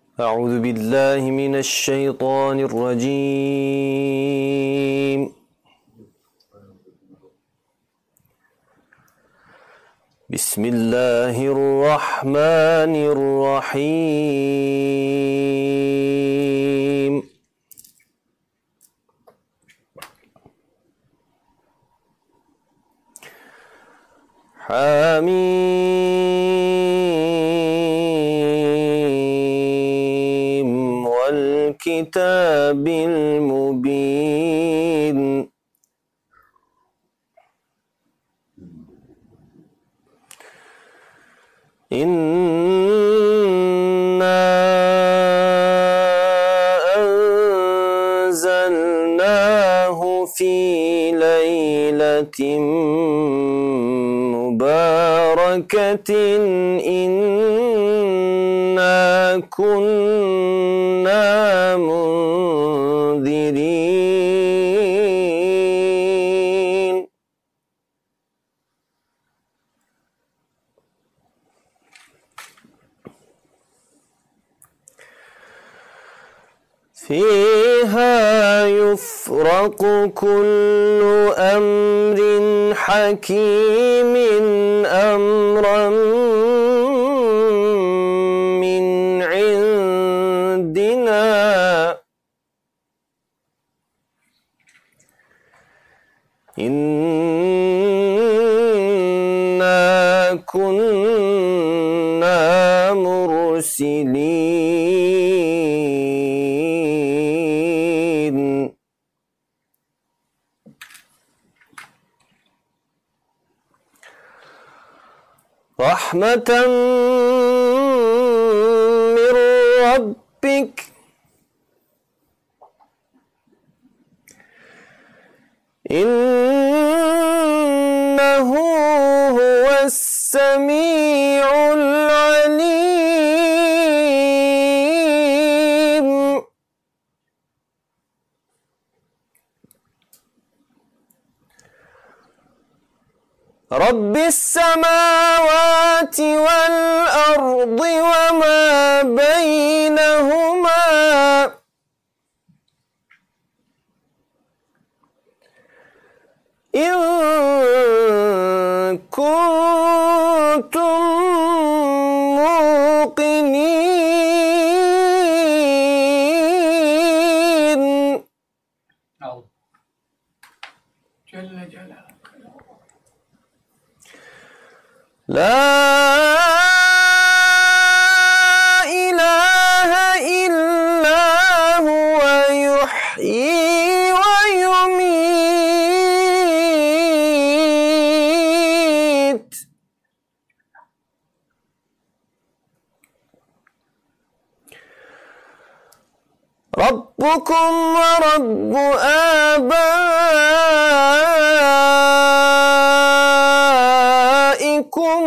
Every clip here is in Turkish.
أعوذ بالله من الشيطان الرجيم. بسم الله الرحمن الرحيم. حميم والكتاب المبين. إنا أنزلناه في ليلة مباركة إنا كنا منذرين. فيها يفرق كل أمر حكيم أمرا من عندنا إنا كنا مرسلين. رحمة من ربك إنه هو السميع العليم. رب السماوات والأرض وما بينهما إن كنتم موقنين. جل جلاله. لا إله إلا هو يحيي ويميت. ربكم ورب آبائكم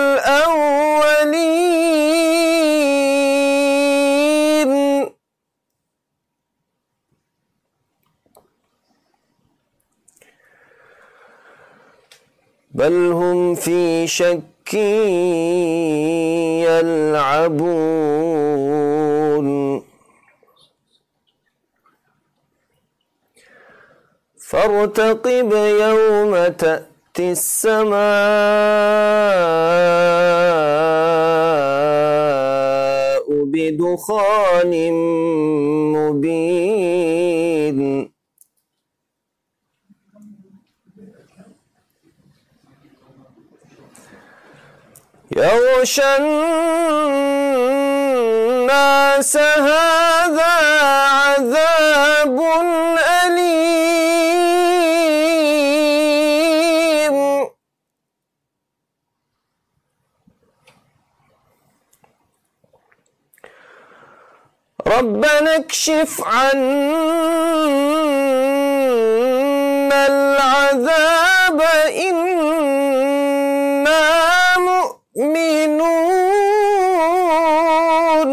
الأولين. بل هم في شك يلعبون. فارتقب يوم تأتي السماء بدخان مبين. يغشى الناس هذا عذاب أليم. ربنا اكشف عنا العذاب إنا مؤمنون.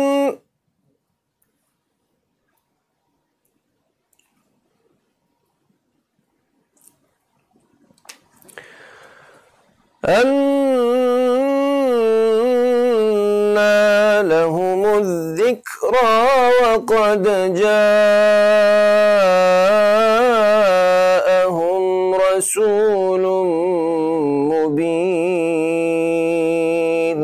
أنى لهم الذكر الذكرى وقد جاءهم رسول مبين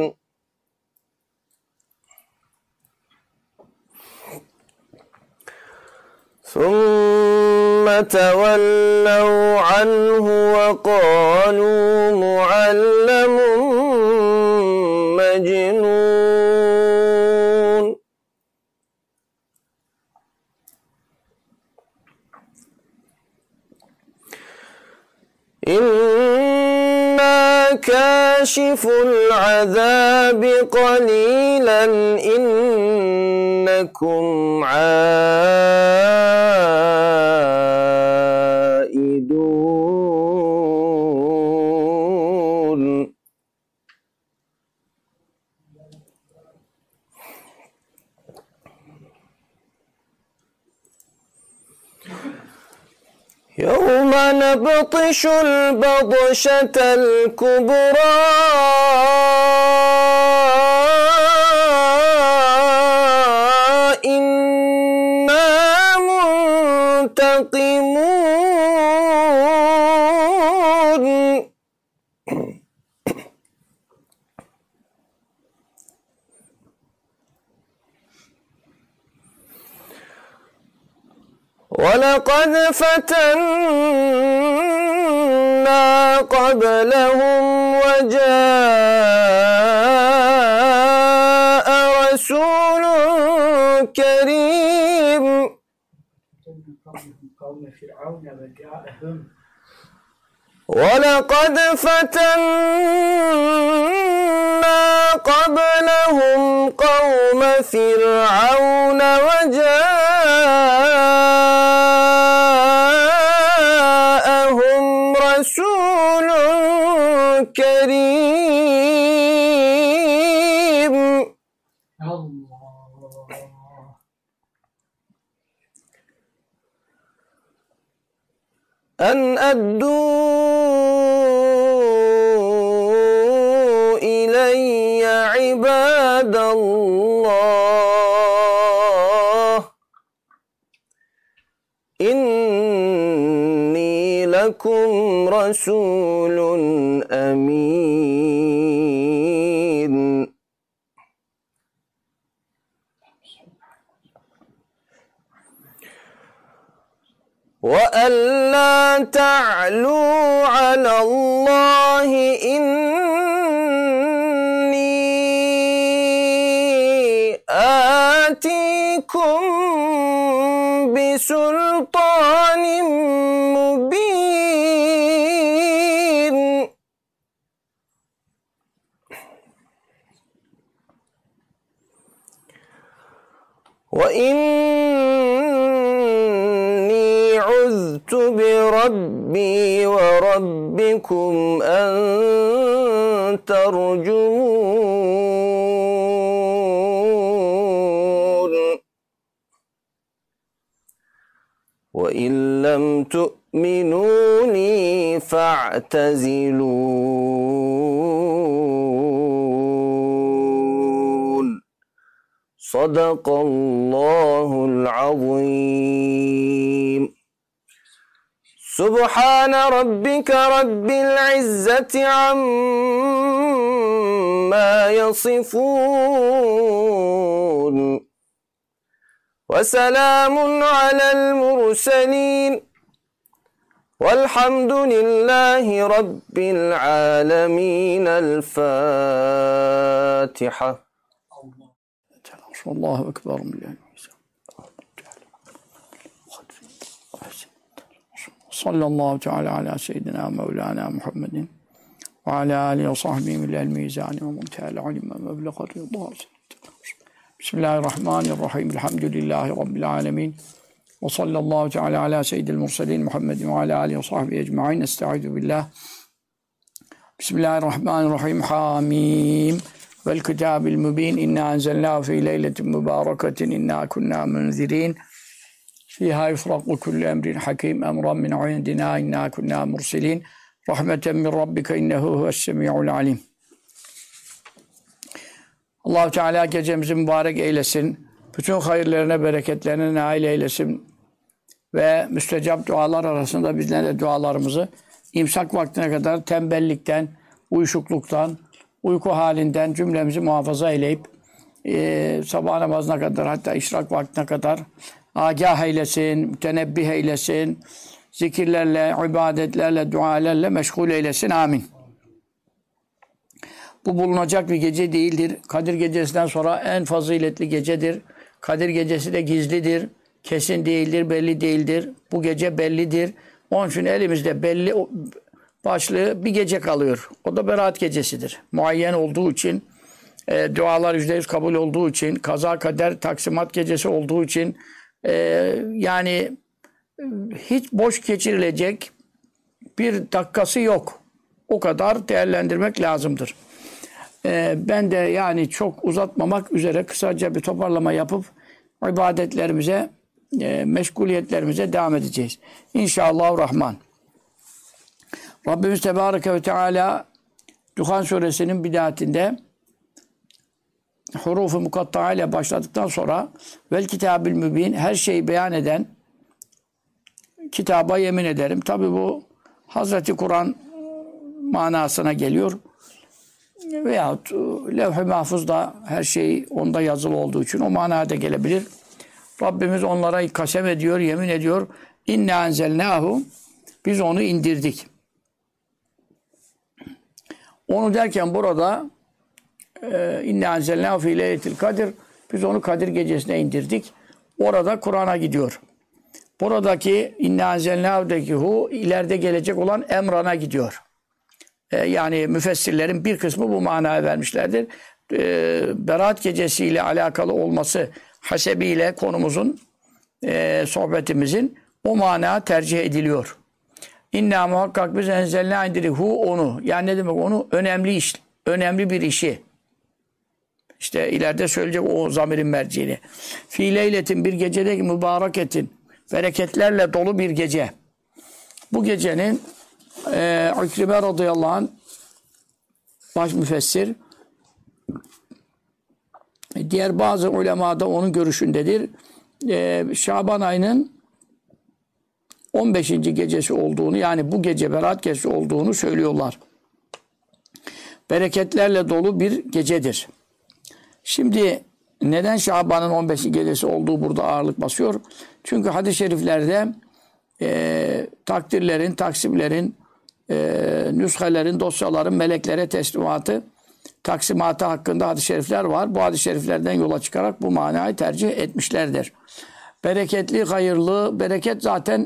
ثم تولوا عنه وقالوا معلم مجنون إنا كاشف العذاب قليلا إنكم عائدون يوم نبطش البطشة الكبرى إنا منتقمون ولقد فتنا قبلهم وجاء رسول كريم ولقد فتنا قبلهم قوم فرعون وجاءهم رسول كريم أن أدوا إلي عباد الله إني لكم رسول أمين وألا تعلوا على الله إني آتيكم بسلطان مبين وإني عذت بربي وربكم أن ترجمون وإن لم تؤمنوا لي فاعتزلون صدق الله العظيم سبحان ربك رب العزة عما يصفون وسلام على المرسلين والحمد لله رب العالمين. الفاتحة. الله أكبر من الله. صلى الله تعالى على سيدنا مولانا محمد وعلى آله وصحبه من الميزان ومنتهى العلم ومبلغ الرضا. بسم الله الرحمن الرحيم. الحمد لله رب العالمين وصلى الله تعالى على سيد المرسلين محمد وعلى آله وصحبه أجمعين. استعيذ بالله. بسم الله الرحمن الرحيم. حاميم والكتاب المبين إنا أنزلناه في ليلة مباركة إنا كنا منذرين فيها يفرق كل أمر حكيم أمرا من عندنا إنا كنا مرسلين رحمة من ربك إنه هو السميع العليم. Allah-u Teala gecemizi mübarek eylesin. bütün hayırlarına, bereketlerine nail eylesin. Ve müstecap dualar arasında bizden de dualarımızı imsak vaktine kadar tembellikten, uyuşukluktan, uyku halinden cümlemizi muhafaza eyleyip sabah namazına kadar hatta işrak vaktine kadar agah eylesin, mütenebbih eylesin, zikirlerle, ibadetlerle, dualarla meşgul eylesin. Amin. Bu bulunacak bir gece değildir. Kadir gecesinden sonra en faziletli gecedir. Kadir gecesi de gizlidir. Kesin değildir, belli değildir. Bu gece bellidir. Onun için elimizde belli başlı bir gece kalıyor. O da Berat gecesidir. Muayyen olduğu için, dualar %100 kabul olduğu için, kaza kader taksimat gecesi olduğu için yani hiç boş geçirilecek bir dakikası yok. O kadar değerlendirmek lazımdır. Ben de yani çok uzatmamak üzere kısaca bir toparlama yapıp ibadetlerimize, meşguliyetlerimize devam edeceğiz. İnşallahurrahman. Rabbimiz Tebareke ve Teala Duhan Suresinin bidayetinde hurufu mukatta'a ile başladıktan sonra vel kitabil mübin her şeyi beyan eden kitaba yemin ederim. Tabi bu Hazreti Kur'an manasına geliyor. Veyahut Levh-i Mahfuz'da her şey onda yazılı olduğu için o manada gelebilir. Rabbimiz onlara kasem ediyor, yemin ediyor. İnne enzelnâhu biz onu indirdik. Onu derken burada inne enzelnâhu fî leyletil kadir biz onu Kadir gecesine indirdik. Orada Kur'an'a gidiyor. Buradaki inne enzelnâhu'daki hu ileride gelecek olan emrana gidiyor. Yani müfessirlerin bir kısmı bu manaya vermişlerdir. Berat gecesiyle alakalı olması hasebiyle konumuzun, sohbetimizin o mana tercih ediliyor. İnna muhakkak biz enzelnâ indirik hu onu. Yani ne demek onu? Önemli iş, önemli bir işi. İşte ileride söyleyecek o zamirin merciğini. Fî leyletin bir gecedeki mübareketin bereketlerle dolu bir gece. Bu gecenin İkrime radıyallahu anh baş müfessir diğer bazı ulema da onun görüşündedir. Şaban ayının 15. gecesi olduğunu yani bu gece Berat gecesi olduğunu söylüyorlar. Bereketlerle dolu bir gecedir. Şimdi neden Şaban'ın 15. gecesi olduğu burada ağırlık basıyor? Çünkü hadis-i şeriflerde takdirlerin, taksimlerin, nüshelerin, dosyaların meleklere teslimatı, taksimatı hakkında hadis-i şerifler var. Bu hadis-i şeriflerden yola çıkarak bu manayı tercih etmişlerdir. Bereketli, hayırlı, bereket zaten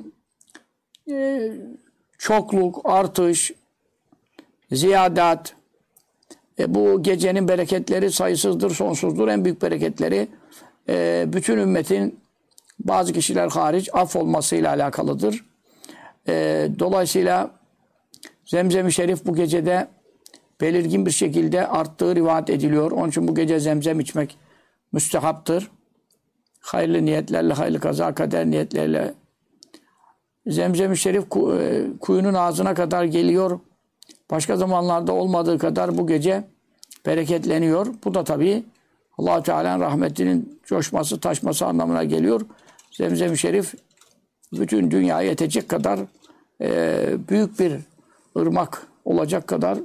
çokluk, artış, ziyadat. Bu gecenin bereketleri sayısızdır, sonsuzdur. En büyük bereketleri bütün ümmetin bazı kişiler hariç affolmasıyla alakalıdır. Dolayısıyla Zemzem-i Şerif bu gecede belirgin bir şekilde arttığı rivayet ediliyor. Onun için bu gece zemzem içmek müstehaptır. Hayırlı niyetlerle, hayırlı kaza kader niyetlerle. Zemzem-i Şerif kuyunun ağzına kadar geliyor. Başka zamanlarda olmadığı kadar bu gece bereketleniyor. Bu da tabii Allah-u Teala'nın rahmetinin coşması, taşması anlamına geliyor. Zemzem-i Şerif bütün dünyaya yetecek kadar büyük bir ırmak olacak kadar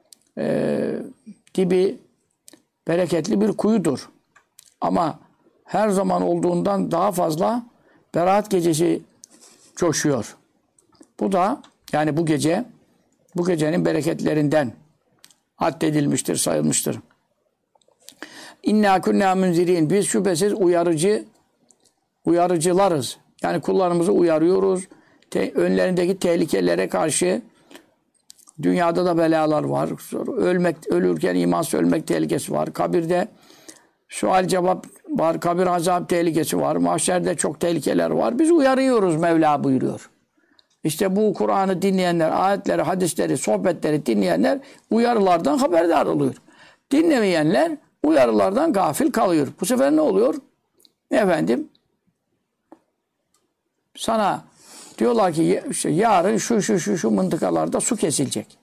dibi bereketli bir kuyudur. Ama her zaman olduğundan daha fazla Berat gecesi coşuyor. Bu da yani bu gecenin bereketlerinden addedilmiştir, sayılmıştır. İnna kunna munzirin. Biz şüphesiz uyarıcılarız. Yani kullarımızı uyarıyoruz. Önlerindeki tehlikelere karşı dünyada da belalar var. Ölürken imansız ölmek tehlikesi var. Kabirde sual cevap var. Kabir azap tehlikesi var. Mahşerde çok tehlikeler var. Biz uyarıyoruz Mevla buyuruyor. İşte bu Kur'an'ı dinleyenler, ayetleri, hadisleri, sohbetleri dinleyenler uyarılardan haberdar oluyor. Dinlemeyenler uyarılardan gafil kalıyor. Bu sefer ne oluyor? Efendim sana diyorlar ki işte yarın şu mıntıkalarda su kesilecek.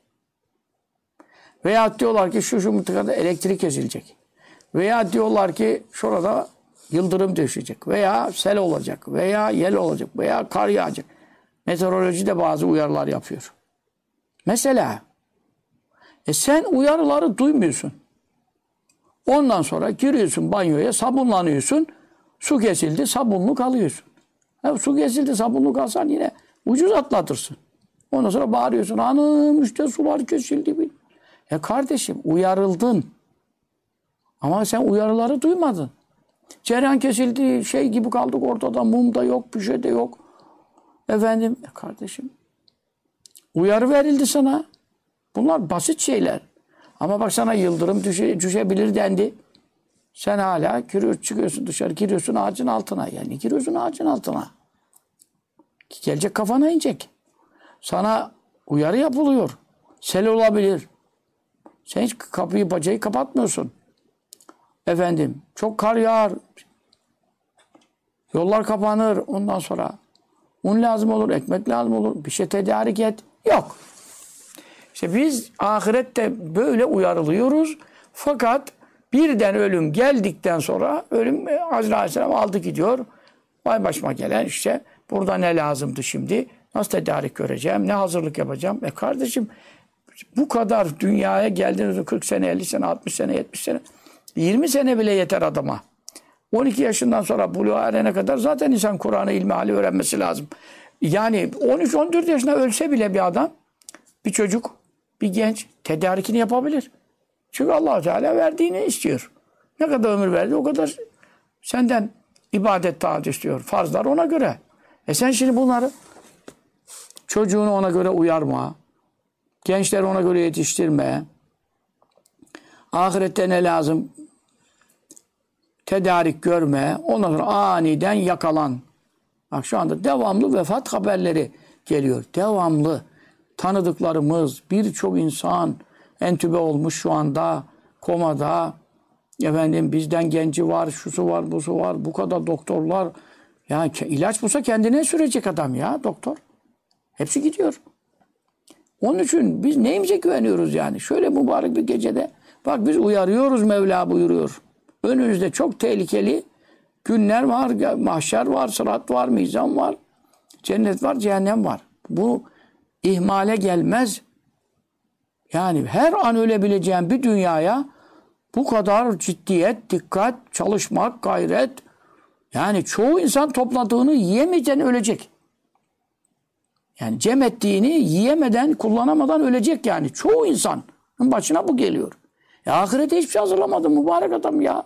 Veya diyorlar ki şu mıntıkada elektrik kesilecek. Veya diyorlar ki şurada yıldırım düşecek veya sel olacak veya yel olacak veya kar yağacak. Meteoroloji de bazı uyarılar yapıyor. Mesela sen uyarıları duymuyorsun. Ondan sonra giriyorsun banyoya, sabunlanıyorsun. Su kesildi, sabunlu kalıyorsun. Su kesildi, sabunlu kalsan yine ucuz atlatırsın. Ondan sonra bağırıyorsun. Hanım işte sular kesildi. Kardeşim uyarıldın. Ama sen uyarıları duymadın. Cereyan kesildi, şey gibi kaldık ortada. Mum da yok, bir şey de yok. Efendim, kardeşim uyarı verildi sana. Bunlar basit şeyler. Ama bak sana yıldırım düşebilir dendi. Sen hala çıkıyorsun dışarı, giriyorsun ağacın altına. Yani giriyorsun ağacın altına. Gelecek kafana inecek. Sana uyarı yapılıyor. Sel olabilir. Sen hiç kapıyı bacayı kapatmıyorsun. Efendim çok kar yağar. Yollar kapanır. Ondan sonra un lazım olur, ekmek lazım olur. Bir şey tedarik et. Yok. İşte biz ahirette böyle uyarılıyoruz. Fakat birden ölüm geldikten sonra ölüm Azrail Aleyhisselam aldı gidiyor. Vay başıma gelen işte burada ne lazımdı şimdi? Nasıl tedarik göreceğim? Ne hazırlık yapacağım? Kardeşim bu kadar dünyaya geldiğinizde 40 sene, 50 sene, 60 sene, 70 sene, 20 sene bile yeter adama. 12 yaşından sonra buluğa erene kadar zaten insan Kur'an'ı ilmihali öğrenmesi lazım. Yani 13-14 yaşında ölse bile bir adam, bir çocuk, bir genç tedarikini yapabilir. Çünkü Allah Teala verdiğini istiyor. Ne kadar ömür verdi o kadar senden ibadet taat istiyor. Farzlar ona göre. Sen şimdi bunları çocuğunu ona göre uyarma. Gençleri ona göre yetiştirme. Ahirette ne lazım? Tedarik görme. Ondan sonra aniden yakalan. Bak şu anda devamlı vefat haberleri geliyor. Devamlı. Tanıdıklarımız, birçok insan entübe olmuş şu anda, komada. Efendim bizden genci var, şusu var, busu var. Bu kadar doktorlar. Ya ilaç bulsa kendine sürecek adam ya doktor. Hepsi gidiyor. Onun için biz neyimize güveniyoruz yani? Şöyle mübarek bir gecede bak biz uyarıyoruz Mevla buyuruyor. Önünüzde çok tehlikeli günler var. Mahşer var, sırat var, mizan var. Cennet var, cehennem var. Bu ihmale gelmez. Yani her an ölebileceğin bir dünyaya bu kadar ciddiyet, dikkat, çalışmak, gayret. Yani çoğu insan topladığını yiyemeyecekten ölecek. Yani cem ettiğini yiyemeden, kullanamadan ölecek yani. Çoğu insanın başına bu geliyor. Ahirete hiçbir şey hazırlamadı mübarek adam ya.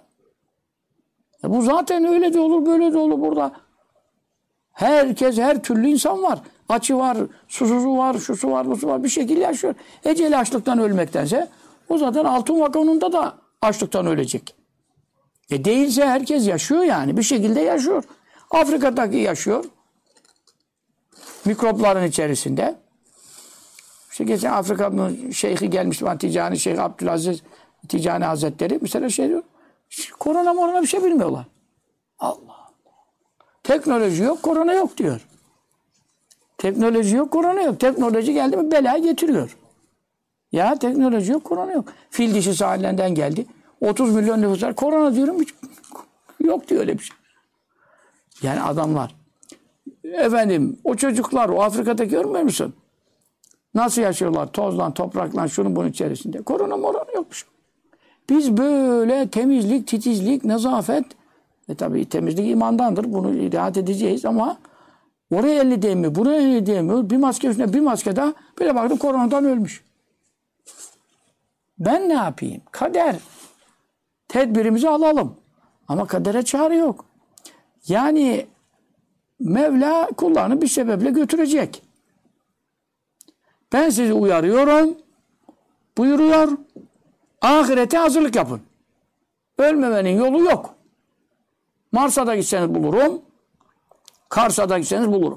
Bu zaten öyle de olur, böyle de olur burada. Herkes, her türlü insan var. Açı var, susuzu var, şusu var, busu var. Bir şekilde yaşıyor. Eceli açlıktan ölmektense o zaten altın vagonunda da açlıktan ölecek. Değilse herkes yaşıyor yani. Bir şekilde yaşıyor. Afrika'daki yaşıyor. Mikropların içerisinde. İşte geçen Afrika'nın şeyhi gelmişti. Ticani Şeyh Abdülaziz Ticani Hazretleri. Mesela şey diyor. Korona bir şey bilmiyorlar. Allah Allah. Teknoloji yok, korona yok diyor. Teknoloji yok, korona yok. Teknoloji geldi mi bela getiriyor. Ya teknoloji yok, korona yok. Fil dişi sahillerinden geldi. 30 milyon nüfus var. Korona diyorum hiç yok diyor öyle bir şey. Yani adamlar. Efendim o çocuklar o Afrika'da görmüyor musun? Nasıl yaşıyorlar? Tozlan, topraklan, şunun bunun içerisinde. Korona morona yokmuş. Biz böyle temizlik, titizlik, nezafet tabii temizlik imandandır. Bunu itaat edeceğiz ama oraya elli değmiyor, buraya elli değmiyor. Bir maske üstüne bir maske daha böyle baktım koronadan ölmüş. Ben ne yapayım? Kader. Tedbirimizi alalım. Ama kadere çare yok. Yani Mevla kullarını bir sebeple götürecek. Ben sizi uyarıyorum. Buyuruyor. Ahirete hazırlık yapın. Ölmemenin yolu yok. Mars'a da gitseniz bulurum. Kars'a da gitseniz bulurum.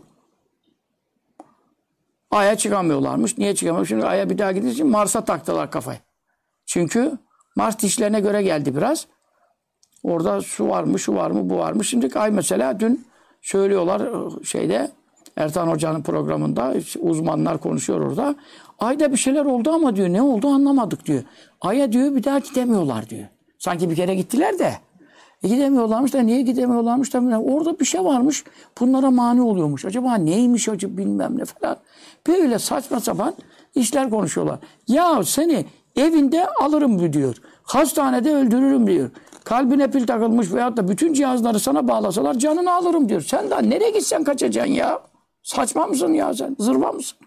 Ay'a çıkamıyorlarmış. Niye çıkamıyor? Şimdi Ay'a bir daha gidince Mars'a taktılar kafayı. Çünkü Mars dişlerine göre geldi biraz. Orada su var mı, şu var mı, bu var mı? Şimdi Ay mesela dün söylüyorlar şeyde Ertan Hoca'nın programında uzmanlar konuşuyor orada. Ay'da bir şeyler oldu ama diyor ne oldu anlamadık diyor. Ay'a diyor bir daha gidemiyorlar diyor. Sanki bir kere gittiler de Gidemiyorlarmış da niye gidemiyorlarmış da bilmem. Orada bir şey varmış. Bunlara mani oluyormuş. Acaba neymiş acaba bilmem ne falan. Böyle saçma sapan işler konuşuyorlar. Ya seni evinde alırım diyor. Hastanede öldürürüm diyor. Kalbine pil takılmış veyahut da bütün cihazları sana bağlasalar canını alırım diyor. Sen daha nereye gitsen kaçacaksın ya? Saçma mısın ya sen? Zırva mısın?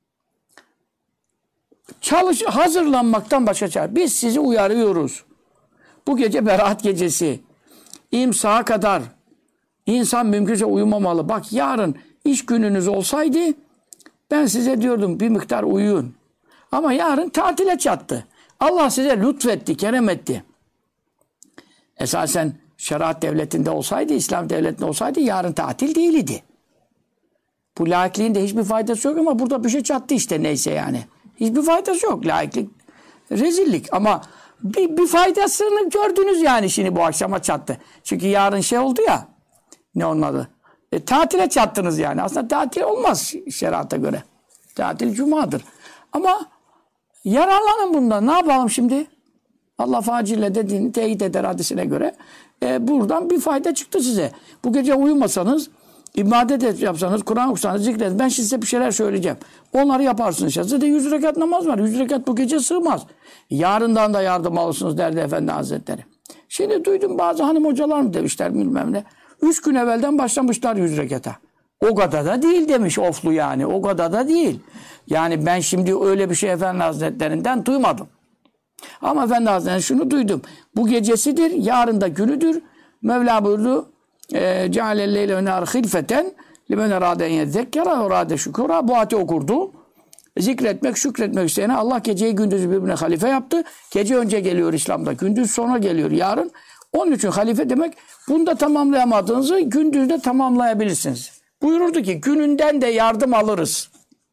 Hazırlanmaktan başka çare. Biz sizi uyarıyoruz. Bu gece Berat gecesi. İmsaha kadar insan mümkünse uyumamalı. Bak yarın iş gününüz olsaydı ben size diyordum bir miktar uyuyun. Ama yarın tatile çattı. Allah size lütfetti, kerem etti. Esasen şeriat devletinde olsaydı, İslam devletinde olsaydı yarın tatil değildi. Bu laikliğin de hiçbir faydası yok ama burada bir şey çattı işte neyse yani. Hiçbir faydası yok laiklik. Rezillik ama bir faydasını gördünüz yani şimdi bu akşama çattı. Çünkü yarın şey oldu ya, ne onun adı? Tatile çattınız yani. Aslında tatil olmaz şerata göre. Tatil cumadır. Ama yararlanın bundan. Ne yapalım şimdi? Allah facille dediğini teyit eder hadisine göre. Buradan bir fayda çıktı size. Bu gece uyumasanız, ibadet yapsanız, Kur'an okusanız, zikredin. Ben size bir şeyler söyleyeceğim. Onları yaparsınız. Zaten 100 rekat namaz var. 100 rekat bu gece sığmaz. Yarından da yardım alırsınız derdi Efendi Hazretleri. Şimdi duydum bazı hanım hocalar mı demişler bilmem ne. 3 gün evvelden başlamışlar 100 rekata. O kadar da değil demiş oflu yani. O kadar da değil. Yani ben şimdi öyle bir şey Efendi Hazretlerinden duymadım. Ama Efendi Hazretleri şunu duydum. Bu gecesidir, yarın da günüdür. Mevla buyurdu. Cealelleyle öner hilfeten limen eraden yedzekkera erade şükura. Bu ayeti okurdu. Zikretmek, şükretmek isteyene Allah geceyi gündüzü birbirine halife yaptı. Gece önce geliyor İslam'da. Gündüz sonra geliyor yarın. Onun için halife demek bunda tamamlayamadığınızı gündüzde tamamlayabilirsiniz. Buyururdu ki gününden de yardım alırız.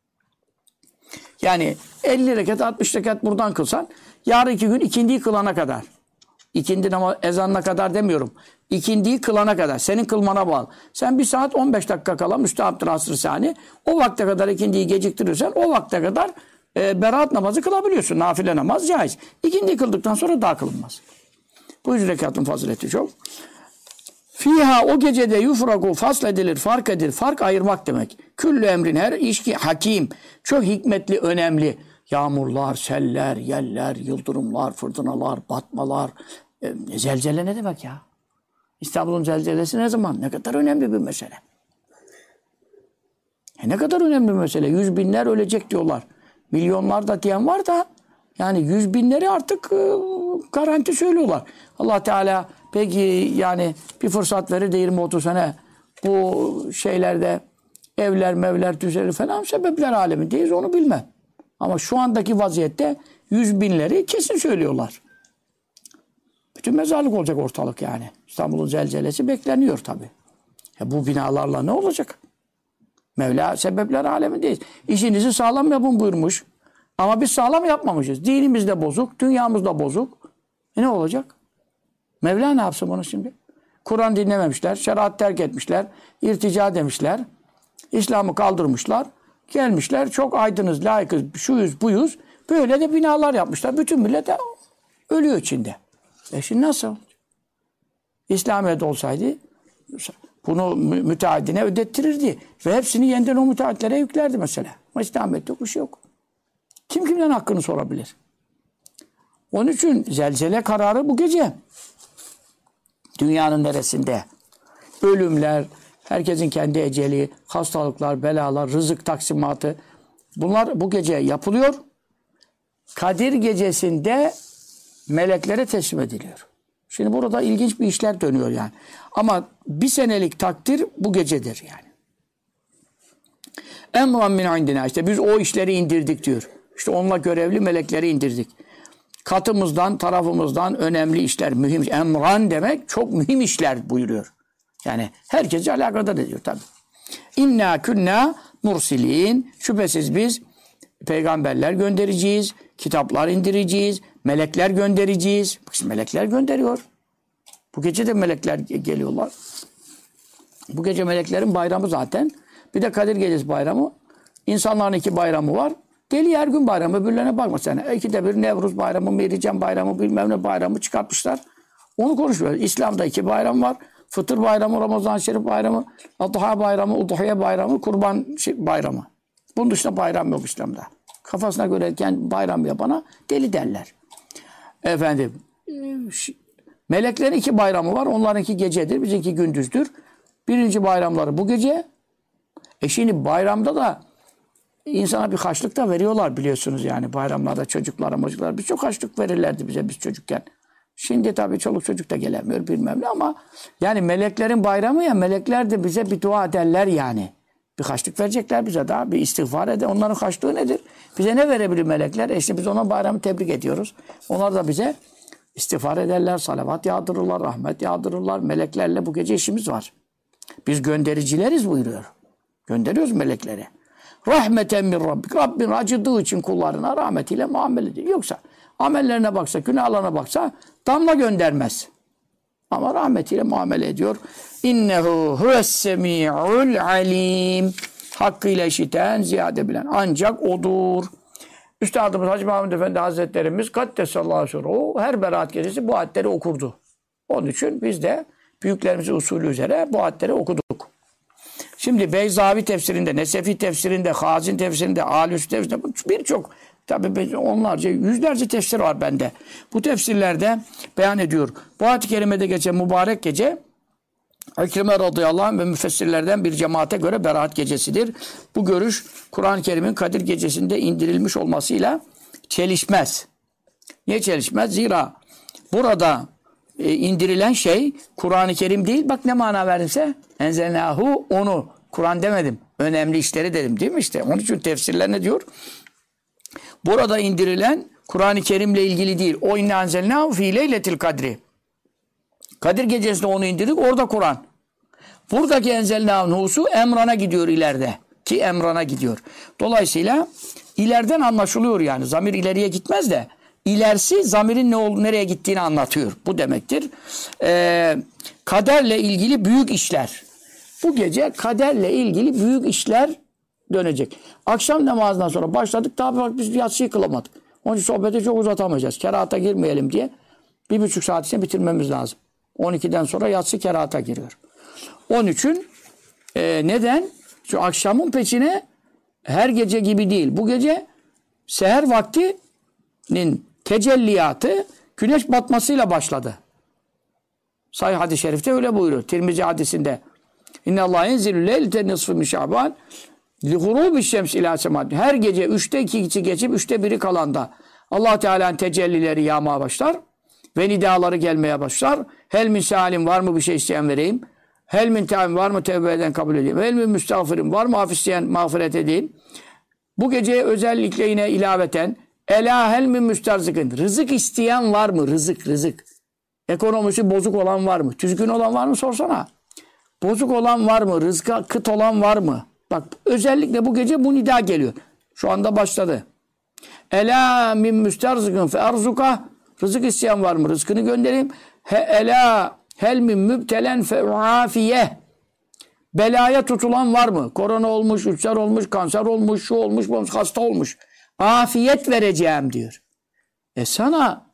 Yani 50 rekat 60 rekat buradan kılsan yarınki gün ikindiyi kılana kadar. İkindi namaz ezanına kadar demiyorum. İkindiyi kılana kadar. Senin kılmana bağlı. Sen 1 saat 15 dakika kala müstehaptır asr-ı sani. O vakte kadar ikindiyi geciktirirsen o vakte kadar berat namazı kılabiliyorsun. Nafile namaz caiz. İkindiyi kıldıktan sonra daha kılınmaz. Bu 100 rekatın fazileti çok. Fiha o gecede yufraku fasledilir, fark edilir. Fark ayırmak demek. Küllü emrin her iş ki hakim. Çok hikmetli, önemli. Yağmurlar, seller, yeller, yıldırımlar, fırtınalar, batmalar. Zelzele ne demek ya? İstanbul'un zelzelesi ne zaman? Ne kadar önemli bir mesele. Ne kadar önemli bir mesele. 100 binler ölecek diyorlar. Milyonlar da diyen var da yani 100 binleri artık garanti söylüyorlar. Allah Teala peki yani bir fırsat verir de 20-30 sene bu şeylerde evler mevler düzelir falan sebepler alemindeyiz onu bilmem. Ama şu andaki vaziyette 100 binleri kesin söylüyorlar. Bütün mezarlık olacak ortalık yani. İstanbul'un zelzelesi bekleniyor tabii. Bu binalarla ne olacak? Mevla sebepler alemindeyiz. İşinizi sağlam yapın buyurmuş. Ama biz sağlam yapmamışız. Dinimiz de bozuk, dünyamız da bozuk. Ne olacak? Mevla ne yapsın bunu şimdi? Kur'an dinlememişler, şeriat terk etmişler, irtica demişler, İslam'ı kaldırmışlar, gelmişler çok aydınız, layıkız, şuyuz, buyuz. Böyle de binalar yapmışlar. Bütün millet de ölüyor içinde. Şimdi nasıl? İslamiyet olsaydı bunu müteahhidine ödettirirdi. Ve hepsini yeniden o müteahhitlere yüklerdi mesela. Ama İslamiyet'te yok, bir şey yok. Kim kimden hakkını sorabilir? Onun için zelzele kararı bu gece. Dünyanın neresinde? Ölümler, herkesin kendi eceli, hastalıklar, belalar, rızık taksimatı. Bunlar bu gece yapılıyor. Kadir gecesinde meleklere teslim ediliyor. Şimdi burada ilginç bir işler dönüyor yani. Ama bir senelik takdir bu gecedir yani. Emran min indina. İşte biz o işleri indirdik diyor. İşte onunla görevli melekleri indirdik. Katımızdan, tarafımızdan önemli işler, mühim. Emran demek çok mühim işler buyuruyor. Yani herkese alakadar ediyor tabii. İnna künna mursilin. Şüphesiz biz peygamberler göndereceğiz, kitaplar indireceğiz, melekler göndereceğiz. Bak şimdi melekler gönderiyor. Bu gece de melekler geliyorlar. Bu gece meleklerin bayramı zaten. Bir de Kadir Gecesi bayramı. İnsanların 2 bayramı var. Deli her gün bayramı, öbürlerine bakma sen. 2'de bir Nevruz bayramı, Merican bayramı, bilmem ne bayramı çıkartmışlar. Onu konuşmuyoruz. İslam'da 2 bayram var. Fıtır bayramı, Ramazan-ı Şerif bayramı, Adha bayramı, Udhiye bayramı, Kurban bayramı. Bunun dışında bayram yok İslam'da. Kafasına göre bayram yapana deli derler. Efendim, meleklerin 2 bayramı var. Onlarınki gecedir, bizimki gündüzdür. Birinci bayramları bu gece. Şimdi bayramda da insana bir harçlık da veriyorlar biliyorsunuz yani. Bayramlarda çocuklara birçok harçlık verirlerdi bize biz çocukken. Şimdi tabii çoluk çocuk da gelemiyor bilmem ne ama yani meleklerin bayramı ya, melekler de bize bir dua ederler yani. Bir harçlık verecekler bize daha, bir istiğfar eder. Onların harçlığı nedir? Bize ne verebilir melekler? İşte biz ona bayramı tebrik ediyoruz. Onlar da bize istiğfar ederler, salavat yağdırırlar, rahmet yağdırırlar. Meleklerle bu gece işimiz var. Biz göndericileriz buyuruyor. Gönderiyoruz melekleri. Rahmeten min Rabbik. Rabbin acıdığı için kullarına rahmetiyle muamele ediyor. Yoksa amellerine baksa, günahlarına baksa damla göndermez. Ama rahmetiyle muamele ediyor. İnnehu huves-semi'ul alim. Hakkıyla işiten, ziyade bilen. Ancak odur. Üstadımız Hacı Mahmud Efendi Hazretlerimiz Kaddesallahu aleyhi ve sellem o her berat gecesi bu ayetleri okurdu. Onun için biz de büyüklerimizin usulü üzere bu ayetleri okuduk. Şimdi Beyzavi tefsirinde, Nesefi tefsirinde, Hazin tefsirinde, Alüs tefsirinde birçok, tabii onlarca, yüzlerce tefsir var bende. Bu tefsirlerde beyan ediyor. Bu ayet-i kerimede geçen mübarek gece İkrime radıyallahu anh ve müfessirlerden bir cemaate göre Berat gecesidir. Bu görüş Kur'an-ı Kerim'in Kadir gecesinde indirilmiş olmasıyla çelişmez. Niye çelişmez? Zira burada indirilen şey Kur'an-ı Kerim değil. Bak ne mana verdimse enzelnahu, onu Kur'an demedim. Önemli işleri dedim değil mi işte? Onun için tefsirler ne diyor? Burada indirilen Kur'an-ı Kerim'le ilgili değil. O inne enzelnahu fi leyletil kadri. Kadir gecesinde onu indirdik. Orada Kur'an. Buradaki enzelnahu'su Emran'a gidiyor ileride. Ki Emran'a gidiyor. Dolayısıyla ileriden anlaşılıyor yani. Zamir ileriye gitmez de ilerisi zamirin nereye gittiğini anlatıyor. Bu demektir. Kaderle ilgili büyük işler. Bu gece kaderle ilgili büyük işler dönecek. Akşam namazından sonra başladık. Daha bak biz yatsıyı kılamadık. Onun için sohbeti çok uzatamayacağız. Kerahata girmeyelim diye 1,5 saat içinde bitirmemiz lazım. 12'den sonra yatsı kerahata giriyor. Onun için neden? Şu akşamın peşine her gece gibi değil. Bu gece seher vaktinin tecelliyatı güneş batmasıyla başladı. Sahih hadis-i şerifte öyle buyuruyor. Tirmizi hadisinde. İnnallâhe yenzilü leylete nisfı min şaban li gurûbi'ş şems ilâ semâd. Her gece 3'te 2'si geçip 3'te 1'i kalanda Allah Teala'nın tecellileri yağmaya başlar ve nidaları gelmeye başlar. Hel min sâlim, var mı bir şey isteyen vereyim? Hel min tâim, var mı tevbe eden kabul edeyim? Hel min müstağfirim, var mı af isteyen mağfiret edeyim? Bu geceye özellikle yine ilaveten elâ hel min müsterzıkın, rızık isteyen var mı? Rızık. Ekonomisi bozuk olan var mı? Düzgün olan var mı sorsana. Bozuk olan var mı? Rızka kıt olan var mı? Bak özellikle bu gece bu nida geliyor. Şu anda başladı. Elâ min müsterzıkın fe erzuka, rızık isteyen var mı? Rızkını göndereyim. Elâ hel min mübtelen fe uafiyeh, belaya tutulan var mı? Korona olmuş, ülser olmuş, kanser olmuş, şu olmuş, bu olmuş, hasta olmuş. Afiyet vereceğim diyor. Sana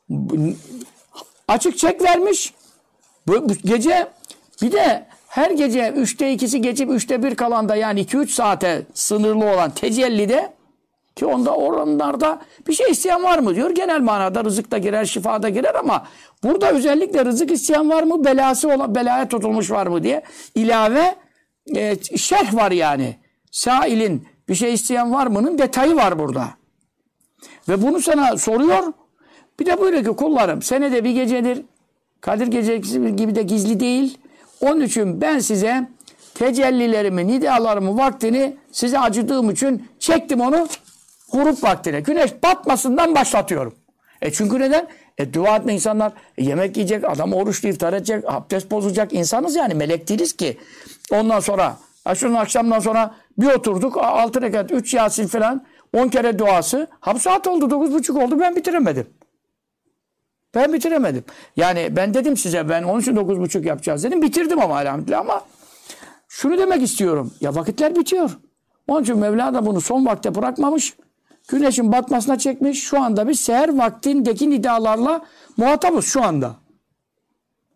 açık çek vermiş. Bu gece bir de her gece 3'te 2'si geçip 3'te 1 kalanda yani 2-3 saate sınırlı olan tecellide ki oranlarda bir şey isteyen var mı diyor. Genel manada rızık da girer, şifa da girer ama burada özellikle rızık isteyen var mı, belaya tutulmuş var mı diye ilave şerh var yani. Sailin bir şey isteyen var mı'nın detayı var burada. Ve bunu sana soruyor. Bir de buyuruyor ki kullarım senede bir gecedir. Kadir gecesi gibi de gizli değil. Onun için ben size tecellilerimi, nidalarımı, vaktini size acıdığım için çektim onu grup vaktine. Güneş batmasından başlatıyorum. Çünkü neden? Dua etme insanlar yemek yiyecek, adam oruçlu iftar edecek, abdest bozacak insanız yani, melek değiliz ki. Ondan sonra şunun akşamdan sonra bir oturduk 6 rekat 3 Yasin falan 10 kere duası. Saat oldu 9.30 oldu, ben bitiremedim. Yani ben dedim size, ben onun için 9.30 yapacağız dedim. Bitirdim ama elhamdülillah, ama şunu demek istiyorum. Ya vakitler bitiyor. Onun için Mevla da bunu son vakte bırakmamış. Güneşin batmasına çekmiş. Şu anda biz seher vaktindeki nidalarla muhatabız şu anda.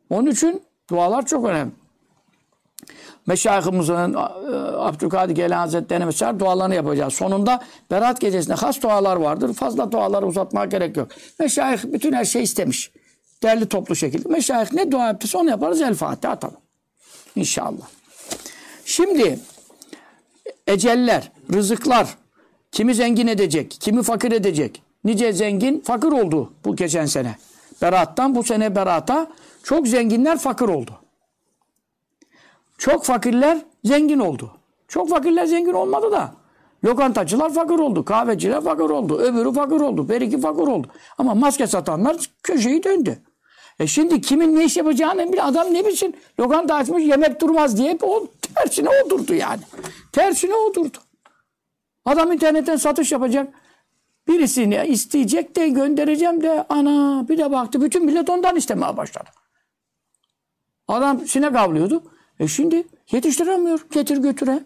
Onun için dualar çok önemli. Meşayihimizin Abdülkadir Geylani Hazretleri'ne mesela dualarını yapacağız. Sonunda Berat gecesinde has dualar vardır. Fazla duaları uzatmaya gerek yok. Meşayih bütün her şeyi istemiş. Derli toplu şekilde. Meşayih ne dua yaptıysa onu yaparız. El Fatiha atalım. İnşallah. Şimdi eceller, rızıklar kimi zengin edecek, kimi fakir edecek. Nice zengin fakir oldu bu geçen sene. Berat'tan bu sene Berat'a çok zenginler fakir oldu. Çok fakirler zengin oldu. Çok fakirler zengin olmadı da. Lokantacılar fakir oldu. Kahveciler fakir oldu. Öbürü fakir oldu. Beriki fakir oldu. Ama maske satanlar köşeyi döndü. Şimdi kimin ne iş yapacağını bir adam ne bilsin. Lokanta açmış yemek durmaz diye o tersine oturdu yani. Tersine oturdu. Adam internetten satış yapacak. Birisini isteyecek de göndereceğim de ana bir de baktı bütün millet ondan istemeye başladı. Adam sinek avlıyordu. Şimdi yetiştiremiyor. Getir götüre.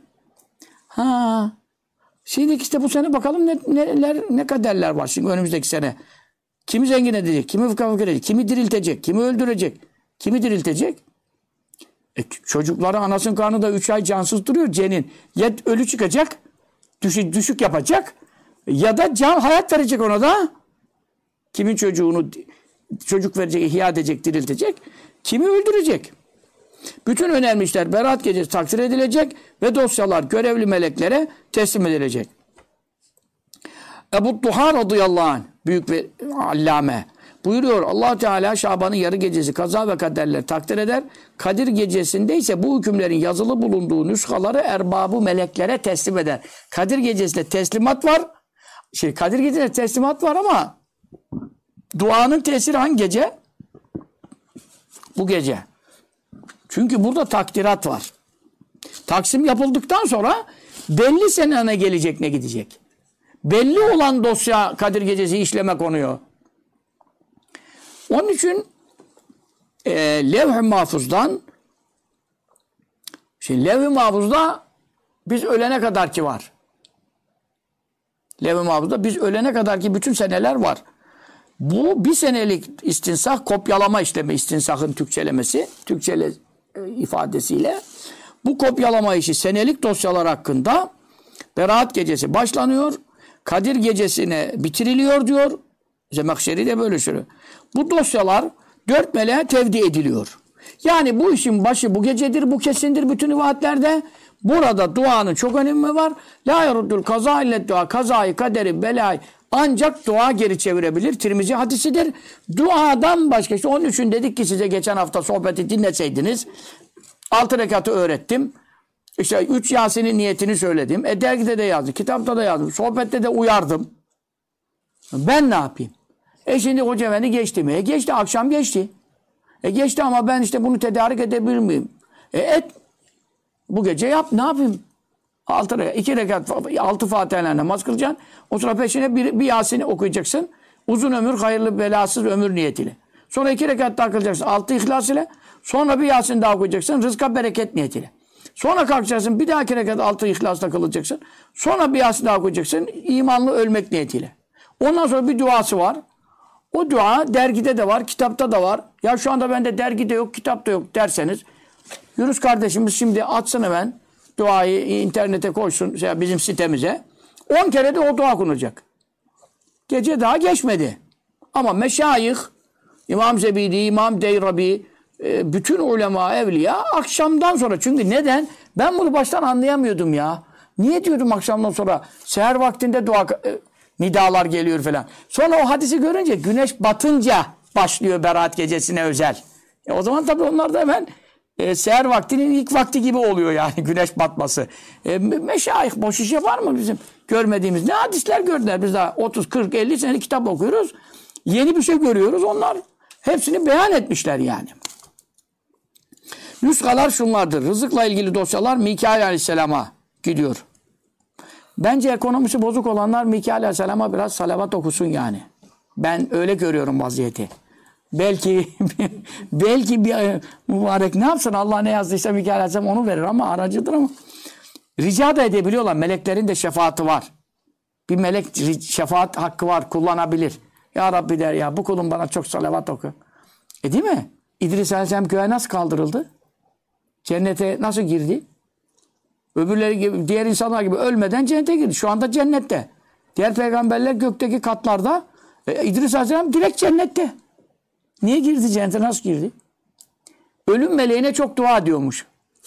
Şimdi işte bu sene bakalım ne kaderler var şimdi önümüzdeki sene. Kimi zengin edecek, kimi fakir edecek, kimi diriltecek, kimi öldürecek, kimi diriltecek. Çocukları anasının karnında 3 ay cansız duruyor cenin. Ya ölü çıkacak, düşük yapacak ya da hayat verecek ona da. Kimin çocuğunu çocuk verecek, ihya edecek, diriltecek, kimi öldürecek. Bütün önemli işler Berat gecesi takdir edilecek ve dosyalar görevli meleklere teslim edilecek. Ebu Duha radıyallahu anh büyük bir allame buyuruyor Allah Teala Şaban'ın yarı gecesi kaza ve kaderleri takdir eder. Kadir gecesinde ise bu hükümlerin yazılı bulunduğu nüshaları erbabı meleklere teslim eder. Kadir gecesinde teslimat var. Kadir gecesinde teslimat var ama duanın tesiri hangi gece? Bu gece. Çünkü burada takdirat var. Taksim yapıldıktan sonra belli sene ne gelecek ne gidecek. Belli olan dosya Kadir Gecesi işleme konuyor. Onun için Levh-i Mahfuz'dan Levh-i Mahfuz'da biz ölene kadar ki var. Levh-i Mahfuz'da biz ölene kadar ki bütün seneler var. Bu bir senelik istinsah kopyalama işlemi istinsahın Türkçelemesi ifadesiyle bu kopyalama işi senelik dosyalar hakkında Berat gecesi başlanıyor. Kadir gecesine bitiriliyor diyor. Zemahşeri de böyle söylüyor. Bu dosyalar 4 meleğe tevdi ediliyor. Yani bu işin başı bu gecedir, bu kesindir bütün rivayetlerde. Burada duanın çok önemi var. La yaruddul kaza illet dua. Kazayı, kaderi, belayı ancak dua geri çevirebilir. Tirmizi hadisidir. Duadan başka onun için dedik ki size geçen hafta sohbeti dinleseydiniz 6 rekatı öğrettim. 3 Yasin'in niyetini söyledim. Dergide de yazdım. Kitapta da yazdım. Sohbette de uyardım. Ben ne yapayım? Şimdi Hoca Efendi geçti mi? Geçti. Akşam geçti. Geçti ama ben bunu tedarik edebilir miyim? Et. Bu gece yap. Ne yapayım? 2 rekat 6 Fatiha'yla namaz kılacaksın. O sonra peşine bir Yasin'i okuyacaksın. Uzun ömür, hayırlı, belasız ömür niyetiyle. Sonra 2 rekat daha kılacaksın. 6 İhlas ile. Sonra bir Yasin daha okuyacaksın. Rızka bereket niyetiyle. Sonra kalkacaksın. Bir daha 2 rekat 6 İhlas'la kılacaksın. Sonra bir Yasin daha okuyacaksın. İmanlı ölmek niyetiyle. Ondan sonra bir duası var. O dua dergide de var, kitapta da var. Ya şu anda bende dergide yok, kitapta yok derseniz Yunus kardeşimiz şimdi atsın hemen duayı internete koysun bizim sitemize. 10 kere de o dua okunacak. Gece daha geçmedi. Ama meşayih, İmam Zebidi, İmam Deyrabi, bütün ulema, evliya akşamdan sonra. Çünkü neden? Ben bunu baştan anlayamıyordum ya. Niye diyordum akşamdan sonra? Seher vaktinde dua nidalar geliyor falan. Sonra o hadisi görünce güneş batınca başlıyor Berat gecesine özel. O zaman tabii onlar da hemen seher vaktinin ilk vakti gibi oluyor yani güneş batması. Meşayih boş iş yapar mı bizim görmediğimiz? Ne hadisler gördüler biz daha 30, 40, 50 senelik kitap okuyoruz. Yeni bir şey görüyoruz. Onlar hepsini beyan etmişler yani. Nüskalar şunlardır. Rızıkla ilgili dosyalar Mikail Aleyhisselam'a gidiyor. Bence ekonomisi bozuk olanlar Mikail Aleyhisselam'a biraz salavat okusun yani. Ben öyle görüyorum vaziyeti. Belki bir mübarek ne yapsın? Allah ne yazdıysa Mikail Aleyhisselam onu verir ama aracıdır ama. Rica da edebiliyorlar. Meleklerin de şefaati var. Bir melek şefaat hakkı var. Kullanabilir. Ya Rabbi der ya bu kulun bana çok salavat oku. Değil mi? İdris Aleyhisselam göğe nasıl kaldırıldı? Cennete nasıl girdi? Öbürleri gibi, diğer insanlar gibi ölmeden cennete girdi. Şu anda cennette. Diğer peygamberler gökteki katlarda. İdris Aleyhisselam direkt cennette. Niye girdi cennete? Nasıl girdi? Ölüm meleğine çok dua ediyormuş.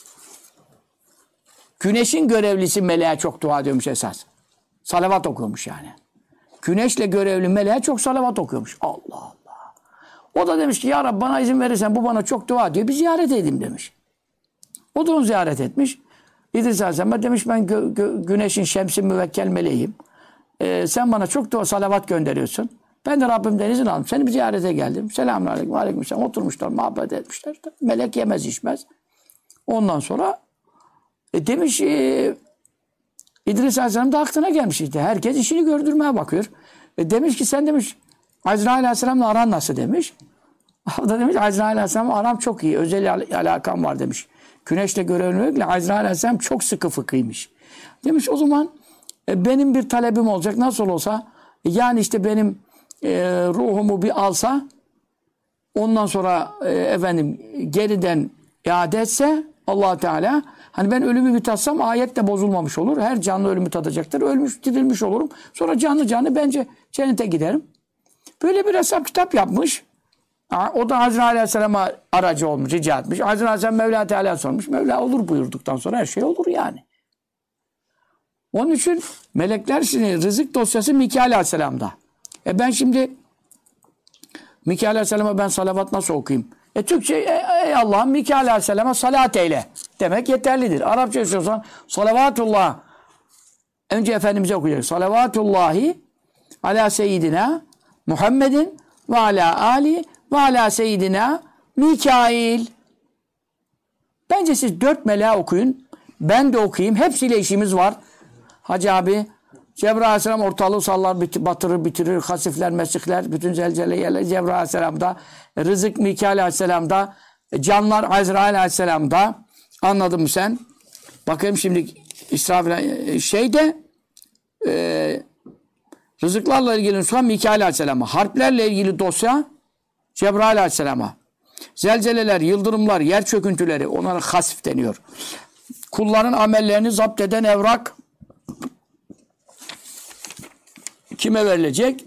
Güneşin görevlisi meleğe çok dua ediyormuş esas. Salavat okuyormuş yani. Güneşle görevli meleğe çok salavat okuyormuş. Allah Allah. O da demiş ki ya Rabbi bana izin verirsen bu bana çok dua ediyor. Bir ziyaret edeyim demiş. O da onu ziyaret etmiş. İdris Aleyhisselam demiş ben güneşin şemsin müvekkel meleğim. Sen bana çok dua salavat gönderiyorsun. Ben de Rabbimden izin aldım. Seni bir ziyarete geldim. Selamünaleyküm. Aleykümselam. Oturmuşlar, muhabbet etmişler. Melek yemez içmez. Ondan sonra demiş İdris Aleyhisselam da aklına gelmiş işte. Herkes işini gördürmeye bakıyor. Demiş ki sen demiş Azrail Aleyhisselam'la aran nasıl demiş. O da demiş Azrail Aleyhisselam'la aram çok iyi. Özel alakam var demiş. Güneşle görevlilikle Azrail Aleyhisselam çok sıkı fıkıymış. Demiş o zaman benim bir talebim olacak. Nasıl olsa yani işte benim ruhumu bir alsa ondan sonra efendim geriden iade etse Allah Teala hani ben ölümü bir tatsam ayet de bozulmamış olur. Her canlı ölümü tadacaktır. Ölmüş, dirilmiş olurum. Sonra canlı bence cennete giderim. Böyle bir hesap kitap yapmış. O da Hazreti Aleyhisselam'a aracı olmuş, rica etmiş. Hazreti Aleyhisselam Mevla Teala sormuş. Mevla olur buyurduktan sonra her şey olur yani. Onun için melekler şimdi rızık dosyası Mikail Aleyhisselam'da. Ben şimdi Mikail Aleyhisselam'a ben salavat nasıl okuyayım? Türkçe ey Allah'ım Mikail Aleyhisselam'a salat eyle demek yeterlidir. Arapça istiyorsan salavatullah önce Efendimiz'e okuyacak. Salavatullahi ala seyyidina Muhammedin ve ala ali ve ala seyyidina Mikail. Bence siz 4 meleğe okuyun. Ben de okuyayım. Hepsiyle işimiz var. Hacı abi Cebrail Aleyhisselam ortalığı sallar, batırır, bitirir. Hasifler, mesihler, bütün zelzele yerler Cebrail Aleyhisselam'da. Rızık Mikail Aleyhisselam'da. Canlar Azrail Aleyhisselam'da. Anladın mı sen? Bakayım şimdi İsrafil rızıklarla ilgili nüsha Mikail Aleyhisselam'a. Harplerle ilgili dosya Cebrail Aleyhisselam'a. Zelzeleler, yıldırımlar, yer çöküntüleri onlara hasif deniyor. Kulların amellerini zapt eden evrak kime verilecek?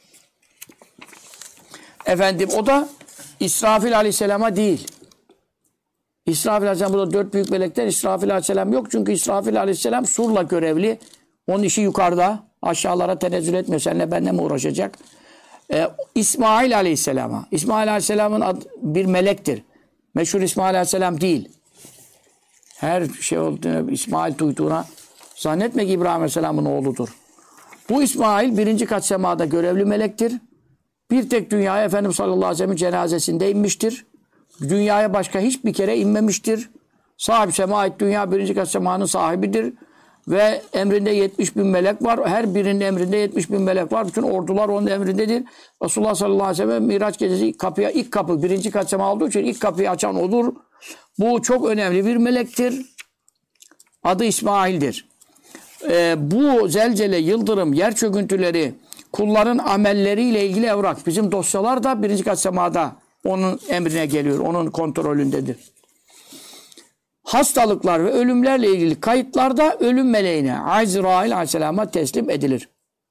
Efendim o da İsrafil Aleyhisselam'a değil. İsrafil Aleyhisselam burada 4 büyük melekten İsrafil Aleyhisselam yok. Çünkü İsrafil Aleyhisselam surla görevli. Onun işi yukarıda. Aşağılara tenezzül etmiyor. Seninle benimle mi uğraşacak? İsmail Aleyhisselam'a. İsmail Aleyhisselam'ın bir melektir. Meşhur İsmail Aleyhisselam değil. Her şey olduğunu İsmail duyduğuna zannetme ki İbrahim Aleyhisselam'ın oğludur. Bu İsmail 1. kat semada görevli melektir. Bir tek dünyaya Efendimiz sallallahu aleyhi ve sellem'in cenazesinde inmiştir. Dünyaya başka hiçbir kere inmemiştir. Sahib sema ait dünya 1. kat semanın sahibidir. Ve emrinde 70.000 melek var. Her birinin emrinde 70.000 melek var. Bütün ordular onun emrindedir. Resulullah sallallahu aleyhi ve sellem Miraç gecesi ilk kapı 1. kat sema olduğu için ilk kapıyı açan odur. Bu çok önemli bir melektir. Adı İsmail'dir. Bu zelzele, yıldırım, yer çöküntüleri, kulların amelleriyle ilgili evrak. Bizim dosyalar da 1. kat semada onun emrine geliyor. Onun kontrolündedir. Hastalıklar ve ölümlerle ilgili kayıtlar da ölüm meleğine Azrail Aleyhisselam'a teslim edilir.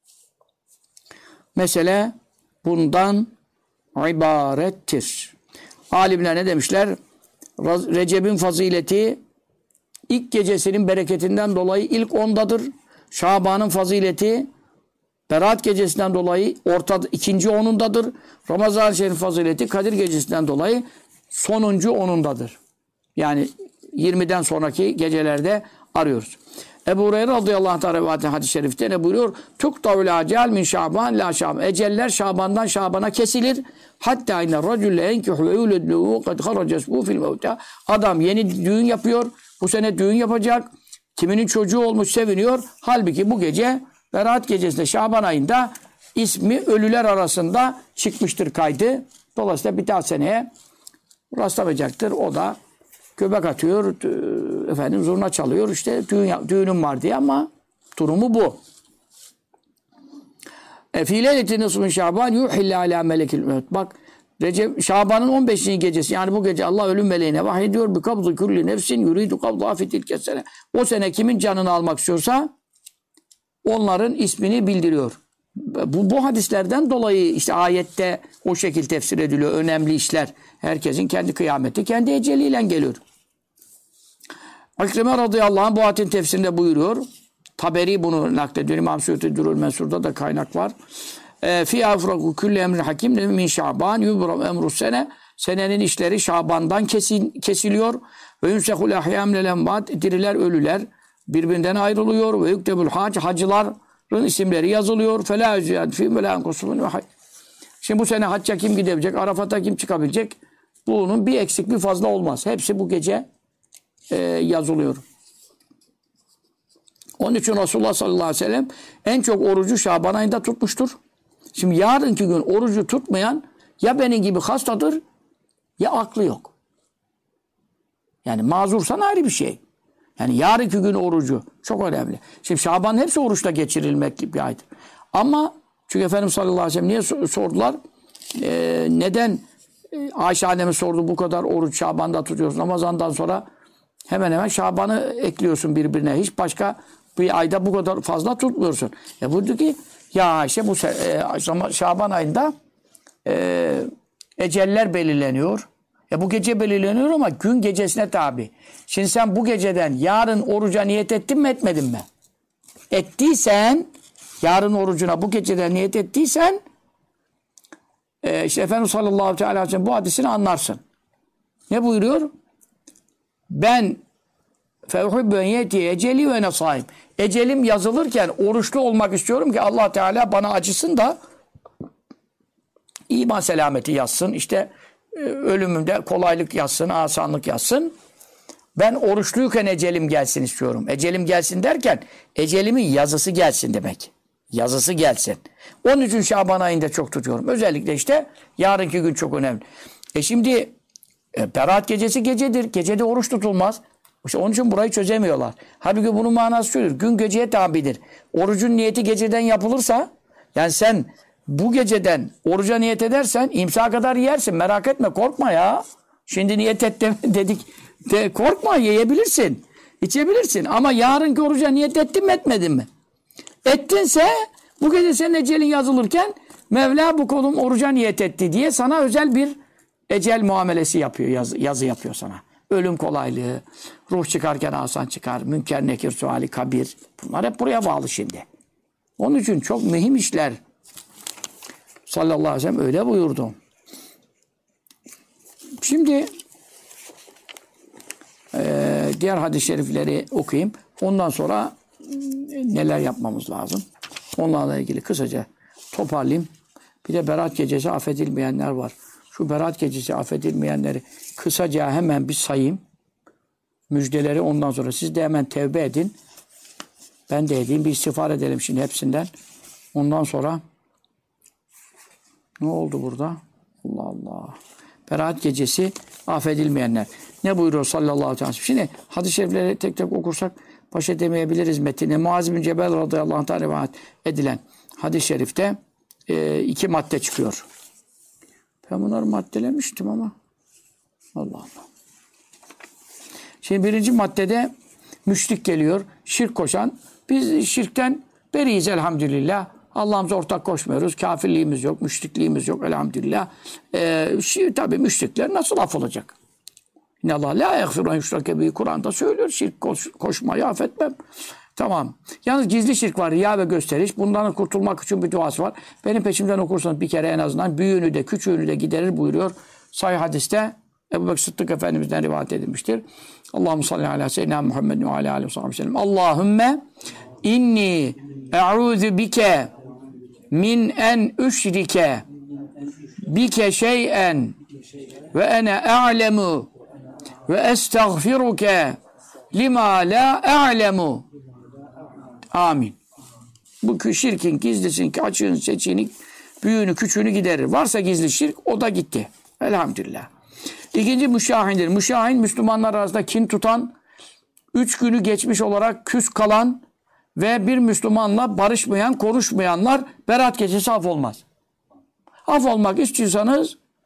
Mesele bundan ibarettir. Alimler ne demişler? Recep'in fazileti ilk gecesinin bereketinden dolayı ilk 10'dadır. Şaban'ın fazileti Berat gecesinden dolayı ikinci 10'undadır. Ramazan-ı Şerif fazileti Kadir gecesinden dolayı sonuncu 10'undadır. Yani 20'den sonraki gecelerde arıyoruz. Ebu Hureyre radıyallahu anh hadis-i şerifte ne buyuruyor? Tuktavul acel min şaban la şaban. Eceller Şaban'dan Şaban'a kesilir. Hatta inne racülle enkihu ve yuledluhu kad haracesbu fil mevta. Adam yeni düğün yapıyor. Bu sene düğün yapacak. Kiminin çocuğu olmuş seviniyor. Halbuki bu gece Berat gecesinde Şaban ayında ismi ölüler arasında çıkmıştır kaydı. Dolayısıyla bir daha seneye rastlamayacaktır. O da göbek atıyor, efendim zurna çalıyor, işte düğünüm var diye ama durumu bu. Fî leyletin nisfin Şaban yuhille alâ melekil mevt. Bak Şaban'ın 15. gecesi yani bu gece Allah ölüm meleğine vahyediyor. Bi kabdı kulli nefsin yuridu kabdı fitilke sene. O sene kimin canını almak istiyorsa onların ismini bildiriyor. Bu hadislerden dolayı işte ayette o şekil tefsir ediliyor. Önemli işler. Herkesin kendi kıyameti, kendi eceliyle geliyor. İkrime radıyallahu anh bu ayetin tefsirinde buyuruyor. Taberi bunu naklediyor. İmam Suyuti Durul Mensur'da da kaynak var. Fi afraku kulli emri hakim min Şaban yubram emru sene. Senenin işleri Şaban'dan kesiliyor. Ve yunsekul ahyam lel emvat. Diriler, ölüler birbirinden ayrılıyor. Ve yüktebül hac. Hacıların isimleri yazılıyor. Felâ ziyad fî melân kusumun ve hac. Şimdi bu sene hacca kim gidebilecek? Arafat'a kim çıkabilecek? Bunun bir eksik bir fazla olmaz. Hepsi bu gece yazılıyor. Onun için Resulullah sallallahu aleyhi ve sellem en çok orucu Şaban ayında tutmuştur. Şimdi yarınki gün orucu tutmayan ya benim gibi hastadır ya aklı yok. Yani mazursan ayrı bir şey. Yani yarınki gün orucu çok önemli. Şimdi Şaban'ın hepsi oruçla geçirilmek gibi bir aydır. Ama çünkü Efendimiz sallallahu aleyhi ve sellem niye sordular? Neden Ayşe annemiz sordu bu kadar oruç Şaban'da tutuyorsun? Ramazan'dan sonra hemen hemen Şaban'ı ekliyorsun birbirine. Hiç başka bir ayda bu kadar fazla tutmuyorsun. Buyurdu ki ya Ayşe bu Şaban ayında eceller belirleniyor. Bu gece belirleniyor ama gün gecesine tabi. Şimdi sen bu geceden yarın oruca niyet ettin mi etmedin mi? Ettiysen yarın orucuna bu geceden niyet ettiysen işte Efendimiz sallallahu aleyhi ve sellem bu hadisini anlarsın. Ne buyuruyor? Ben fevhübbün yeti eceli ve nesaim. Ecelim yazılırken oruçlu olmak istiyorum ki Allah Teala bana acısın da iman selameti yazsın. İşte ölümümde kolaylık yazsın, asanlık yazsın. Ben oruçluyken ecelim gelsin istiyorum. Ecelim gelsin derken ecelimin yazısı gelsin demek. Yazısı gelsin. Onun için Şaban ayında çok tutuyorum. Özellikle işte yarınki gün çok önemli. Şimdi Berat gecesi gecedir. Gecede oruç tutulmaz. İşte onun için burayı çözemiyorlar. Halbuki bunun manası şudur. Gün geceye tabidir. Orucun niyeti geceden yapılırsa yani sen bu geceden oruca niyet edersen imsaha kadar yersin. Merak etme, korkma ya. Şimdi niyet et dedik. Korkma, yiyebilirsin. İçebilirsin. Ama yarınki oruca niyet ettin mi etmedin mi? Ettinse bu gece senin ecelin yazılırken Mevla bu kolum oruca niyet etti diye sana özel bir ecel muamelesi yapıyor. Yazı yapıyor sana. Ölüm kolaylığı, ruh çıkarken asan çıkar, münker nekir suali kabir. Bunlar hep buraya bağlı şimdi. Onun için çok mühim işler. Sallallahu aleyhi ve sellem öyle buyurdu. Şimdi diğer hadis-i şerifleri okuyayım. Ondan sonra neler yapmamız lazım? Onlarla ilgili kısaca toparlayayım. Bir de Berat gecesi affedilmeyenler var. Şu Berat gecesi affedilmeyenleri kısaca hemen bir sayayım. Müjdeleri ondan sonra siz de hemen tevbe edin. Ben de edeyim. Bir istiğfar edelim şimdi hepsinden. Ondan sonra ne oldu burada? Allah Allah. Berat gecesi affedilmeyenler. Ne buyuruyor sallallahu aleyhi ve sellem? Şimdi hadis-i şerifleri tek tek okursak baş edemeyebiliriz metnine. Muaz bin Cebel radıyallahu anh'tan rivayet edilen hadis-i şerifte 2 madde çıkıyor. Ben bunları maddelemiştim ama. Allah Allah. Şimdi 1. maddede müşrik geliyor. Şirk koşan. Biz şirkten beriyiz elhamdülillah. Allah'ımıza ortak koşmuyoruz. Kafirliğimiz yok. Müşrikliğimiz yok elhamdülillah. Tabii müşrikler nasıl affolacak? İnne Allah la yagfiru en yushrake bihi. Kur'an'da söylüyor. Şirk koşmayı affetmem. Tamam. Yalnız gizli şirk var. Riya ve gösteriş. Bundan kurtulmak için bir duası var. Benim peşimden okursanız bir kere en azından büyüğünü de küçüğünü de giderir buyuruyor. Sahih hadiste Ebu Bekir Sıddık Efendimiz'den rivayet edilmiştir. Allahümme salli ala seyyidina Muhammedin ve ala aleyhi ve sellem. Allahümme inni e'udhu bike min en üşrike bike şey'en ve ene a'lemu ve estağfiruke lima la a'lemu. Amin. Bu şirkin gizlisini, açığını, seçiğini, büyüğünü, küçüğünü giderir. Varsa gizli şirk o da gitti. Elhamdülillah. 2. müşahindir. Müşahin Müslümanlar arasında kin tutan, 3 günü geçmiş olarak küs kalan ve bir Müslümanla barışmayan, konuşmayanlar Berat gecesi af olmaz. Af olmak istiyorsanız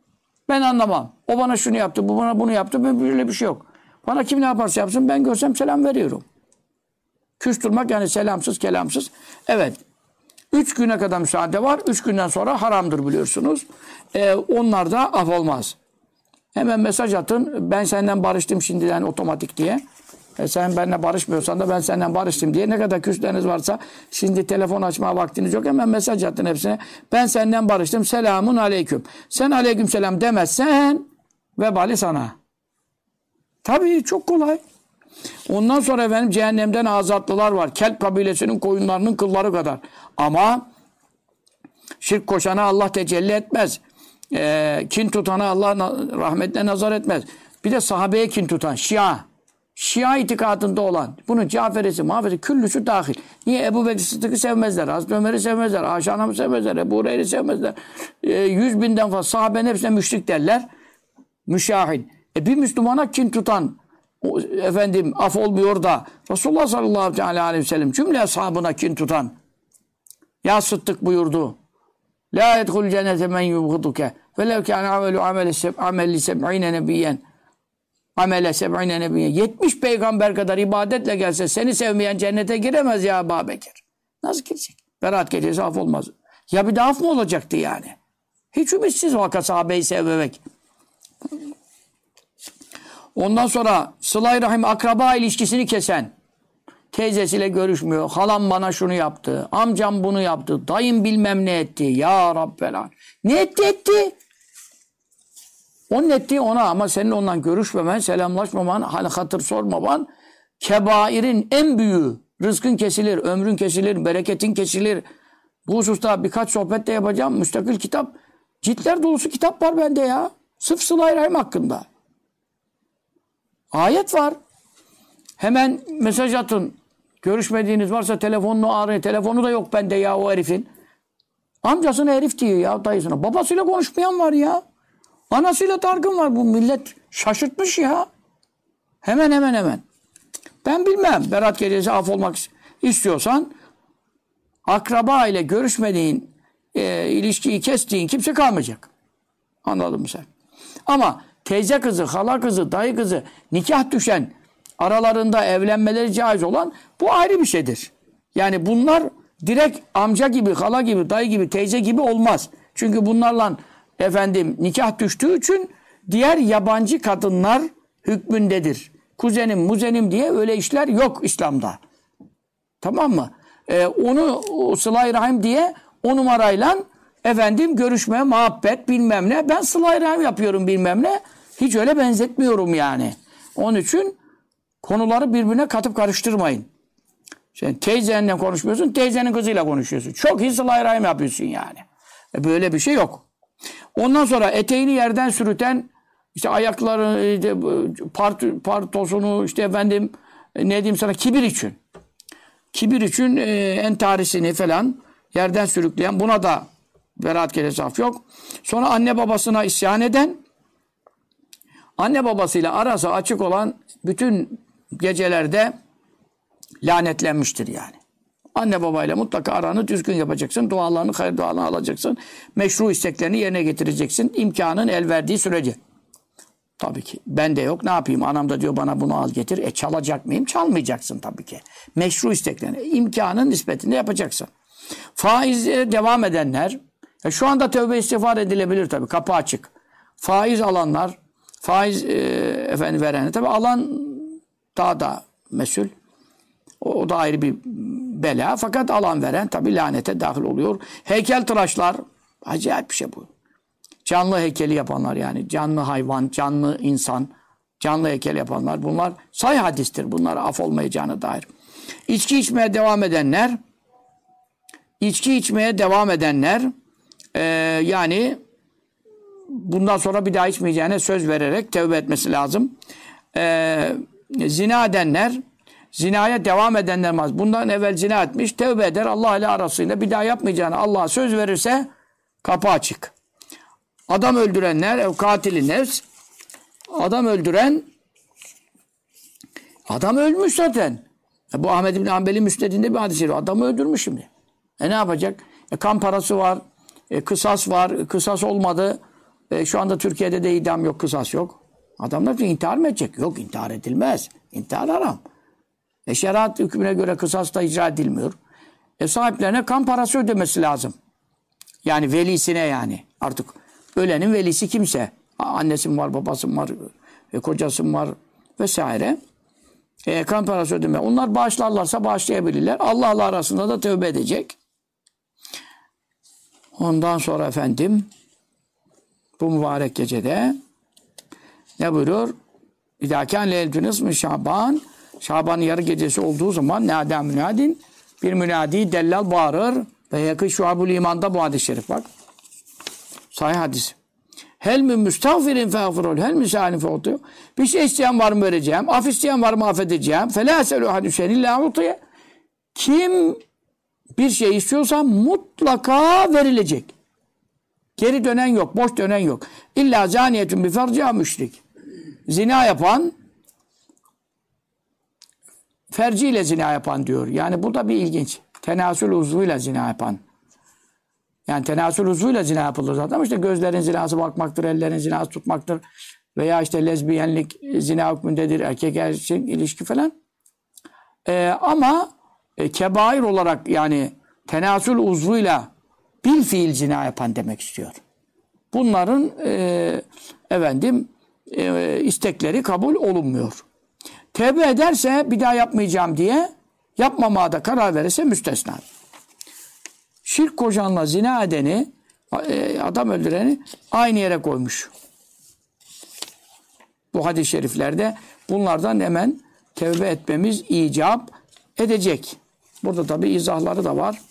Ben anlamam. O bana şunu yaptı, bu bana bunu yaptı. Böyle bir şey yok. Bana kim ne yaparsa yapsın ben görsem selam veriyorum. Küstürmek yani selamsız kelamsız. Evet. 3 güne kadar müsaade var. 3 günden sonra haramdır biliyorsunuz. Onlar da af olmaz. Hemen mesaj atın. Ben senden barıştım şimdiden otomatik diye. Sen benimle barışmıyorsan da ben senden barıştım diye. Ne kadar küsleriniz varsa şimdi telefon açma vaktiniz yok. Hemen mesaj atın hepsine. Ben senden barıştım. Selamun aleyküm. Sen aleyküm selam demezsen vebali sana. Tabii çok kolay. Ondan sonra efendim cehennemden azatlılar var. Kelp kabilesinin koyunlarının kılları kadar. Ama şirk koşana Allah tecelli etmez. Kin tutana Allah rahmetine nazar etmez. Bir de sahabeye kin tutan Şia. Şia itikadında olan. Bunun Cafer'isi, Mağfer'isi, küllüsü dahil. Niye Ebu Bekir Sıddık'ı sevmezler? Hazreti Ömer'i sevmezler. Ayşe Hanım'ı sevmezler. Ebu Hureyre'yi sevmezler. 100.000'den fazla sahabenin hepsine müşrik derler. Müşahin. Bir Müslümana kin tutan efendim af olmuyor da Resulullah sallallahu aleyhi ve sellem cümle ashabına kin tutan ya Sıddık buyurdu. La yedhul cennete men yubgıduke velev kâne ameli seb'ine nebiyyen amele seb'ine nebiyyen 70 peygamber kadar ibadetle gelse seni sevmeyen cennete giremez ya Ebu Bekir. Nasıl girecek? Berat gecesi af olmaz. Ya bir de af mı olacaktı yani? Hiç ümitsiz vaka sahabeyi sevmemek. Ondan sonra sıla-i rahim akraba ilişkisini kesen, teyzesiyle görüşmüyor, halam bana şunu yaptı, amcam bunu yaptı, dayım bilmem ne etti, ya Rabbel Alem. Ne etti? Onun ettiği ona ama senin ondan görüşmemen, selamlaşmaman, hal hatır sormaman, kebairin en büyüğü. Rızkın kesilir, ömrün kesilir, bereketin kesilir. Bu hususta birkaç sohbet de yapacağım, müstakil kitap. Ciltler dolusu kitap var bende ya. Sırf sıla-i rahim hakkında. Ayet var. Hemen mesaj atın. Görüşmediğiniz varsa telefonunu arayın. Telefonu da yok bende ya o herifin. Amcasına herif diyor ya dayısına. Babasıyla konuşmayan var ya. Anasıyla dargın var. Bu millet şaşırtmış ya. Hemen. Ben bilmem. Berat gecesi af olmak istiyorsan akraba ile görüşmediğin ilişkiyi kestiğin kimse kalmayacak. Anladın mı sen? Ama teyze kızı, hala kızı, dayı kızı nikah düşen aralarında evlenmeleri caiz olan bu ayrı bir şeydir. Yani bunlar direkt amca gibi, hala gibi, dayı gibi, teyze gibi olmaz. Çünkü bunlarla efendim nikah düştüğü için diğer yabancı kadınlar hükmündedir. Kuzenim, muzenim diye öyle işler yok İslam'da. Tamam mı? Onu sıla-i rahim diye o numarayla efendim görüşme, muhabbet bilmem ne. Ben sıla-i rahim yapıyorum bilmem ne. Hiç öyle benzetmiyorum yani. Onun için konuları birbirine katıp karıştırmayın. Sen teyzenle konuşmuyorsun, teyzenin kızıyla konuşuyorsun. Çok iyi sıla-i rahim yapıyorsun yani. Böyle bir şey yok. Ondan sonra eteğini yerden sürüten, işte ayakları, partosunu, işte efendim ne diyeyim sana, kibir için. Kibir için entarisini falan yerden sürükleyen, buna da beraat gecesi af yok. Sonra anne babasına isyan eden, anne babasıyla arası açık olan bütün gecelerde lanetlenmiştir yani. Anne babayla mutlaka aranı düzgün yapacaksın. Dualarını, hayır dualarını alacaksın. Meşru isteklerini yerine getireceksin. İmkanın el verdiği sürece. Tabii ki. Ben de yok. Ne yapayım? Anam da diyor bana bunu al getir. Çalacak mıyım? Çalmayacaksın tabii ki. Meşru isteklerini, imkanın nispetinde yapacaksın. Faize devam edenler, şu anda tövbe istiğfar edilebilir tabii. Kapı açık. Faiz alanlar, faiz verenler. Tabii alan daha da mesul. O da ayrı bir bela. Fakat alan veren tabii lanete dahil oluyor. Heykeltıraşlar, acayip bir şey bu. Canlı heykeli yapanlar yani. Canlı hayvan, canlı insan, canlı heykel yapanlar. Bunlar sahih hadistir. Bunlar af olmayacağına dair. İçki içmeye devam edenler, yani bundan sonra bir daha içmeyeceğine söz vererek tevbe etmesi lazım. Zina edenler, zinaya devam edenler var. Bundan evvel zina etmiş, tevbe eder. Allah ile arasıyla bir daha yapmayacağını Allah'a söz verirse kapı açık. Adam öldürenler, katili nefs. Adam öldüren, adam ölmüş zaten. Bu Ahmed İbni Hanbel'in müsnedinde bir hadis-i şerif. Adamı öldürmüş şimdi. Ne yapacak? Kan parası var, kısas var, kısas olmadı. Şu anda Türkiye'de de idam yok, kısas yok. Adamlar da intihar mı edecek? Yok, intihar edilmez. İntihar haram. Şeriat hükmüne göre kısas da icra edilmiyor. Sahiplerine kan parası ödemesi lazım. Yani velisine yani. Artık ölenin velisi kimse. Annesi mi var, babası mı var, kocası mı var vesaire. Kan parası ödeme. Onlar bağışlarlarsa bağışlayabilirler. Allah'la arasında da tövbe edecek. Ondan sonra efendim bu mübarek gecede ne buyuruyor? İdâkân leyletün ismi Şaban. Şaban'ın yarı gecesi olduğu zaman nâdâ münâdin, bir münadi dellal bağırır ve yakın şuabul imanda bu hadis-i şerif bak. Sahih hadis. Hel min müstağfirin feğfirul, hel misâlin feğutuyor. Bir şey isteyen var mı vereceğim, af isteyen var mı affedeceğim. Felâ eselû hadüsen illâ utuye. Kim bir şey istiyorsa mutlaka verilecek. Geri dönen yok, boş dönen yok. İlla zaniyetun bi ferciha müşrik. Zina yapan, ferciyle zina yapan diyor. Yani bu da bir ilginç. Tenasül uzvuyla zina yapan. Yani tenasül uzvuyla zina yapılır zaten. Ama işte gözlerin zinası bakmaktır, ellerin zinası tutmaktır. Veya işte lezbiyenlik zina hükmündedir, erkek erkek ilişki falan. Ama kebair olarak yani tenasül uzvuyla bil fiil zina yapan demek istiyor. Bunların istekleri kabul olunmuyor. Tevbe ederse bir daha yapmayacağım diye yapmamaya da karar verirse müstesna. Şirk koşanla zina edeni, adam öldüreni aynı yere koymuş. Bu hadis-i şeriflerde bunlardan hemen tevbe etmemiz icap edecek. Burada tabi izahları da var.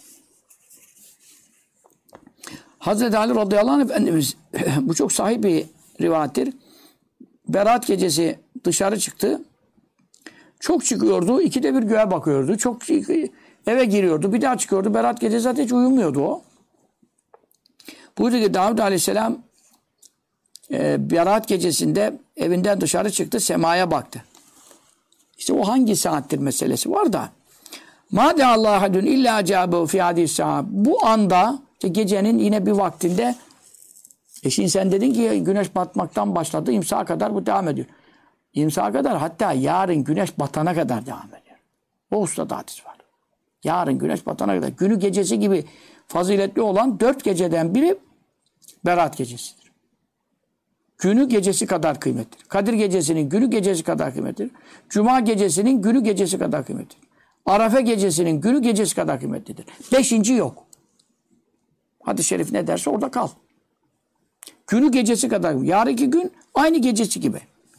Hazreti Ali radıyallahu anh Efendimiz bu çok sahih bir rivayettir. Berat gecesi dışarı çıktı. Çok çıkıyordu. İkide bir göğe bakıyordu. Çok eve giriyordu. Bir daha çıkıyordu. Berat gecesi zaten hiç uyumuyordu o. Buyurdu ki Davud aleyhisselam Berat gecesinde evinden dışarı çıktı. Semaya baktı. İşte o hangi saattir meselesi var da. Mâde Allah'a dün illa câbehu fî hadîs sâhâb. Bu anda işte gecenin yine bir vaktinde şimdi sen dedin ki güneş batmaktan başladı. İmsaha kadar bu devam ediyor. İmsaha kadar hatta yarın güneş batana kadar devam ediyor. O ustada hadis var. Yarın güneş batana kadar. Günü gecesi gibi faziletli olan 4 geceden biri Berat gecesidir. Günü gecesi kadar kıymetlidir. Kadir gecesinin günü gecesi kadar kıymetlidir. Cuma gecesinin günü gecesi kadar kıymetlidir. Arafe gecesinin günü gecesi kadar kıymetlidir. 5. yok. Hadis-i şerif ne derse orada kal. Günü gecesi kadar. Yarınki gün aynı gecesi gibi.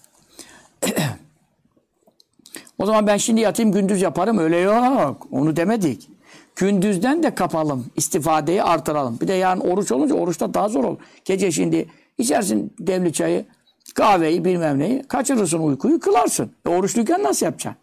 O zaman ben şimdi yatayım gündüz yaparım. Öyle yok. Onu demedik. Gündüzden de kapalım. İstifadeyi artıralım. Bir de yarın oruç olunca oruçta daha zor olur. Gece şimdi içersin demli çayı, kahveyi bilmem neyi. Kaçırırsın uykuyu, kılarsın. Oruçluyken nasıl yapacaksın?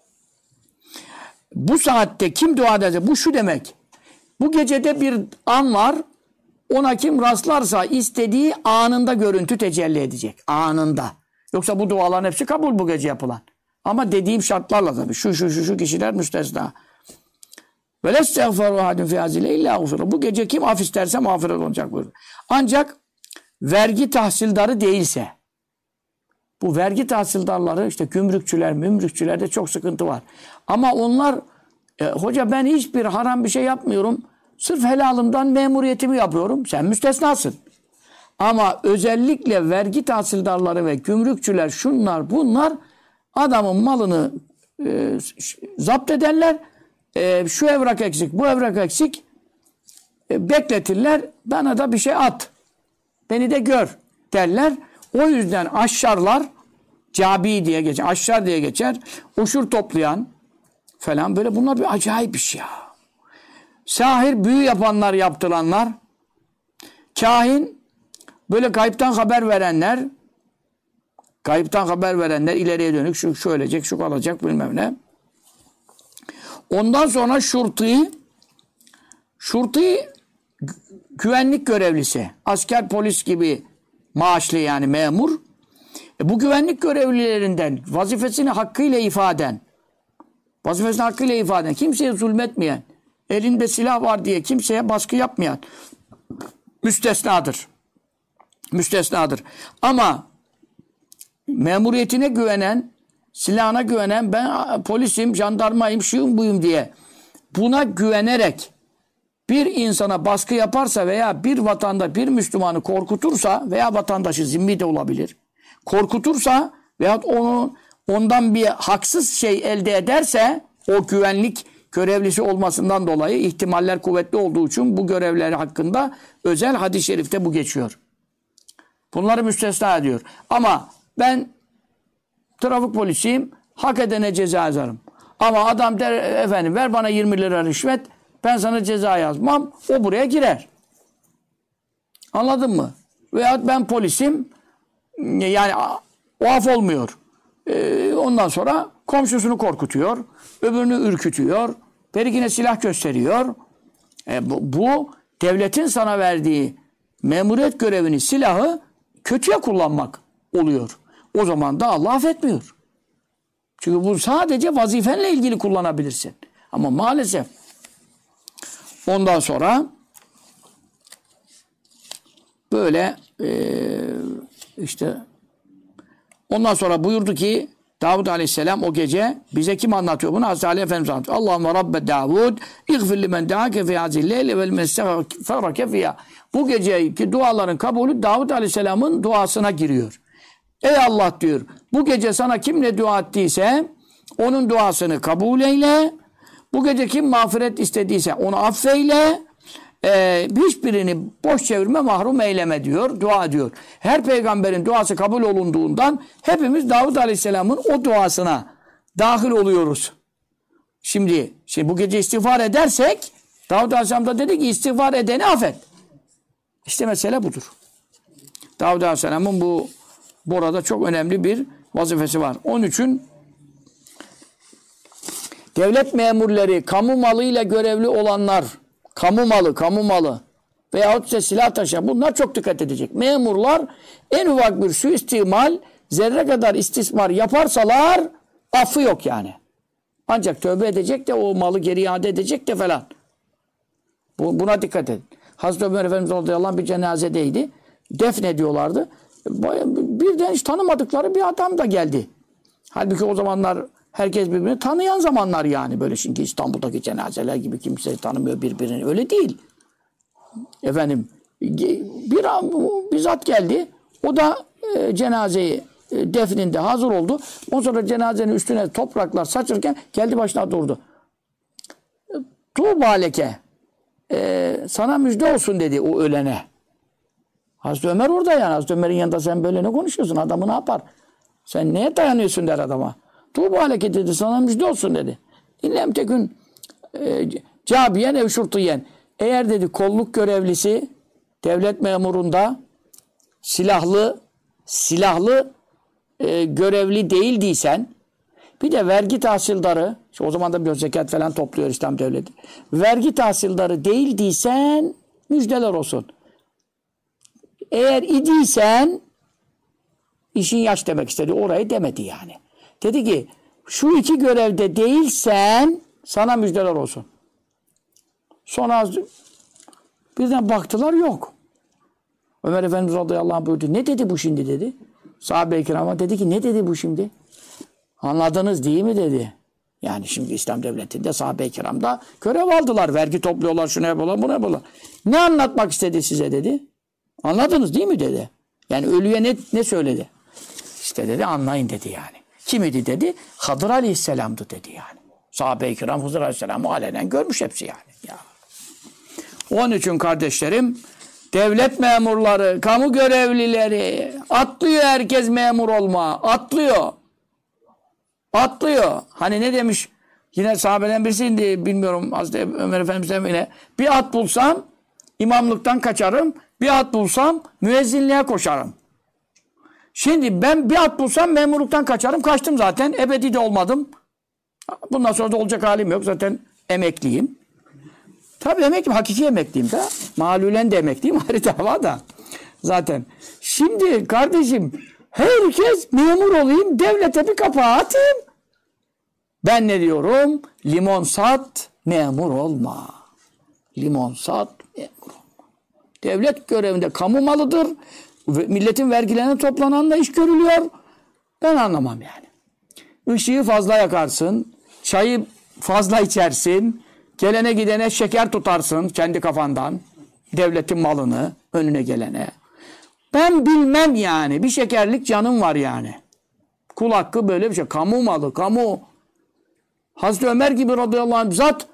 Bu saatte kim dua ederse bu şu demek. Bu gecede bir an var. Ona kim rastlarsa istediği anında görüntü tecelli edecek. Anında. Yoksa bu duaların hepsi kabul bu gece yapılan. Ama dediğim şartlarla tabii. Şu kişiler müstesna. Ve lestağfiru ahadun fi hazile illa gufira. Bu gece kim af isterse mağfiret olacak buyurdu. Ancak vergi tahsildarı değilse, bu vergi tahsildarları işte mümrükçülerde çok sıkıntı var. Ama onlar hoca ben hiçbir haram bir şey yapmıyorum. Sırf helalımdan memuriyetimi yapıyorum. Sen müstesnasın. Ama özellikle vergi tahsildarları ve gümrükçüler şunlar bunlar adamın malını zapt ederler. Şu evrak eksik, bu evrak eksik. Bekletirler. Bana da bir şey at. Beni de gör derler. O yüzden aşşarlar cabi diye geçer. Aşşar diye geçer. Uşur toplayan falan böyle bunlar bir acayip bir şey ya. Sahir büyü yapanlar yaptıranlar. Kahin böyle gayipten haber verenler ileriye dönük şu ölecek, şu kalacak bilmem ne. Ondan sonra şurti güvenlik görevlisi. Asker, polis gibi maaşlı yani memur. Bu güvenlik görevlilerinden vazifesini hakkıyla ifaden, kimseye zulmetmeyen, elinde silah var diye kimseye baskı yapmayan müstesnadır. müstesnadır. Ama memuriyetine güvenen, silahına güvenen, ben polisim, jandarmayım, şuyum buyum diye buna güvenerek bir insana baskı yaparsa veya bir vatanda bir Müslümanı korkutursa veya vatandaşı zimmi de olabilir, korkutursa veyahut ondan bir haksız şey elde ederse o güvenlik görevlisi olmasından dolayı ihtimaller kuvvetli olduğu için bu görevleri hakkında özel hadis-i şerifte bu geçiyor. Bunları müstesna ediyor. Ama ben trafik polisiyim, hak edene ceza yazarım. Ama adam der efendim ver bana 20 lira rüşvet, ben sana ceza yazmam, o buraya girer. Anladın mı? Veyahut ben polisim, yani o af olmuyor. Ondan sonra komşusunu korkutuyor, öbürünü ürkütüyor, berikine silah gösteriyor. Bu devletin sana verdiği memuriyet görevini, silahı kötüye kullanmak oluyor. O zaman da Allah affetmiyor. Çünkü bu sadece vazifenle ilgili kullanabilirsin. Ama maalesef ondan sonra böyle işte ondan sonra buyurdu ki Davud Aleyhisselam o gece bize kim anlatıyor bunu? Hazreti Ali Efendimiz anlatıyor. Allahümme Rabbe Davud İğfir limen da'ake fi hazil leyle vel mestağfarake fiyâ. Bu geceki duaların kabulü Davud Aleyhisselam'ın duasına giriyor. Ey Allah diyor, bu gece sana kim ne dua ettiyse onun duasını kabul eyle. Bu gece kim mağfiret istediyse onu affeyle. Hiçbirini boş çevirme, mahrum eyleme diyor, dua diyor. Her peygamberin duası kabul olunduğundan hepimiz Davud Aleyhisselam'ın o duasına dahil oluyoruz. Şimdi bu gece istiğfar edersek Davud Aleyhisselam da dedi ki istiğfar edeni affet. İşte mesele budur. Davud Aleyhisselam'ın burada çok önemli bir vazifesi var. Onun için devlet memurları, kamu malıyla görevli olanlar, kamu malı veyahut ise silah taşıyan, bunlar çok dikkat edecek. Memurlar en ufak bir suistimal, zerre kadar istismar yaparsalar affı yok yani. Ancak tövbe edecek de o malı geri iade edecek de falan. Buna dikkat edin. Hazreti Ömer Efendimiz radıyallahu anh bir cenazedeydi. Defnediyorlardı. Birden hiç tanımadıkları bir adam da geldi. Halbuki o zamanlar herkes birbirini tanıyan zamanlar yani. Böyle şimdi İstanbul'daki cenazeler gibi kimse tanımıyor birbirini. Öyle değil. Efendim bir zat geldi. O da cenazeyi defninde hazır oldu. Ondan sonra cenazenin üstüne topraklar saçırken geldi başına durdu. Tuğba leke. Sana müjde olsun dedi o ölene. Hazreti Ömer orada yani. Hazreti Ömer'in yanında sen böyle ne konuşuyorsun? Adamı ne yapar? Sen neye dayanıyorsun der adama. Tuğba leke dedi. Sana müjde olsun dedi. İllem tekün cabiyen ev şurtiyen. Eğer dedi kolluk görevlisi devlet memurunda silahlı görevli değildiysen, bir de vergi tahsildarı, o zaman da biliyorsun zekat falan topluyor İslam devleti. Vergi tahsildarı değildiysen müjdeler olsun. Eğer idiysen, işin yaş demek istedi. Orayı demedi yani. Dedi ki şu iki görevde değilsen sana müjdeler olsun. Sonra birden baktılar yok. Ömer Efendimiz radıyallahu anh buyurdu. Ne dedi bu şimdi dedi. Sahabe-i kirama dedi ki ne dedi bu şimdi? Anladınız değil mi dedi. Yani şimdi İslam devletinde sahabe-i kiramda görev aldılar. Vergi topluyorlar, şunu yapıyorlar, bunu yapıyorlar. Ne anlatmak istedi size dedi. Anladınız değil mi dedi. Yani ölüye ne söyledi? İşte dedi anlayın dedi yani. Kim idi dedi? Hıdır Aleyhisselam'dı dedi yani. Sahabe-i kiram Hıdır Aleyhisselam'ı alenen görmüş hepsi yani. Ya. Onun için kardeşlerim devlet memurları, kamu görevlileri atlıyor herkes memur olma. Atlıyor. Hani ne demiş? Yine sahabeden birisiydi bilmiyorum Hazreti Ömer Efendimiz'den yine. Bir at bulsam imamlıktan kaçarım. Bir at bulsam müezzinliğe koşarım. Şimdi ben bir at bulsam memurluktan kaçarım. Kaçtım zaten. Ebedi de olmadım. Bundan sonra da olacak halim yok. Zaten emekliyim. Tabii emekliyim. Hakiki emekliyim de. Malulen de emekliyim. Ayrı dava da. Zaten. Şimdi kardeşim herkes memur olayım. Devlete bir kapağı atayım. Ben ne diyorum? Limon sat, memur olma. Limon sat, memur olma. Devlet görevinde kamu malıdır. Milletin vergilerine toplananla iş görülüyor. Ben anlamam yani. Işığı fazla yakarsın, çayı fazla içersin, gelene gidene şeker tutarsın kendi kafandan, devletin malını önüne gelene. Ben bilmem yani, bir şekerlik canım var yani. Kul hakkı böyle bir şey. Kamu malı, kamu. Hazreti Ömer gibi radıyallahu anh zat,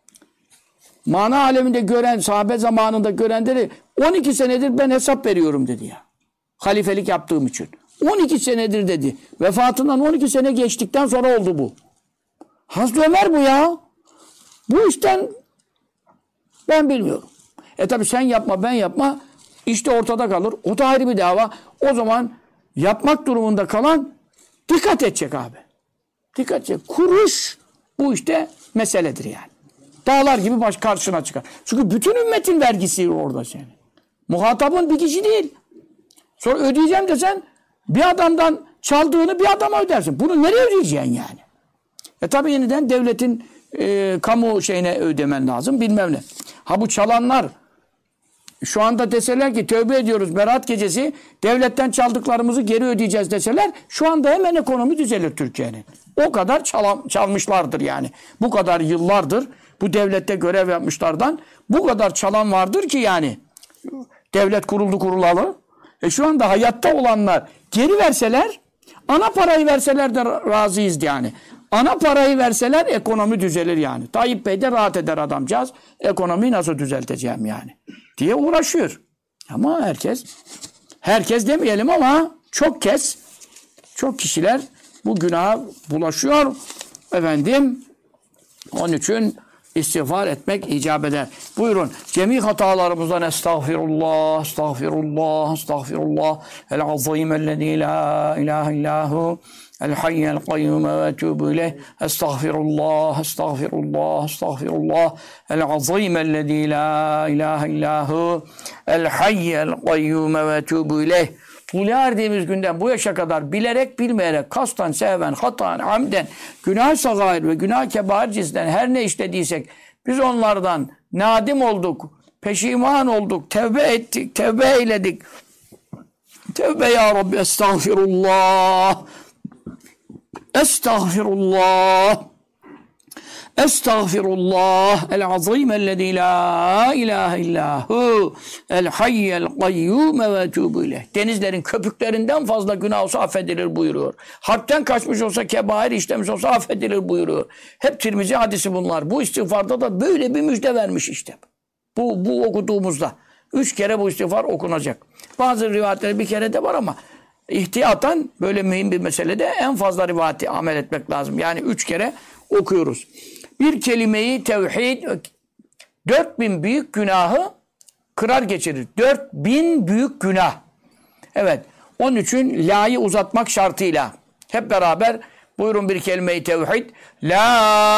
mana aleminde gören, sahabe zamanında görenleri 12 senedir ben hesap veriyorum dedi ya. Halifelik yaptığım için. 12 senedir dedi. Vefatından 12 sene geçtikten sonra oldu bu. Hazreti Ömer bu ya. Bu işten ben bilmiyorum. Tabi sen yapma ben yapma işte ortada kalır. O da ayrı bir dava. O zaman yapmak durumunda kalan dikkat edecek abi. Dikkat edecek. Kuruş bu işte meseledir yani. Dağlar gibi baş karşına çıkar. Çünkü bütün ümmetin vergisi orada senin. Muhatabın bir kişi değil. Sonra ödeyeceğim desen bir adamdan çaldığını bir adama ödersin. Bunu nereye ödeyeceksin yani? Tabi yeniden devletin kamu şeyine ödemen lazım bilmem ne. Ha bu çalanlar şu anda deseler ki tövbe ediyoruz Berat gecesi devletten çaldıklarımızı geri ödeyeceğiz deseler şu anda hemen ekonomi düzelir Türkiye'nin. O kadar çalmışlardır yani. Bu kadar yıllardır bu devlette görev yapmışlardan bu kadar çalan vardır ki yani. Devlet kuruldu kurulalı. Şu anda hayatta olanlar geri verseler, ana parayı verseler de razıyız yani. Ana parayı verseler ekonomi düzelir yani. Tayyip Bey de rahat eder adamcağız. Ekonomiyi nasıl düzelteceğim yani diye uğraşıyor. Ama herkes demeyelim ama çok kişiler bu günaha bulaşıyor. Efendim, onun için istiğfar etmek icap eder. Buyurun. Cemi hatalarımızdan estağfirullah, estağfirullah, estağfirullah. El-azim ellezî la ilahe illahu. El-hayyel kayyume ve etûbü ileyh. Estağfirullah, estağfirullah, estağfirullah. El-azim ellezî la ilahe illahu. El-hayyel kayyume ve etûbü ileyh. Tula erdiğimiz günden bu yaşa kadar bilerek bilmeyerek kastan, seven, hatan, amden, günah sagair ve günah kebair cinsinden her ne işlediysek biz onlardan nadim olduk, peşiman olduk, tevbe ettik, tevbe eyledik. Tevbe ya Rabbi estağfirullah. Estağfirullah. Estağfirullah el-azim ellezî la ilahe illahu el-hayyel kayyume ve etûbü ileyh. Denizlerin köpüklerinden fazla günah olsa affedilir buyuruyor. Harpten kaçmış olsa, kebair işlemiş olsa affedilir buyuruyor. Hep Tirmizi hadisi bunlar. Bu istiğfarda da böyle bir müjde vermiş işte. Bu okuduğumuzda. 3 kere bu istiğfar okunacak. Bazı rivayetler bir kere de var ama ihtiyatan böyle mühim bir meselede en fazla rivayeti amel etmek lazım. Yani 3 kere okuyoruz. Bir kelimeyi tevhid 4000 büyük günahı kırar geçirir. 4000 büyük günah. Evet. Onun için la'yı uzatmak şartıyla. Hep beraber buyurun bir kelimeyi tevhid. La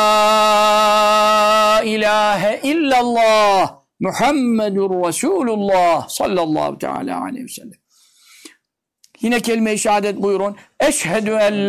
ilahe illallah Muhammedur Resulullah sallallahu teala aleyhi ve sellem. Yine kelime-i şehadet buyurun. Eşhedü en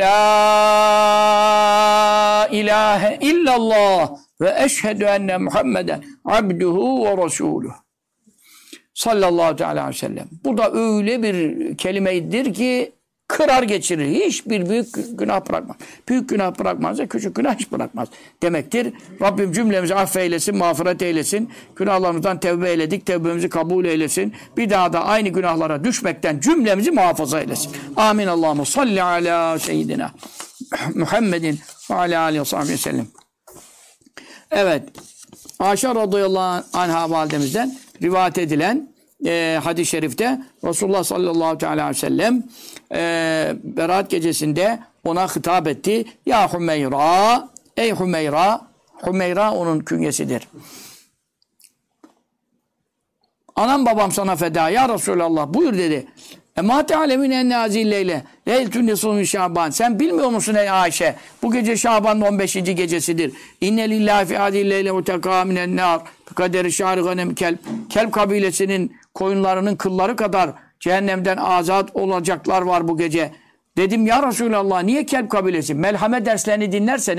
la ilahe illallah ve eşhedü enne Muhammeden abduhu ve resuluhu. Sallallahu teala aleyhi ve sellem. Bu da öyle bir kelimedir ki kırar geçirir. Hiçbir büyük günah bırakmaz. Büyük günah bırakmazsa küçük günah hiç bırakmaz demektir. Rabbim cümlemizi affeylesin, mağfiret eylesin. Günahlarımızdan tevbe eyledik, tevbemizi kabul eylesin. Bir daha da aynı günahlara düşmekten cümlemizi muhafaza eylesin. Amin. Allahümme salli ala seyyidina Muhammedin ve ala aleyhi ve sahibi sellem. Evet. Ayşe radıyallahu anha validemizden rivayet edilen hadis-i şerifte Resulullah sallallahu aleyhi ve sellem Berat gecesinde ona hitap etti. Ya Hümeyra, ey Hümeyra. Hümeyra onun künyesidir. Anam babam sana feda ya Resulallah buyur dedi. Ma te'alemin enne azilleyle leyltün nisfun Şaban. Sen bilmiyor musun ey Ayşe? Bu gece Şaban'ın 15. gecesidir. İnne lillahi fi adilleyle uteka minen nar. Kaderi şari ganem kelp. Kelp kabilesinin koyunlarının kılları kadar cehennemden azat olacaklar var bu gece. Dedim ya Resulallah niye kelp kabilesi? Melhame derslerini dinlerseniz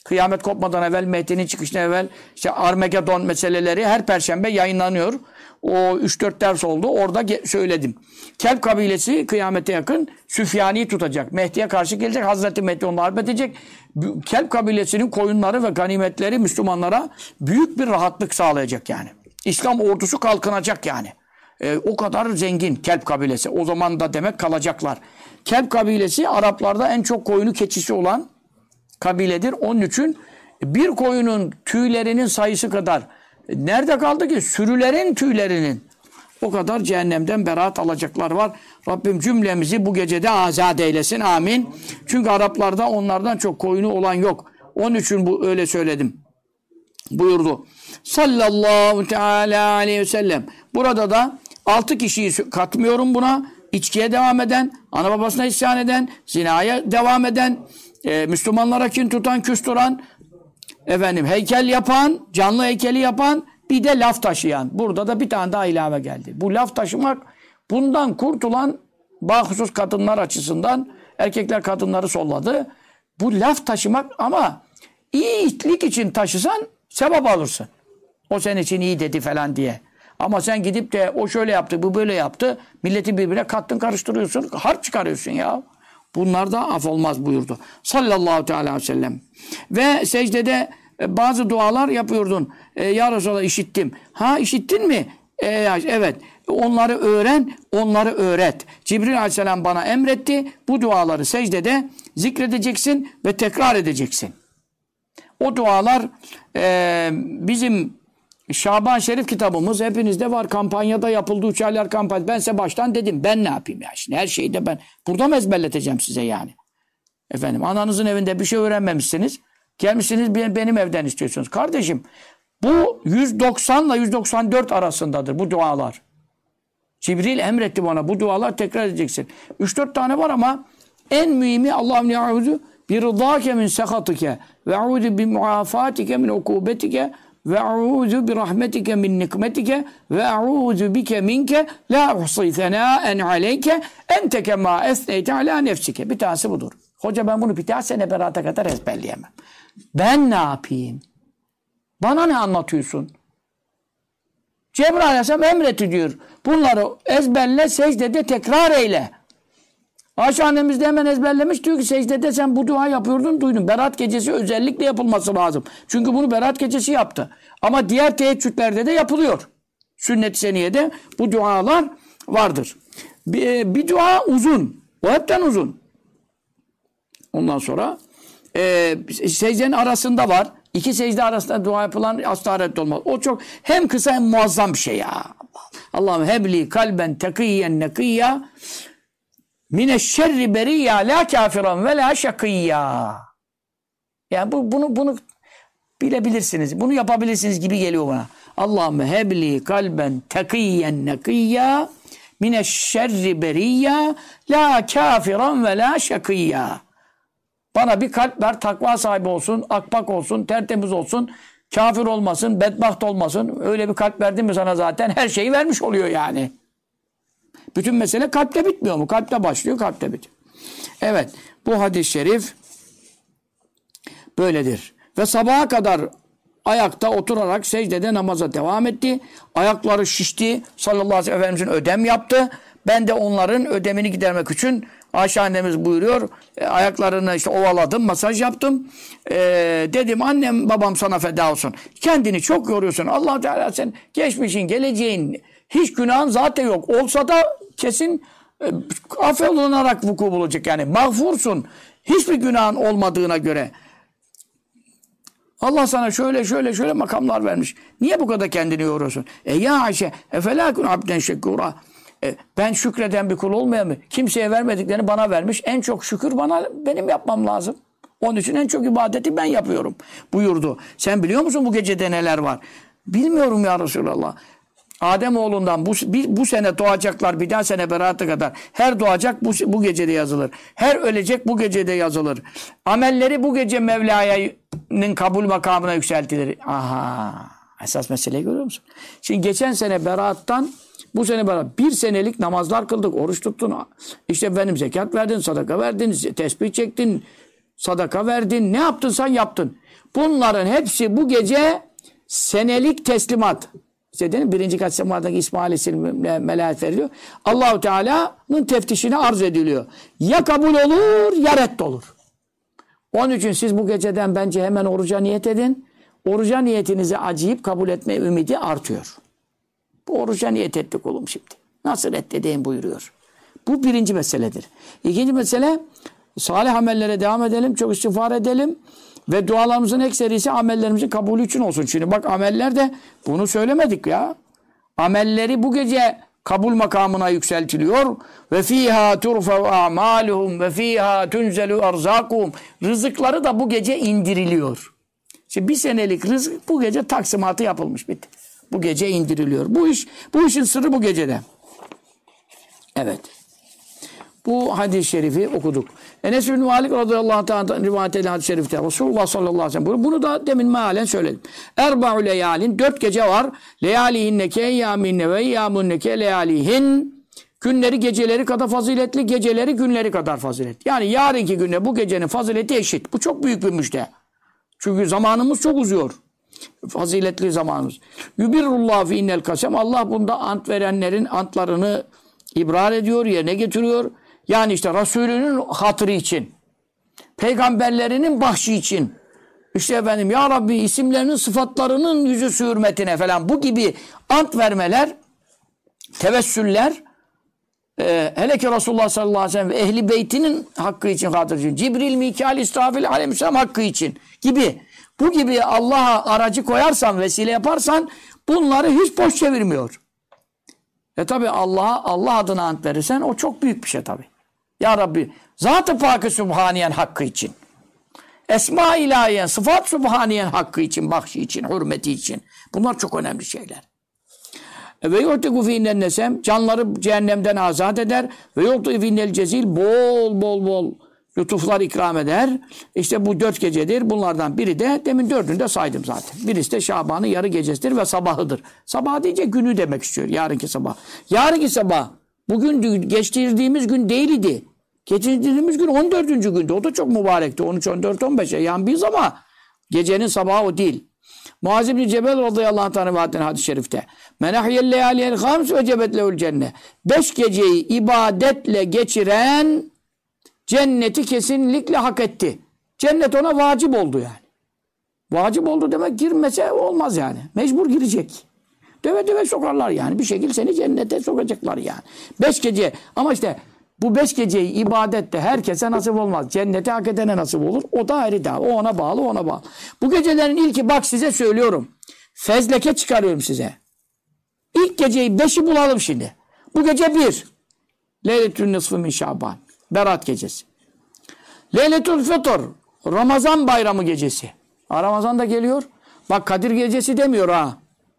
Kıyamet kopmadan evvel, Mehdi'nin çıkışına evvel işte Armagedon meseleleri her perşembe yayınlanıyor. O 3-4 ders oldu. Orada söyledim. Kelp kabilesi kıyamete yakın Süfyani'yi tutacak. Mehdi'ye karşı gelecek. Hazreti Mehdi onu harp edecek. Kelp kabilesinin koyunları ve ganimetleri Müslümanlara büyük bir rahatlık sağlayacak yani. İslam ordusu kalkınacak yani. O kadar zengin Kelp kabilesi. O zaman da demek kalacaklar. Kelp kabilesi Araplarda en çok koyunu keçisi olan kabiledir. Onun için bir koyunun tüylerinin sayısı kadar nerede kaldı ki? Sürülerin tüylerinin o kadar cehennemden beraat alacaklar var. Rabbim cümlemizi bu gecede azat eylesin. Amin. Çünkü Araplarda onlardan çok koyunu olan yok. Onun için bu öyle söyledim. Buyurdu. Sallallahu teala aleyhi ve sellem. Burada da 6 kişiyi katmıyorum buna. İçkiye devam eden, ana babasına isyan eden, zinaya devam eden, Müslümanlara kin tutan, küsturan, heykel yapan, canlı heykeli yapan, bir de laf taşıyan. Burada da bir tane daha ilave geldi. Bu laf taşımak, bundan kurtulan bahusus kadınlar açısından erkekler kadınları solladı. Bu laf taşımak ama iyilik için taşısan sevap alırsın. O senin için iyi dedi falan diye. Ama sen gidip de o şöyle yaptı, bu böyle yaptı. Milleti birbirine kattın karıştırıyorsun. Harp çıkarıyorsun ya. Bunlar da af olmaz buyurdu. Sallallahu teala aleyhi ve sellem. Ve secdede bazı dualar yapıyordun. Ya Resulallah işittim. Ha işittin mi? Evet. Onları öğren, onları öğret. Cibril aleyhisselam bana emretti. Bu duaları secdede zikredeceksin ve tekrar edeceksin. O dualar bizim Şaban Şerif kitabımız hepinizde var. Kampanyada yapıldı. 3 aylar kampanya. Ben size baştan dedim. Ben ne yapayım ya? Şimdi her şeyi de ben burada mı ezberleteceğim size yani? Ananızın evinde bir şey öğrenmemişsiniz. Gelmişsiniz benim evden istiyorsunuz. Kardeşim bu 190 ile 194 arasındadır bu dualar. Cibril emretti bana. Bu dualar tekrar edeceksin. 3-4 tane var ama en mühimi Allah'ım ya'udu bi rıdâke min sehatike ve a'udu bi muafatike min ukubetike ve a'udhu bi rahmetike min nikmetike ve a'udhu bike minke la uhsi senâen aleyke ente kemâ esneyte alâ nefsike. Bir tanesi budur. Hoca ben bunu bir daha sene berata kadar ezberleyemem. Ben ne yapayım? Bana ne anlatıyorsun? Cebrail Aleyhisselam emretti diyor. Bunları ezberle, secdede tekrar eyle. Ayşe annemiz de hemen ezberlemiş. Diyor ki secdede sen bu dua yapıyordun, duydum. Berat gecesi özellikle yapılması lazım. Çünkü bunu Berat gecesi yaptı. Ama diğer teheccüdlerde de yapılıyor. Sünnet-i seniyede bu dualar vardır. Bir dua uzun. O hepten uzun. Ondan sonra secdenin arasında var. 2 secde arasında dua yapılan astaret olmaz. O çok hem kısa hem muazzam bir şey ya. Allah'ım hebli kalben tekiyyen nekiyya mineşşerri beriyya la kafiran ve la şakiyya. Yani bunu bilebilirsiniz. Bunu yapabilirsiniz gibi geliyor bana. Allah'ım hebli kalben tekiyyen nekiyya mineşşerri beriyya la kafiran ve la şakiyya. Bana bir kalp ver, takva sahibi olsun, akbak olsun, tertemiz olsun, kafir olmasın, bedbaht olmasın. Öyle bir kalp verdim mi sana zaten her şeyi vermiş oluyor yani. Bütün mesele kalpte bitmiyor mu? Kalpte başlıyor, kalpte bitiyor. Evet, bu hadis-i şerif böyledir. Ve sabaha kadar ayakta oturarak secdede namaza devam etti. Ayakları şişti. Sallallahu aleyhi ve sellem Efendimizin ödem yaptı. Ben de onların ödemini gidermek için Ayşe annemiz buyuruyor. Ayaklarını işte ovaladım, masaj yaptım. Dedim annem babam sana feda olsun. Kendini çok yoruyorsun. Allah Teala sen geçmişin, geleceğin hiç günahın zaten yok. Olsa da kesin affolunarak vuku bulacak. Yani mağfursun. Hiçbir günahın olmadığına göre. Allah sana şöyle makamlar vermiş. Niye bu kadar kendini yoruyorsun? Ya Ayşe efelâkun abden şekûrâ. Ben şükreden bir kul olmayayım mı? Kimseye vermediklerini bana vermiş. En çok şükür benim yapmam lazım. Onun için en çok ibadeti ben yapıyorum buyurdu. Sen biliyor musun bu gecede neler var? Bilmiyorum ya Resulallah. Ademoğlundan bu sene doğacaklar bir daha sene berata kadar. Her doğacak bu gecede yazılır. Her ölecek bu gecede yazılır. Amelleri bu gece Mevla'nın kabul makamına yükseltilir. Aha. Esas meseleyi görüyor musun? Şimdi geçen sene beraattan bu sene beraber 1 senelik namazlar kıldık, oruç tuttun. İşte zekat verdin, sadaka verdin, tesbih çektin. sadaka verdin, ne yaptınsan yaptın. Bunların hepsi bu gece senelik teslimat. İşte dedim, birinci kat semadaki İsmail Aleyhisselam'a melahat veriliyor. Allahu Teala'nın teftişine arz ediliyor. Ya kabul olur ya reddolur. Onun için siz bu geceden bence hemen oruca niyet edin. Oruca niyetinizi acıyıp kabul etme ümidi artıyor. Bu oruca niyet etti kulum şimdi. Nasıl reddedeyim buyuruyor. Bu birinci meseledir. İkinci mesele, salih amellere devam edelim, çok istiğfar edelim ve dualarımızın ekserisi amellerimizin kabulü için olsun. Şimdi bak, ameller de bunu söylemedik ya. Amelleri bu gece kabul makamına yükseltiliyor. Ve fiha turfa'u a'maluhum ve fiha tunzelu erzakuhum. Rızıkları da bu gece indiriliyor. Şimdi bir senelik rızık bu gece taksimatı yapılmış, bitti. Bu gece indiriliyor. Bu işin sırrı bu gecede. Evet. Bu hadis-i şerifi okuduk. Enes bin Malik radıyallahu ta'ala rivayet edilen hadis-i şerifte Resulullah sallallahu aleyhi ve sellem. Bunu da demin mealen söyledim. Erba'u leyalin, 4 gece var. Leyalihinne ke eyyaminne ve eyyamunne ke leyalihin. Günleri geceleri kadar faziletli, geceleri günleri kadar faziletli. Yani yarınki günle bu gecenin fazileti eşit. Bu çok büyük bir müjde. Çünkü zamanımız çok uzuyor. Faziletli zamanımız. Yubirrullah fi innel kasem. Allah bunda ant verenlerin antlarını ibrar ediyor, yerine getiriyor. Yani işte Resulünün hatırı için, peygamberlerinin bahşi için, işte efendim ya Rabbi isimlerinin sıfatlarının yüzü hürmetine falan, bu gibi ant vermeler, tevessüller, hele ki Resulullah sallallahu aleyhi ve sellem ve ehli beytinin hakkı için, hatırı için, Cibril, Mikail, İsrafil aleyhisselam hakkı için gibi, bu gibi Allah'a aracı koyarsan, vesile yaparsan bunları hiç boş çevirmiyor. Tabi Allah adına ant verirsen o çok büyük bir şey tabi. Ya Rabbi Zat-ı Pak-ı Sübhaniyen hakkı için, Esma-i İlahiyen, Sıfat-ı Sübhaniyen hakkı için, bahşi için, hürmeti için. Bunlar çok önemli şeyler. Ve yu'tiku fînnen nesem, canları cehennemden azat eder. Ve yu'tiku fînnel cezil, bol lütuflar ikram eder. İşte bu 4 gecedir. Bunlardan biri de demin 4'ünü de saydım zaten. Birisi de Şaban'ın yarı gecesidir ve sabahıdır. Sabah deyince günü demek istiyor. Yarınki sabah. Yarınki sabah bugün geçirdiğimiz gün değildi. Geçirdiğimiz gün 14. gündü. O da çok mübarekti. 13, 14, 15'e yan biz ama gecenin sabahı o değil. Muaz ibn Cebel radıyallahu anh hadis-i şerifte. Menahiyel leyaliyel hams ve cebet lehul cennet. 5 geceyi ibadetle geçiren cenneti kesinlikle hak etti. Cennet ona vacip oldu yani. Vacip oldu demek, girmese olmaz yani. Mecbur girecek. Döve döve sokarlar yani. Bir şekilde seni cennete sokacaklar yani. 5 gece ama işte bu 5 geceyi ibadette herkese nasip olmaz. Cennete hak edene nasip olur. O da ayrı da. O ona bağlı. Bu gecelerin ilki, bak size söylüyorum. Fezleke çıkarıyorum size. İlk geceyi 5'i bulalım şimdi. Bu gece 1. Leyletün nısfı min Şaban. Berat gecesi. Leyletül Fıtr. Ramazan bayramı gecesi. Ramazan da geliyor. Bak Kadir gecesi demiyor ha.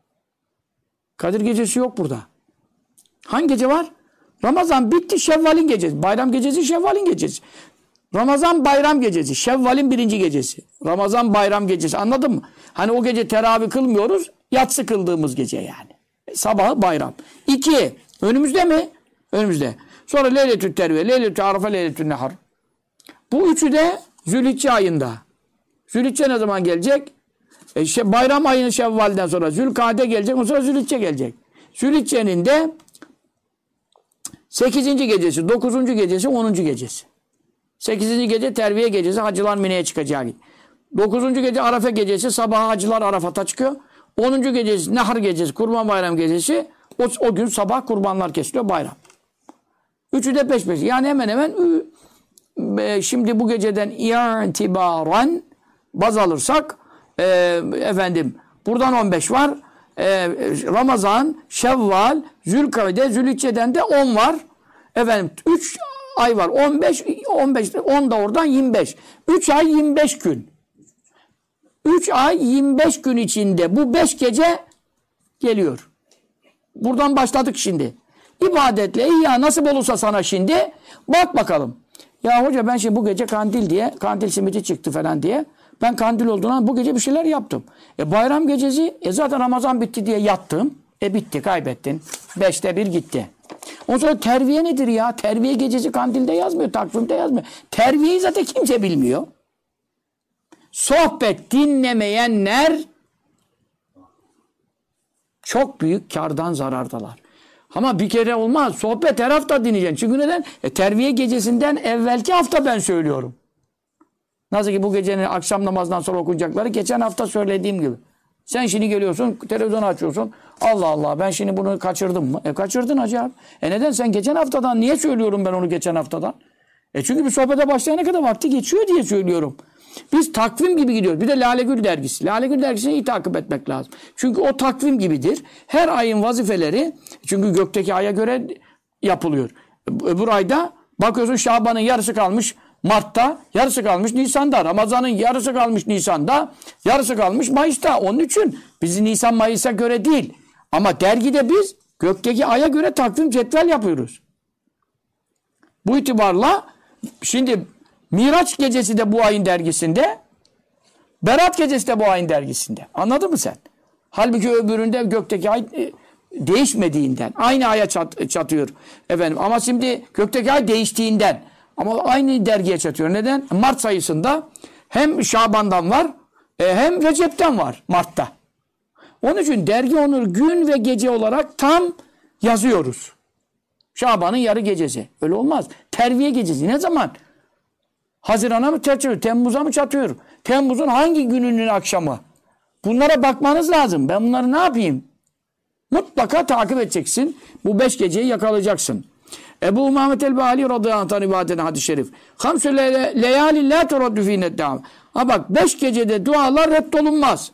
Kadir gecesi yok burada. Hangi gece var? Ramazan bitti, Şevval'in gecesi. Bayram gecesi, Şevval'in gecesi. Ramazan bayram gecesi. Şevval'in 1. gecesi. Ramazan bayram gecesi. Anladın mı? Hani o gece teravih kılmıyoruz. Yatsı kıldığımız gece yani. Sabahı bayram. 2. Önümüzde mi? Önümüzde. Sonra Leyletü Terviye, Leyletü Arafa, Leyletü Nehar. Bu üçü de Zülhicce ayında. Zülhicce ne zaman gelecek? Bayram ayının Şevval'den sonra Zülkade gelecek. Ondan sonra Zülhicce gelecek. Zülhicce'nin de 8. gecesi, 9. gecesi, 10. gecesi. 8. gece Terviye gecesi, hacılar Mine'ye çıkacağı. 9. gece Arafa gecesi, sabah hacılar Arafat'a çıkıyor. 10. gecesi Nahar gecesi, Kurban Bayram gecesi. O gün sabah kurbanlar kesiliyor, bayram. Üçü de peş peşe. Yani hemen hemen şimdi bu geceden itibaren baz alırsak buradan 15 var. Ramazan, Şevval, Zülkade, Zülhicce'den de 10 var. 3 ay var. 15, 10 da oradan 25. 3 ay 25 gün. 3 ay 25 gün içinde bu 5 gece geliyor. Buradan başladık şimdi. İbadetle ya nasip olursa sana şimdi bak bakalım. Ya hoca ben şimdi bu gece kandil diye, kandil simidi çıktı falan diye ben kandil olduğundan bu gece bir şeyler yaptım. Bayram gecesi zaten Ramazan bitti diye yattım. Bitti, kaybettin. 5'te 1 gitti. Ondan sonra terviye nedir ya? Terviye gecesi kandilde yazmıyor, takvimde yazmıyor. Terviyeyi zaten kimse bilmiyor. sohbet dinlemeyenler çok büyük kardan zarardalar. Ama bir kere olmaz. Sohbet her hafta dinleyeceksin. Çünkü neden? Terviye gecesinden evvelki hafta ben söylüyorum. Nasıl ki bu gecenin akşam namazından sonra okunacakları geçen hafta söylediğim gibi. Sen şimdi geliyorsun, televizyonu açıyorsun. Allah Allah, ben şimdi bunu kaçırdım mı? Kaçırdın hacı abi. Neden? Sen geçen haftadan niye söylüyorum ben onu geçen haftadan? Çünkü bir sohbete başlayana kadar vakti geçiyor diye söylüyorum. Biz takvim gibi gidiyoruz. Bir de Lale Gül dergisi. Lale Gül dergisini iyi takip etmek lazım. Çünkü o takvim gibidir. Her ayın vazifeleri, çünkü gökteki aya göre yapılıyor. Öbür ayda bakıyorsun Şaban'ın yarısı kalmış Mart'ta, yarısı kalmış Nisan'da. Ramazan'ın yarısı kalmış Nisan'da, yarısı kalmış Mayıs'ta. Onun için biz Nisan Mayıs'a göre değil. Ama dergide biz gökteki aya göre takvim cetvel yapıyoruz. Bu itibarla şimdi Miraç gecesi de bu ayın dergisinde, Berat gecesi de bu ayın dergisinde. Anladın mı sen? Halbuki öbüründe gökteki ay değişmediğinden, aynı aya çatıyor efendim. Ama şimdi gökteki ay değiştiğinden, ama aynı dergiye çatıyor. Neden? Mart sayısında hem Şaban'dan var, hem Recep'ten var Mart'ta. Onun için dergi onu gün ve gece olarak tam yazıyoruz. Şaban'ın yarı gecesi. Öyle olmaz. Terviye gecesi. Ne zaman? Haziran'a mı çatıyor? Temmuz'a mı çatıyor? Temmuz'un hangi gününün akşamı? Bunlara bakmanız lazım. Ben bunları ne yapayım? Mutlaka takip edeceksin. Bu 5 geceyi yakalayacaksın. Ebu Muhammed el-Bahali radıyallahu anh rivayet eden hadis-i şerif. Hamsü leyali la turaddu fînet devam. Ha bak 5 gecede dualar reddolunmaz.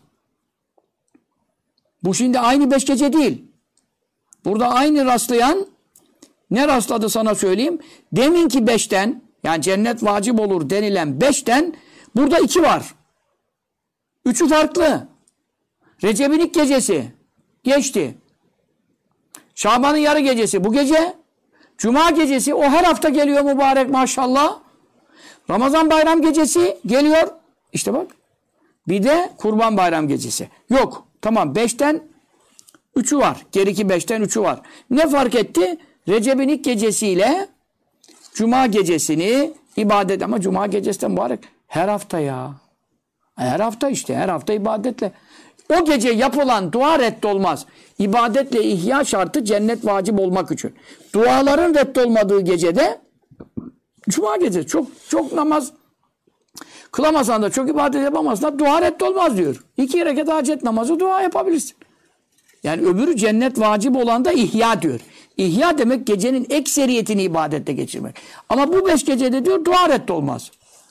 Bu şimdi aynı 5 gece değil. Burada aynı rastlayan ne rastladı sana söyleyeyim. Deminki 5'ten, yani cennet vacip olur denilen 5'ten burada 2 var. 3'ü farklı. Recep'in ilk gecesi geçti. Şaban'ın yarı gecesi bu gece. Cuma gecesi o her hafta geliyor mübarek maşallah. Ramazan bayram gecesi geliyor. İşte bak. Bir de Kurban Bayram gecesi. Yok. Tamam 5'ten 3'ü var. Geriki 5'ten 3'ü var. Ne fark etti? Recep'in ilk gecesiyle Cuma gecesini ibadet, ama Cuma gecesi de mübarek. Her hafta ya. Her hafta işte. Her hafta ibadetle. O gece yapılan dua reddolmaz. İbadetle ihya şartı cennet vacip olmak için. Duaların reddolmadığı gecede Cuma gecesi. Çok namaz kılamasan da, çok ibadet yapamazsan da dua reddolmaz diyor. 2 rekat hacet namazı dua yapabilirsin. Yani öbürü cennet vacip olan da ihya diyor. İhya demek gecenin ekseriyetini ibadette geçirmek. Ama bu 5 gecede diyor dua reddolmaz.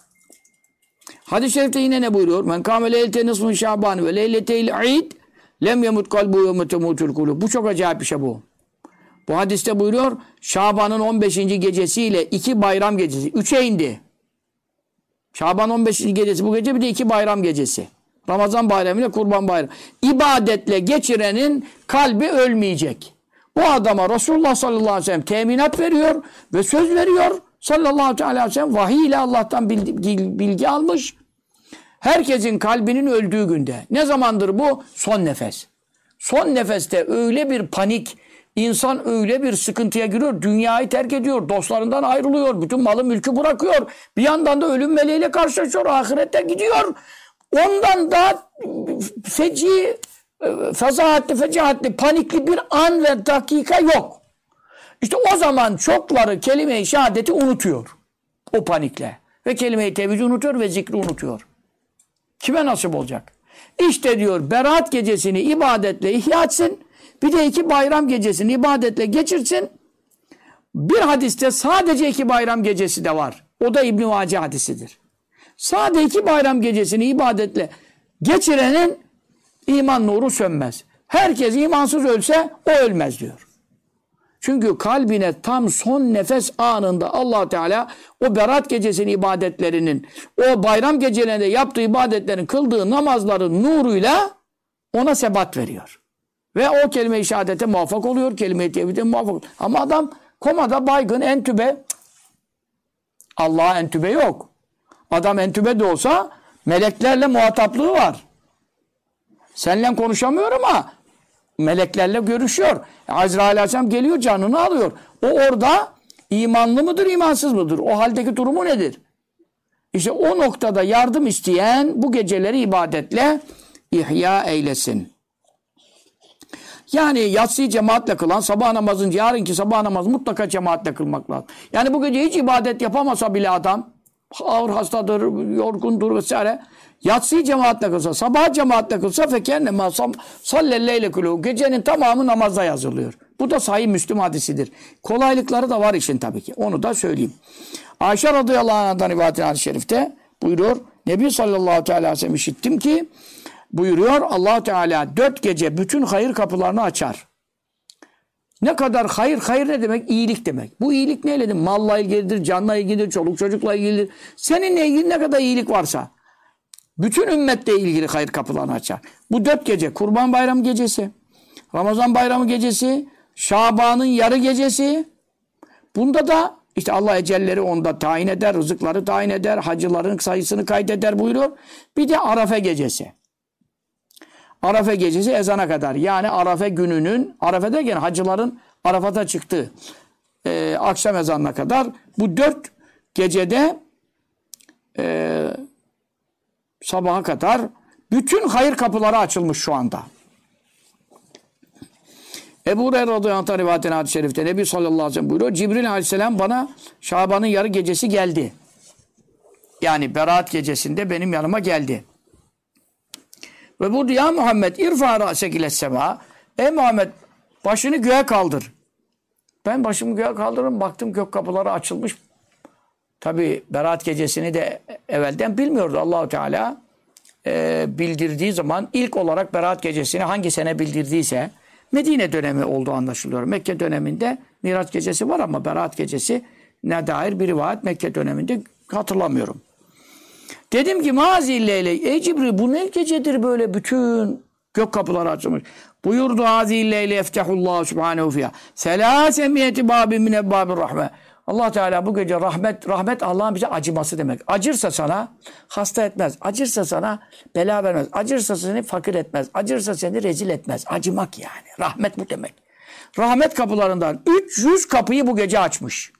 Hadis-i şerifte yine ne buyuruyor? Men kâme leylete nisfun şaban ve leyleteyl id lem yemut kalbu yevme temutul kulub. Bu çok acayip bir şey bu. Bu hadiste buyuruyor, Şaban'ın 15. gecesiyle 2 bayram gecesi. 3'e indi. Şaban 15. gecesi bu gece, bir de 2 bayram gecesi. Ramazan bayramı ile Kurban bayramı. İbadetle geçirenin kalbi ölmeyecek. Bu adama Resulullah sallallahu aleyhi ve sellem teminat veriyor ve söz veriyor. Sallallahu aleyhi ve sellem vahiy ile Allah'tan bilgi almış. Herkesin kalbinin öldüğü günde. Ne zamandır bu? Son nefes. Son nefeste öyle bir panik, insan öyle bir sıkıntıya giriyor. Dünyayı terk ediyor. Dostlarından ayrılıyor. Bütün malı mülkü bırakıyor. Bir yandan da ölüm meleğiyle karşılaşıyor. Ahirette gidiyor. Ondan da feci, fecaatli, panikli bir an ve dakika yok. İşte o zaman çokları kelime-i şehadeti unutuyor. O panikle. Ve kelime-i tevhidi unutuyor ve zikri unutuyor. Kime nasip olacak? İşte diyor Berat gecesini ibadetle ihya etsin. Bir de 2 bayram gecesini ibadetle geçirsin. Bir hadiste sadece 2 bayram gecesi de var. O da İbn-i Vaci hadisidir. Sadece 2 bayram gecesini ibadetle geçirenin iman nuru sönmez. Herkes imansız ölse o ölmez diyor. Çünkü kalbine tam son nefes anında Allah Teala o Berat gecesinin ibadetlerinin, o bayram gecelerinde yaptığı ibadetlerin, kıldığı namazların nuruyla ona sebat veriyor. Ve o kelime-i şehadete muvaffak oluyor, kelime-i tevhide muvaffak oluyor. Ama adam komada, baygın, entübe. Allah'a entübe yok. Adam entübe de olsa meleklerle muhataplığı var. Seninle konuşamıyor ama meleklerle görüşüyor. Azrail Aleyhisselam geliyor, canını alıyor. O orada imanlı mıdır, imansız mıdır? O haldeki durumu nedir? İşte o noktada yardım isteyen bu geceleri ibadetle ihya eylesin. Yani yatsıyı cemaatle kılan sabah namazın, yarınki sabah namazı mutlaka cemaatle kılmak lazım. Yani bu gece hiç ibadet yapamasa bile adam, ağır hastadır, yorgundur vesaire, yatsıyı cemaatle kılsa, sabah cemaatle kılsa fekennema sallelleyle kulu, gecenin tamamı namazda yazılıyor. Bu da Sahih Müslim hadisidir. Kolaylıkları da var işin tabii ki. Onu da söyleyeyim. Ayşe radıyallahu anh'dan rivayet hadis-i şerifte buyuruyor. Nebi sallallahu aleyhi ve sellem işittim ki buyuruyor, Allah Teala 4 gece bütün hayır kapılarını açar. Ne kadar hayır, hayır ne demek? İyilik demek. Bu iyilik neyle demek? Malla ilgilidir, canla ilgilidir, çoluk çocukla ilgilidir. Seninle ilgili ne kadar iyilik varsa bütün ümmetle ilgili hayır kapılarını açar. Bu 4 gece, Kurban Bayramı gecesi, Ramazan Bayramı gecesi, Şaban'ın yarı gecesi. Bunda da işte Allah ecelleri onda tayin eder, rızıkları tayin eder, hacıların sayısını kaydeder buyuruyor. Bir de Arafa gecesi. Arafa gecesi ezana kadar. Yani Arafa gününün, Arafa derken hacıların Arafat'a çıktığı akşam ezanına kadar bu 4 gecede sabaha kadar bütün hayır kapıları açılmış şu anda. Ebu Hureyre radıyallahu anh rivayetin hadis-i şerifte Nebi sallallahu aleyhi ve sellem buyuruyor. Cibril aleyhisselam bana Şaban'ın yarı gecesi geldi. Yani Berat gecesinde benim yanıma geldi. Ve burada ya Muhammed irfa ra'sek ile sema. Ey Muhammed başını göğe kaldır. Ben başımı göğe kaldırırım. Baktım gök kapıları açılmış. Tabi Berat gecesini de evvelden bilmiyordu Allah-u Teala. Bildirdiği zaman ilk olarak Berat gecesini hangi sene bildirdiyse Medine dönemi olduğu anlaşılıyor. Mekke döneminde Miraç gecesi var ama Berat gecesi ne dair bir rivayet Mekke döneminde hatırlamıyorum. Dedim ki mazilleyle ey Cibril bu ne gecedir böyle bütün gök kapıları açılmış. Buyurdu azilleyle eftehullahu subhanehu fiyah. Selâsemiyeti babin min ebbâbir rahme. Allah Teala bu gece rahmet Allah'ın bize acıması demek. Acırsa sana hasta etmez. Acırsa sana bela vermez. Acırsa seni fakir etmez. Acırsa seni rezil etmez. Acımak yani. Rahmet bu demek. Rahmet kapılarından 300 kapıyı bu gece açmış.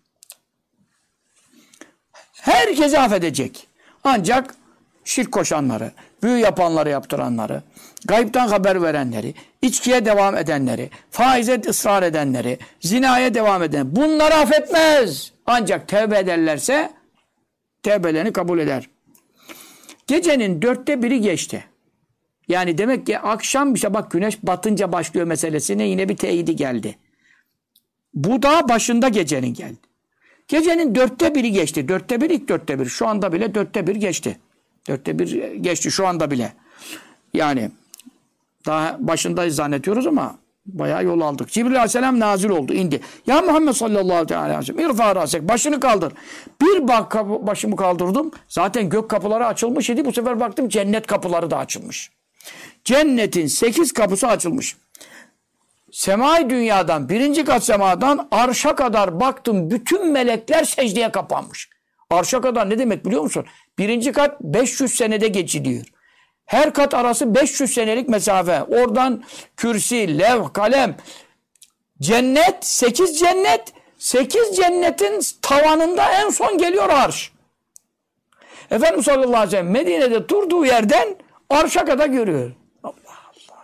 Herkesi affedecek. Ancak şirk koşanları, büyü yapanları yaptıranları, gaybtan haber verenleri, içkiye devam edenleri, faize ısrar edenleri, zinaya devam edenleri bunları affetmez. Ancak tevbe ederlerse tevbelerini kabul eder. Gecenin 1/4 geçti. Yani demek ki akşam işte bak güneş batınca başlıyor meselesine yine bir teyidi geldi. Bu da başında gecenin geldi. Gecenin 1/4 geçti. 1/4 ilk 1/4. Şu anda bile 1/4 geçti. 1/4 geçti şu anda bile. Yani daha başındayız zannediyoruz ama bayağı yol aldık. Cibril aleyhisselam nazil oldu, indi. Ya Muhammed sallallahu aleyhi ve sellem irfa rasek, başını kaldır. Bir başımı kaldırdım. Zaten gök kapıları açılmış idi. Bu sefer baktım cennet kapıları da açılmış. Cennetin 8 kapısı açılmış. Semai dünyadan, 1. kat semadan arşa kadar baktım. Bütün melekler secdeye kapanmış. Arşa kadar ne demek biliyor musun? 1. kat 500 senede geçiliyor. Her kat arası 500 senelik mesafe. Oradan kürsi, levh, kalem. Cennet, 8 cennet. 8 cennetin tavanında en son geliyor arş. Efendimiz sallallahu aleyhi ve sellem Medine'de durduğu yerden arşa kadar görüyor. Allah Allah.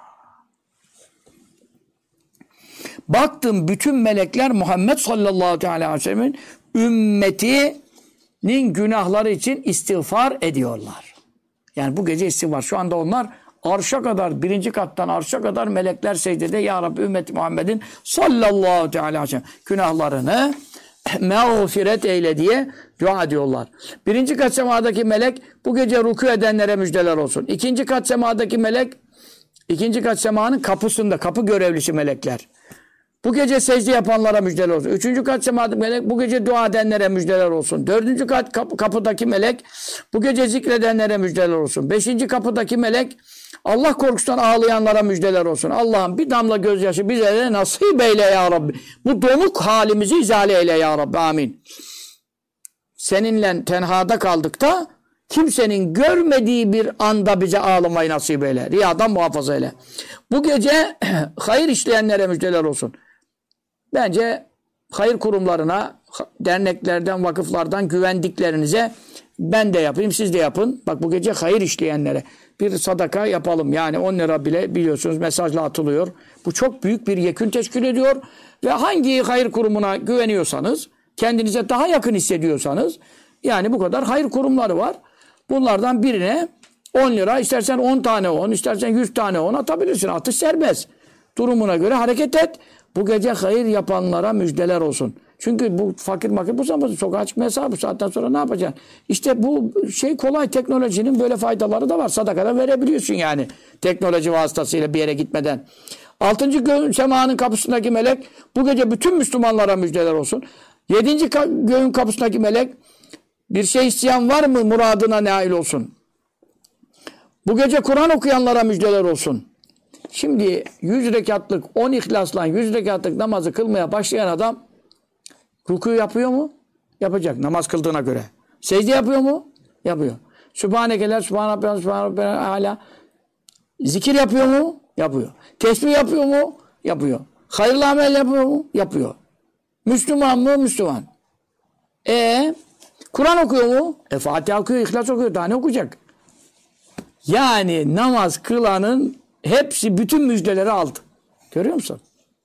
Baktım bütün melekler Muhammed sallallahu aleyhi ve sellem'in ümmetinin günahları için istiğfar ediyorlar. Yani bu gece istiğfar. Şu anda onlar arşa kadar, 1. kattan arşa kadar melekler secdede ya Rabbi ümmeti Muhammed'in sallallahu aleyhi ve sellem günahlarını mağfiret eyle diye dua ediyorlar. 1. kat semadaki melek bu gece rükû edenlere müjdeler olsun. 2. kat semadaki melek 2. kat semanın kapısında kapı görevlisi melekler. Bu gece secde yapanlara müjdeler olsun. 3. kat semadaki melek bu gece dua edenlere müjdeler olsun. 4. kat kapıdaki melek bu gece zikredenlere müjdeler olsun. 5. kapıdaki melek Allah korkusundan ağlayanlara müjdeler olsun. Allah'ım bir damla gözyaşı bize de nasip eyle ya Rabbi. Bu donuk halimizi izale eyle ya Rabbi. Amin. Seninle tenhada kaldık da kimsenin görmediği bir anda bize ağlamayı nasip eyle. Riyadan muhafaza eyle. Bu gece hayır işleyenlere müjdeler olsun. Bence hayır kurumlarına, derneklerden, vakıflardan güvendiklerinize Ben de yapayım, siz de yapın. Bak bu gece hayır işleyenlere bir sadaka yapalım. Yani 10 lira bile biliyorsunuz mesajla atılıyor. Bu çok büyük bir yekün teşkil ediyor. Ve hangi hayır kurumuna güveniyorsanız, kendinize daha yakın hissediyorsanız, yani bu kadar hayır kurumları var. Bunlardan birine 10 lira, istersen 10 tane 10, istersen 100 tane 10 atabilirsin. Atış serbest. Durumuna göre hareket et. Bu gece hayır yapanlara müjdeler olsun. Çünkü bu fakir makir bu zaman sokağa çıkma yasağı, bu saatten sonra ne yapacaksın? İşte bu şey kolay, teknolojinin böyle faydaları da var. Sadakada verebiliyorsun yani. Teknoloji vasıtasıyla bir yere gitmeden. 6. göğün semanın kapısındaki melek bu gece bütün Müslümanlara müjdeler olsun. 7. göğün kapısındaki melek bir şey isteyen var mı muradına nail olsun. Bu gece Kur'an okuyanlara müjdeler olsun. Şimdi 100 rekatlık 10 ihlasla 100 rekatlık namazı kılmaya başlayan adam ruku yapıyor mu? Yapacak namaz kıldığına göre. Secde yapıyor mu? Yapıyor. Sübhanekeler, Sübhanallahi, Sübhanallahi âlâ. Zikir yapıyor mu? Yapıyor. Tesbih yapıyor mu? Yapıyor. Hayırlı amel yapıyor mu? Yapıyor. Müslüman mı? Müslüman. Kur'an okuyor mu? Fatiha okuyor, İhlas okuyor. Daha ne okuyacak? Yani namaz kılanın hepsi bütün müjdeleri aldı. Görüyor musun?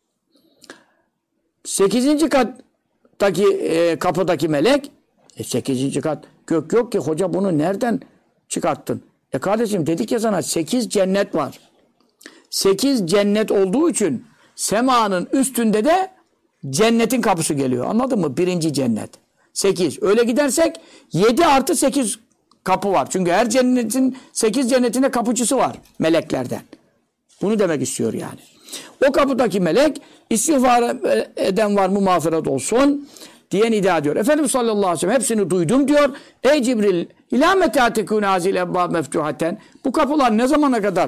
8. kattaki kapıdaki melek 8. kat gök yok ki hoca bunu nereden çıkarttın? Kardeşim dedik ya sana 8 cennet var. 8 cennet olduğu için semanın üstünde de cennetin kapısı geliyor. Anladın mı? 1. cennet. 8. Öyle gidersek 7 artı 8 kapı var. Çünkü her cennetin 8 cennetinde kapıcısı var meleklerden. Bunu demek istiyor yani. O kapıdaki melek istiğfar eden var mı mağfiret olsun diye nida ediyor. Efendimiz sallallahu aleyhi ve sellem hepsini duydum diyor. Ey Cibril ilâ metâ tekûnâ hâzîl ebbâb meftuhaten. Bu kapılar ne zamana kadar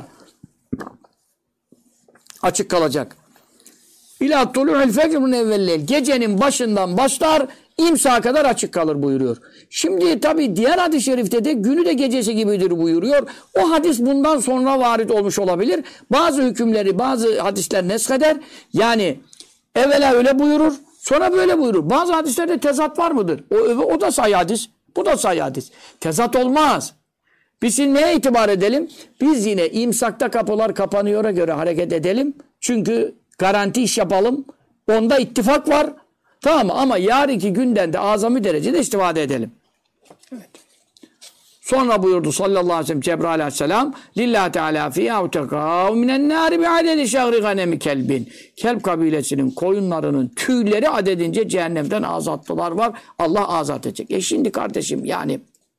açık kalacak? İlâ tulû'l fecr'un evvelleyl. Gecenin başından başlar imsaha kadar açık kalır buyuruyor. Şimdi tabi diğer hadis-i şerifte de günü de gecesi gibidir buyuruyor. O hadis bundan sonra varit olmuş olabilir. Bazı hükümleri bazı hadisler nesheder. Yani evvela öyle buyurur, sonra böyle buyurur. Bazı hadislerde tezat var mıdır? O da sahih hadis, bu da sahih hadis. Tezat olmaz. Biz şimdi neye itibar edelim? Biz yine imsakta kapılar kapanıyor'a göre hareket edelim. Çünkü garanti iş yapalım. Onda ittifak var. Tamam ama yarınki günden de azami derecede istifade edelim. Evet. Sonra buyurdu sallallahu aleyhi ve sellem Cebrail aleyhisselam lillahi teala fiyâ utekâv minen nâri bi'adedi şehri ganemi kelbin. Kelp kabilesinin koyunlarının tüyleri adedince cehennemden azatlılar var. Allah azat edecek. Şimdi kardeşim yani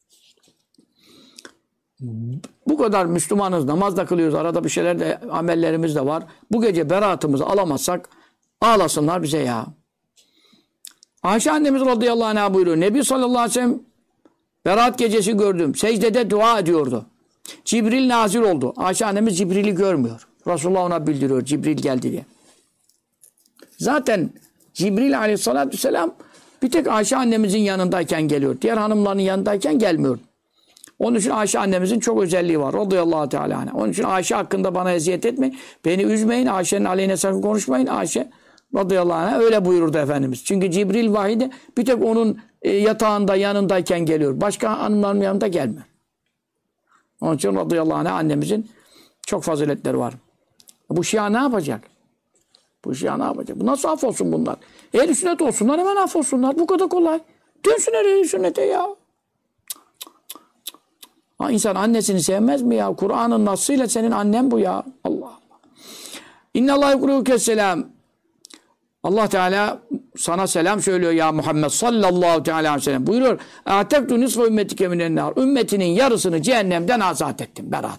bu kadar Müslümanız, namaz da kılıyoruz, arada bir şeyler de amellerimiz de var. Bu gece beraatımızı alamazsak ağlasınlar bize ya. Ayşe annemiz radıyallahu anh'a buyuruyor. Nebi sallallahu aleyhi ve sellem beraat gecesi gördüm. Secdede dua ediyordu. Cibril nazil oldu. Ayşe annemiz Cibril'i görmüyor. Resulullah ona bildiriyor. Cibril geldi diye. Zaten Cibril aleyhissalatü vesselam bir tek Ayşe annemizin yanındayken geliyor. Diğer hanımların yanındayken gelmiyor. Onun için Ayşe annemizin çok özelliği var. Radıyallahu teala anha. Onun için Ayşe hakkında bana eziyet etmeyin. Beni üzmeyin. Ayşe'nin aleyhine sakın konuşmayın. Ayşe radıyallahu anh'a öyle buyurdu Efendimiz. Çünkü Cibril vahide bir tek onun yatağında yanındayken geliyor. Başka hanımların yanında gelmiyor. Onun için radıyallahu anh'a annemizin çok faziletleri var. Bu Şia ne yapacak? Bu Şia ne yapacak? Bu nasıl af olsun bunlar? Ehl-i sünnet olsunlar hemen af olsunlar. Bu kadar kolay. Dönsünler ehl-i sünnete ya. Ha, insan annesini sevmez mi ya? Kur'an'ın nasıyla senin annen bu ya. Allah Allah. İnnallâhu yukrûke selam. Allah Teala sana selam söylüyor ya Muhammed sallallahu teala aleyhi ve sellem. Buyuruyor. Atektu nisfu ümmetike minen nar. Ümmetinin yarısını cehennemden azat ettim. Berat.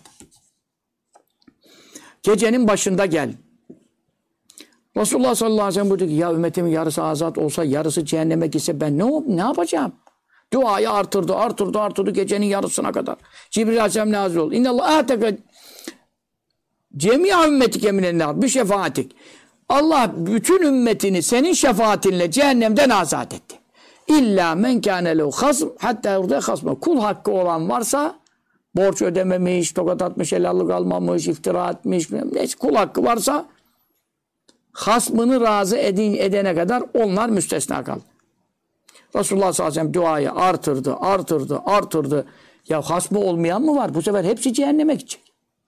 Gecenin başında gel. Resulullah sallallahu aleyhi ve sellem buyurdu ki ya ümmetimin yarısı azat olsa yarısı cehenneme gitse ben ne yapacağım? Duayı artırdı gecenin yarısına kadar. Cibril aleyhisselam nazil oldu. İnnallah ateke cemi'a ümmetike minen nar bi şefaatik. Allah bütün ümmetini senin şefaatinle cehennemden azat etti. İlla men kâne lehu hasm hatta yurda hasma. Kul hakkı olan varsa borç ödememiş, tokat atmış, helallik almamış, iftira etmiş, neyse kul hakkı varsa hasmını razı edene kadar onlar müstesna kaldı. Resulullah sallallahu aleyhi ve sellem duayı artırdı. Ya hasmı olmayan mı var? Bu sefer hepsi cehenneme gidecek.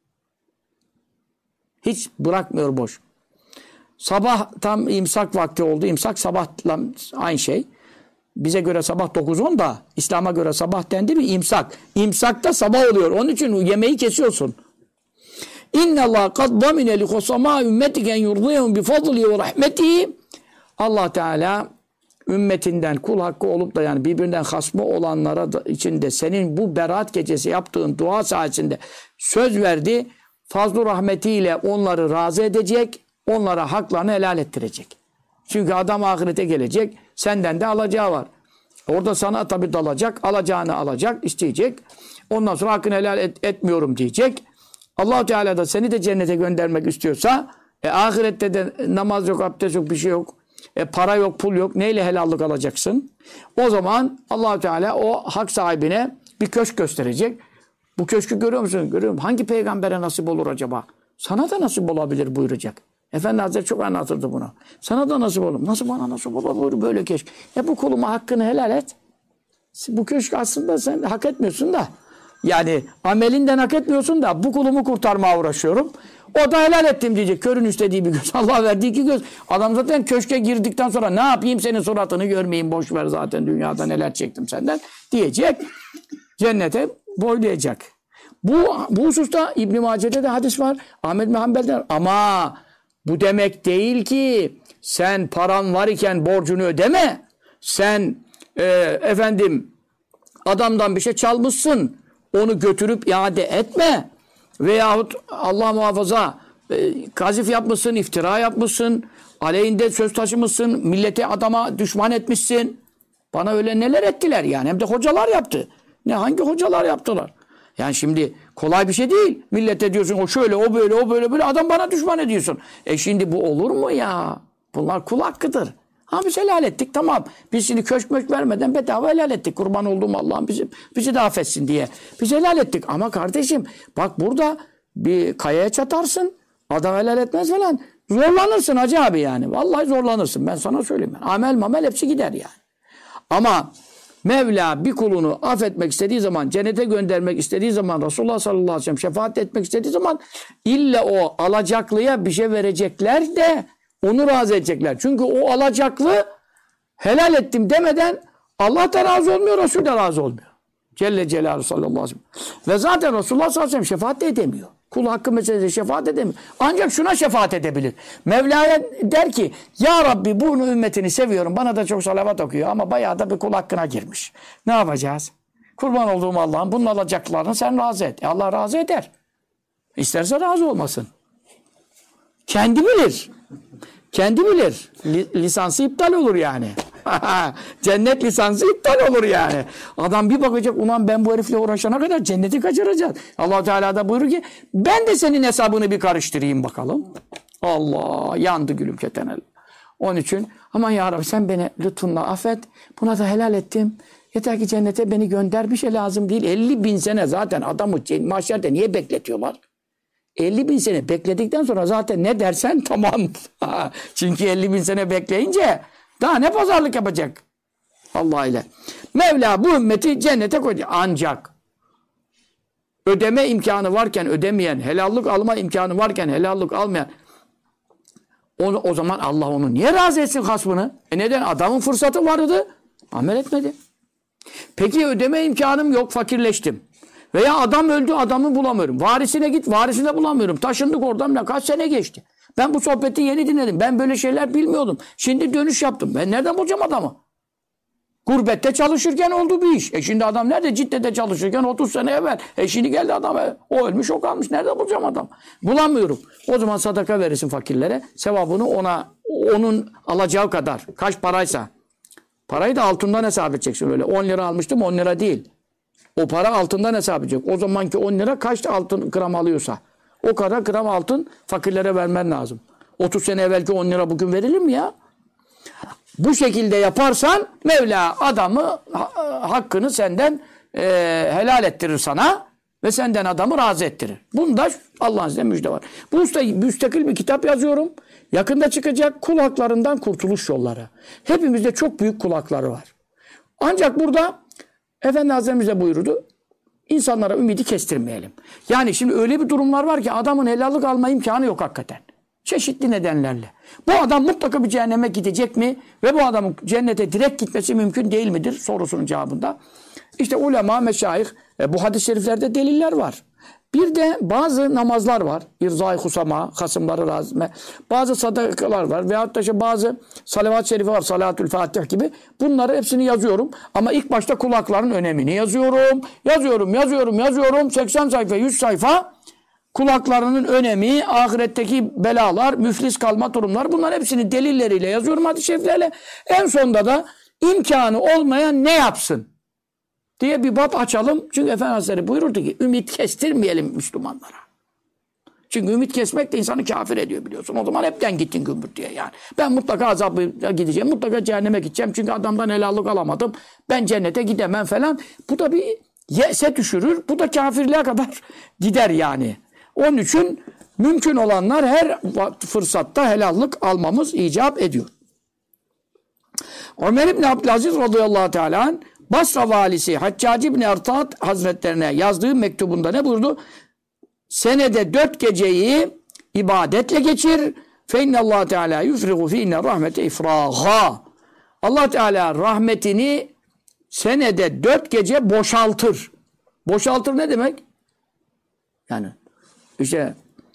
Hiç bırakmıyor boş. Sabah tam imsak vakti oldu. İmsak sabahla aynı şey. Bize göre sabah 9-10 da İslam'a göre sabah dendi mi imsak. İmsakta sabah oluyor. Onun için yemeği kesiyorsun. İnne Allah kad damine li khusama ümmetiken yurdihum bi fadli ve rahmetihi. Allah Teala ümmetinden kul hakkı olup da yani birbirinden hasmı olanlara içinde senin bu berat gecesi yaptığın dua sayesinde söz verdi. Fazl-ı rahmetiyle onları razı edecek. Onlara haklarını helal ettirecek. Çünkü adam ahirete gelecek. Senden de alacağı var. Orada sana tabii dalacak. Alacağını alacak, isteyecek. Ondan sonra hakkını helal etmiyorum diyecek. Allah-u Teala da seni de cennete göndermek istiyorsa ahirette de namaz yok, abdest yok, bir şey yok. Para yok, pul yok. Neyle helallik alacaksın? O zaman Allah-u Teala o hak sahibine bir köşk gösterecek. Bu köşkü görüyor musun? Görüyorum. Hangi peygambere nasip olur acaba? Sana da nasip olabilir buyuracak. Efendi Hazretleri çok anlatırdı bunu. Sana da nasip olur. Nasıl bana nasip olur böyle köşk? Bu kuluma hakkını helal et. Bu köşk aslında sen hak etmiyorsun da. Yani amelinden hak etmiyorsun da bu kulumu kurtarmaya uğraşıyorum. O da helal ettim diyecek. Körün istediği bir göz. Allah verdiği iki göz. Adam zaten köşke girdikten sonra ne yapayım senin suratını görmeyeyim. Boş ver zaten dünyada neler çektim senden diyecek. Cennete boylayacak. Bu hususta İbn-i Mace'de de hadis var. Ahmed bin Hanbel'den. Ama bu demek değil ki sen paran var iken borcunu ödeme. Sen adamdan bir şey çalmışsın. Onu götürüp iade etme. Veyahut Allah muhafaza kazif yapmışsın, iftira yapmışsın. Aleyhinde söz taşımışsın. Millete adama düşman etmişsin. Bana öyle neler ettiler yani. Hem de hocalar yaptı. Hangi hocalar yaptılar? Yani şimdi kolay bir şey değil. Millete diyorsun o şöyle, o böyle, o böyle. Adam bana düşman ediyorsun. Şimdi bu olur mu ya? Bunlar kul hakkıdır. Biz helal ettik tamam. Biz şimdi köşk möşk vermeden bedava helal ettik. Kurban olduğum Allah'ım bizi de affetsin diye. Biz helal ettik. Ama kardeşim bak burada bir kayaya çatarsın. Adam helal etmez falan. Zorlanırsın hacı abi yani. Vallahi zorlanırsın. Ben sana söyleyeyim. Amel mamel hepsi gider yani. Ama Mevla bir kulunu affetmek istediği zaman, cennete göndermek istediği zaman, Resulullah sallallahu aleyhi ve sellem şefaat etmek istediği zaman illa o alacaklıya bir şey verecekler de onu razı edecekler. Çünkü o alacaklı helal ettim demeden Allah da razı olmuyor, Resul de razı olmuyor. Celle Celaluhu sallallahu aleyhi ve sellem. Ve zaten Resulullah sallallahu aleyhi ve sellem şefaat de edemiyor. Kul hakkı meselesi şefaat edemiyor. Ancak şuna şefaat edebilir. Mevla'ya der ki ya Rabbi bunu ümmetini seviyorum. Bana da çok salavat okuyor ama bayağı da bir kul hakkına girmiş. Ne yapacağız? Kurban olduğum Allah'ın bunun alacaklarını sen razı et. Allah razı eder. İsterse razı olmasın. Kendi bilir. Kendi bilir. Lisansı iptal olur yani. Cennet lisansı iptal olur yani. Adam bir bakacak ulan ben bu herifle uğraşana kadar cenneti kaçıracağız. Allah Teala da buyurur ki ben de senin hesabını bir karıştırayım bakalım. Allah yandı gülüm ketenel. Onun için aman ya Rabbi sen beni lütfunla affet. Buna da helal ettim. Yeter ki cennete beni gönder bir şey lazım değil. 50.000 sene zaten adamı mahşerde niye bekletiyorlar? 50.000 sene bekledikten sonra zaten ne dersen tamam. Çünkü 50.000 sene bekleyince daha ne pazarlık yapacak? Allah ile. Mevla bu ümmeti cennete koyacak. Ancak ödeme imkanı varken ödemeyen, helallik alma imkanı varken helallik almayan o zaman Allah onu niye razı etsin hasmını? Neden? Adamın fırsatı vardı. Amel etmedi. Peki ödeme imkanım yok, fakirleştim. Veya adam öldü, adamı bulamıyorum. Varisine git, varisini bulamıyorum. Taşındık oradan kaç sene geçti. Ben bu sohbeti yeni dinledim. Ben böyle şeyler bilmiyordum. Şimdi dönüş yaptım. Ben nereden bulacağım adamı? Gurbette çalışırken oldu bir iş. Şimdi adam nerede? Cidde'de çalışırken 30 sene evvel. Şimdi geldi adam. O ölmüş, o kalmış. Nerede bulacağım adam? Bulamıyorum. O zaman sadaka verirsin fakirlere. Sevabını onun alacağı kadar. Kaç paraysa. Parayı da altından hesap edeceksin öyle. 10 lira almıştım 10 lira değil. O para altından hesap edecek. O zamanki 10 lira kaç altın gram alıyorsa. O kadar gram altın fakirlere vermen lazım. 30 sene evvelki 10 lira bugün verilir mi ya? Bu şekilde yaparsan Mevla adamı hakkını senden helal ettirir sana ve senden adamı razı ettirir. Bunda Allah'ın izniyle müjde var. Bu usta müstakil bir kitap yazıyorum. Yakında çıkacak kul haklarından kurtuluş yolları. Hepimizde çok büyük kul hakları var. Ancak burada Efendi Hazretimiz de buyurdu. İnsanlara ümidi kestirmeyelim. Yani şimdi öyle bir durumlar var ki adamın helallik alma imkanı yok hakikaten. Çeşitli nedenlerle. Bu adam mutlaka bir cehenneme gidecek mi? Ve bu adamın cennete direkt gitmesi mümkün değil midir? Sorusunun cevabında. İşte ulema, meşayih, bu hadis-i şeriflerde deliller var. Bir de bazı namazlar var. İrzai husama, hasımları razime. Bazı sadakalar var. Veyahut da işte bazı salavat-ı şerifi var. Salatül Fatih gibi. Bunları hepsini yazıyorum. Ama ilk başta kulakların önemini yazıyorum. Yazıyorum. 80 sayfa, 100 sayfa. Kulaklarının önemi, ahiretteki belalar, müflis kalma durumlar. Bunların hepsini delilleriyle yazıyorum hadis-i şeriflerle. En sonunda da imkanı olmayan ne yapsın diye bir bab açalım. Çünkü Efendimiz Hazretleri buyurdu ki ümit kestirmeyelim Müslümanlara. Çünkü ümit kesmek de insanı kafir ediyor biliyorsun. O zaman hepten gittin gümbür diye yani. Ben mutlaka azaba gideceğim. Mutlaka cehenneme gideceğim. Çünkü adamdan helallik alamadım. Ben cennete gidemem falan. Bu da bir yese düşürür. Bu da kafirliğe kadar gider yani. Onun için mümkün olanlar her fırsatta helallik almamız icap ediyor. Ömer İbni Abdülaziz radıyallahu teala Basra valisi Haccac İbni Ertat hazretlerine yazdığı mektubunda ne buyurdu? Senede 4 geceyi ibadetle geçir. Fe innallâhu teâlâ yufrigu fîne rahmete ifrâgâ. Allah Teala rahmetini senede 4 gece boşaltır. Boşaltır ne demek? Yani işte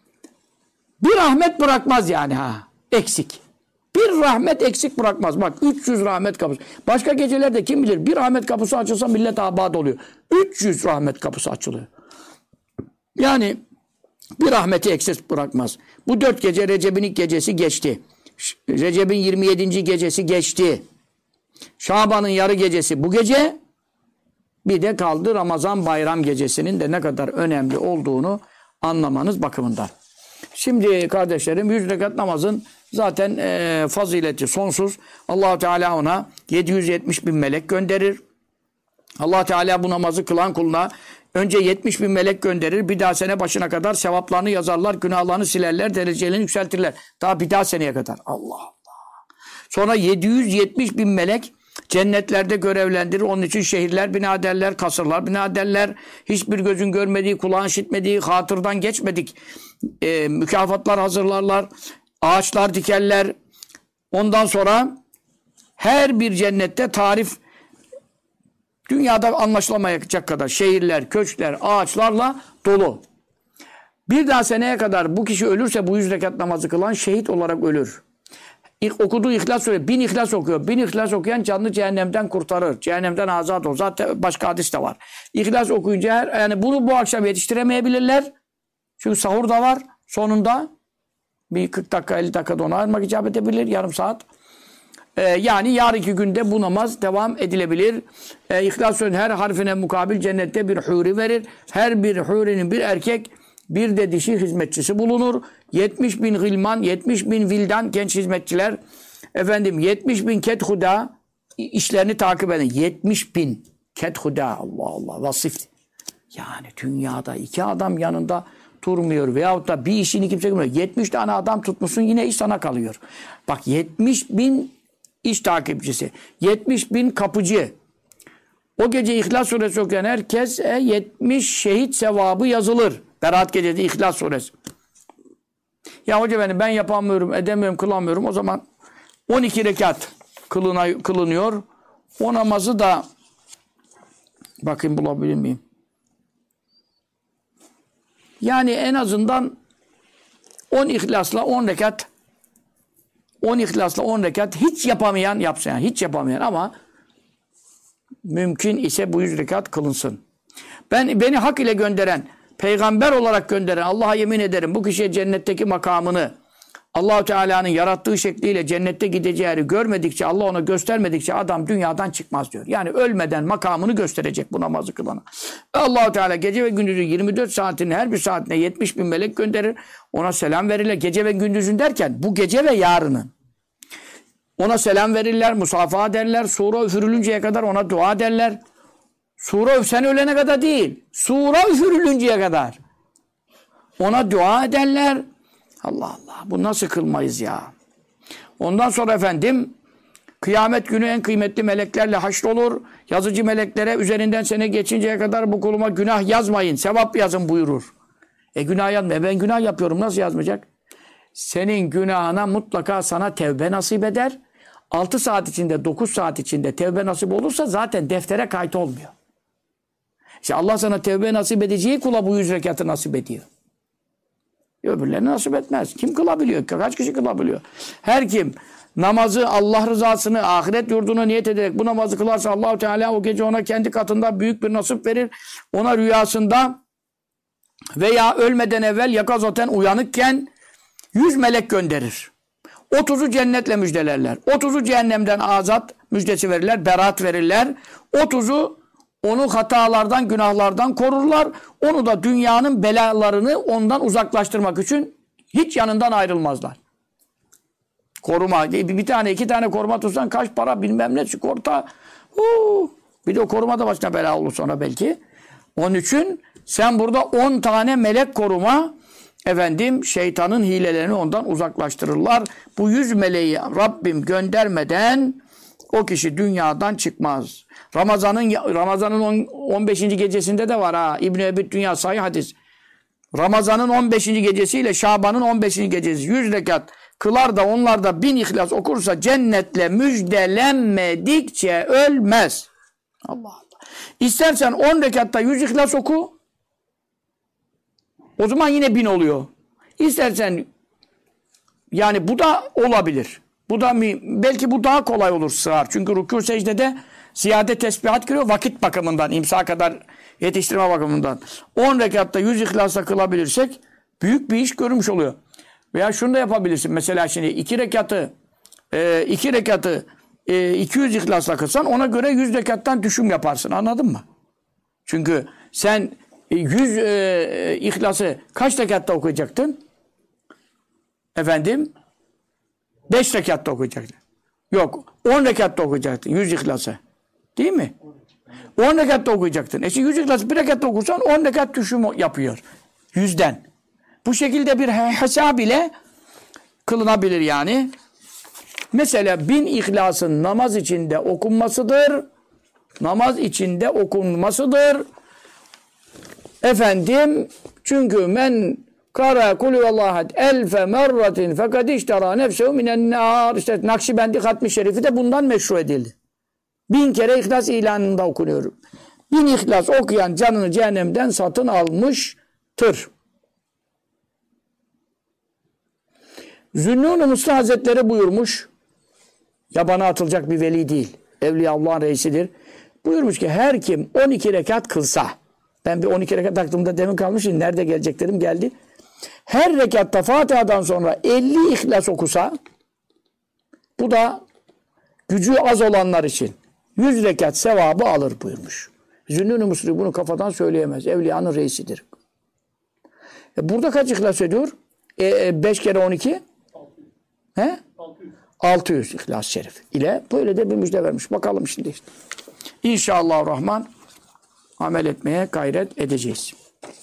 bir rahmet bırakmaz yani ha. Eksik. Bir rahmet eksik bırakmaz. Bak 300 rahmet kapısı. Başka gecelerde kim bilir bir rahmet kapısı açılsa millet abad oluyor. 300 rahmet kapısı açılıyor. Yani bir rahmeti eksik bırakmaz. Bu 4 gece Recep'in ilk gecesi geçti. Recep'in 27. gecesi geçti. Şaban'ın yarı gecesi bu gece. Bir de kaldı Ramazan bayram gecesinin de ne kadar önemli olduğunu anlamanız bakımından. Şimdi kardeşlerim 100 rekat namazın zaten fazileti sonsuz. Allah Teala ona 770 bin melek gönderir. Allah Teala bu namazı kılan kuluna önce 70 bin melek gönderir. Bir daha sene başına kadar sevaplarını yazarlar, günahlarını silerler, derecelerini yükseltirler. Daha bir daha seneye kadar. Allah Allah. Sonra 770 bin melek cennetlerde görevlendirir. Onun için şehirler bina ederler, kasırlar bina ederler. Hiçbir gözün görmediği, kulağın işitmediği, hatırdan geçmedik mükafatlar hazırlarlar. Ağaçlar dikerler. Ondan sonra her bir cennette tarif dünyada anlaşılamayacak kadar şehirler, köşkler, ağaçlarla dolu. Bir daha seneye kadar bu kişi ölürse bu 100 rekat namazı kılan şehit olarak ölür. Okuduğu İhlas Suresi 1000 İhlas okuyor. 1000 İhlas okuyan canını cehennemden kurtarır. Cehennemden azat olur. Zaten başka hadis de var. İhlas okuyunca yani bunu bu akşam yetiştiremeyebilirler. Çünkü sahur da var. Sonunda bir 40 dakika 50 dakika ona ayırmak icap edebilir. Yarım saat. Yani yarınki günde bu namaz devam edilebilir. İhlas Suresi'nin her harfine mukabil cennette bir huri verir. Her bir hurinin bir erkek bir de dişi hizmetçisi bulunur. 70 bin gılman, 70 bin vildan genç hizmetçiler. 70 bin kethuda işlerini takip eden. 70 bin kethuda Allah Allah vasif. Yani dünyada 2 adam yanında durmuyor veyahut da bir işini kimse görmüyor. 70 tane adam tutmuşsun yine iş sana kalıyor. Bak 70 bin iş takipçisi. 70 bin kapıcı. O gece İhlas Suresi okuyan herkese 70 şehit sevabı yazılır. Berat gecesi İhlas Suresi. Ya hoca ben yapamıyorum, edemiyorum, kılamıyorum. O zaman 12 rekat kılınıyor. O namazı da bakayım bulabilir miyim? Yani en azından 10 ihlasla 10 rekat 10 ihlasla 10 rekat hiç yapamayan yapsın. Yani hiç yapamayan ama mümkün ise bu 100 rekat kılınsın. Beni hak ile gönderen, peygamber olarak gönderen Allah'a yemin ederim bu kişiye cennetteki makamını Allah-u Teala'nın yarattığı şekliyle cennette gideceği yeri görmedikçe, Allah ona göstermedikçe adam dünyadan çıkmaz diyor. Yani ölmeden makamını gösterecek bu namazı kılana. Allah-u Teala gece ve gündüzün 24 saatinin her bir saatine 70 bin melek gönderir. Ona selam verirler. Gece ve gündüzün derken bu gece ve yarının. Ona selam verirler, musafaha ederler. Sura üfürülünceye kadar ona dua ederler. Sura sen ölene kadar değil. Sura üfürülünceye kadar. Ona dua ederler. Allah Allah. Bu nasıl kılmayız ya? Ondan sonra Kıyamet günü en kıymetli meleklerle haşrolur. Yazıcı meleklere üzerinden sene geçinceye kadar bu kuluma günah yazmayın, sevap yazın buyurur. Günah yazma. Ben günah yapıyorum. Nasıl yazmayacak? Senin günahına mutlaka sana tevbe nasip eder. 6 saat içinde, 9 saat içinde tevbe nasip olursa zaten deftere kayıt olmuyor. İşte Allah sana tevbe nasip edeceği kula bu 100 rekatı nasip ediyor. Öbürlerine nasip etmez. Kim kılabiliyor? Kaç kişi kılabiliyor? Her kim namazı, Allah rızasını, ahiret yurduna niyet ederek bu namazı kılarsa Allah-u Teala o gece ona kendi katında büyük bir nasip verir. Ona rüyasında veya ölmeden evvel yakazaten uyanıkken 100 melek gönderir. 30'u cennetle müjdelerler. 30'u cehennemden azat müjdesi verirler, beraat verirler. 30'u onu hatalardan, günahlardan korurlar. Onu da dünyanın belalarını ondan uzaklaştırmak için hiç yanından ayrılmazlar. Koruma. Bir tane, 2 tane koruma tutsan kaç para bilmem ne sigorta. Bir de o koruma da başına bela olur sonra belki. Onun için sen burada 10 tane melek koruma şeytanın hilelerini ondan uzaklaştırırlar. Bu 100 meleği Rabbim göndermeden o kişi dünyadan çıkmaz. Ramazan'ın 15. gecesinde de var ha. İbn-i Ebi Dünya sahih hadis. Ramazan'ın 15. gecesiyle Şaban'ın 15. gecesi 100 rekat kılar da onlar da 1000 ihlas okursa cennetle müjdelenmedikçe ölmez. Allah Allah. İstersen 10 rekatta 100 ihlas oku. O zaman yine 1000 oluyor. İstersen yani bu da olabilir. Bu da belki bu daha kolay olur sığar. Çünkü rükû secdede ziyade tesbihat giriyor vakit bakımından, imsa kadar yetiştirme bakımından. 10 rekatta 100 ihlasla kılabilirsek büyük bir iş görmüş oluyor. Veya şunu da yapabilirsin. Mesela şimdi 2 rekatı 200 ihlasla kılsan ona göre 100 rekattan düşüm yaparsın. Anladın mı? Çünkü sen 100 ihlası kaç rekatta okuyacaktın? 5 rekatta okuyacaktın. Yok. 10 rekatta okuyacaktın. 100 ihlası. Değil mi? 10 rekatta okuyacaktın. Şimdi 100 ihlası 1 rekatta okursan 10 rekat düşüm yapıyor. 100'den. Bu şekilde bir hesap ile kılınabilir yani. Mesela 1000 ihlasın namaz içinde okunmasıdır. Namaz içinde okunmasıdır. Çünkü men kara kulü vallahat elfe merratin fekad iştara nefsehu minen nar. İşte Nakşibendi Hatmi Şerifi de bundan meşru edildi. 1000 kere ihlas ilanında okunuyor. 1000 ihlas okuyan canını cehennemden satın almıştır. Zünnûn-u Musta Hazretleri buyurmuş. Yabana atılacak bir veli değil. Evliya Allah'ın reisidir. Buyurmuş ki her kim 12 rekat kılsa, ben bir 12 rekat aklımda demin kalmışım. Nerede gelecek dedim, geldi. Her rekatta Fatiha'dan sonra 50 ihlas okusa, bu da gücü az olanlar için 100 rekat sevabı alır buyurmuş. Zünnûn-u Musri bunu kafadan söyleyemez. Evliyanın reisidir. Burada kaç ihlas ediyor? 5 kere 12? 600 İhlas-ı Şerif ile böyle de bir müjde vermiş. Bakalım şimdi işte. İnşallahurrahman amel etmeye gayret edeceğiz.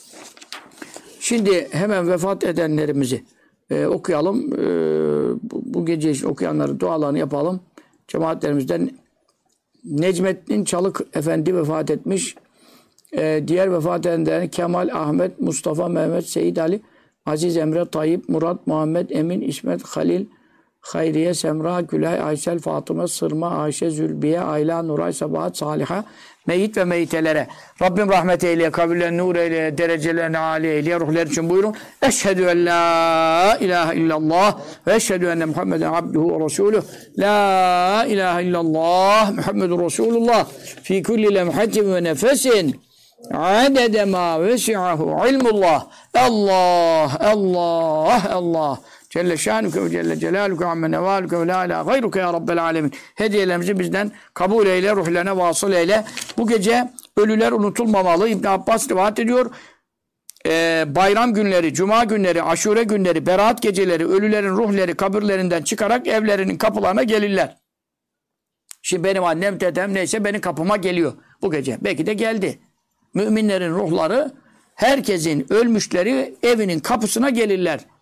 Şimdi hemen vefat edenlerimizi okuyalım. Bu gece için okuyanların dualarını yapalım. Cemaatlerimizden Necmettin Çalık Efendi vefat etmiş. Diğer vefat edenlerin Kemal, Ahmet, Mustafa, Mehmet, Seyit Ali, Aziz, Emre, Tayyip, Murat, Muhammed, Emin, İsmet, Halil, Hayriye, Semra, Gülay, Aysel, Fatıma, Sırma, Ayşe, Zülbiye, Ayla, Nuray, Sabahat, Saliha, Meyit ve meyitelere Rabbim rahmet eyle, kabirlerini nur eyle, derecelerini âli eyle, ruhlar için buyurun. Eşhedü en la ilahe illallah ve eşhedü enne Muhammeden abduhu ve resuluh. La ilahe illallah Muhammedun Resulullah fi kulli lemhatin ve nefesin adede ma vesi'ahu ilmullah. Allah, Allah, Allah. Celle şanuke ve celle celaluke amme nevaluke ve la ilahe gayruke ya rabbel alemin. Hediyelerimizi bizden kabul eyle, ruhlarına vasıl eyle. Bu gece ölüler unutulmamalı. İbn Abbas rivayet ediyor. Bayram günleri, cuma günleri, aşure günleri, beraat geceleri, ölülerin ruhları kabirlerinden çıkarak evlerinin kapılarına gelirler. Şimdi benim annem, dedem neyse benim kapıma geliyor bu gece. Belki de geldi. Müminlerin ruhları, herkesin ölmüşleri evinin kapısına gelirler.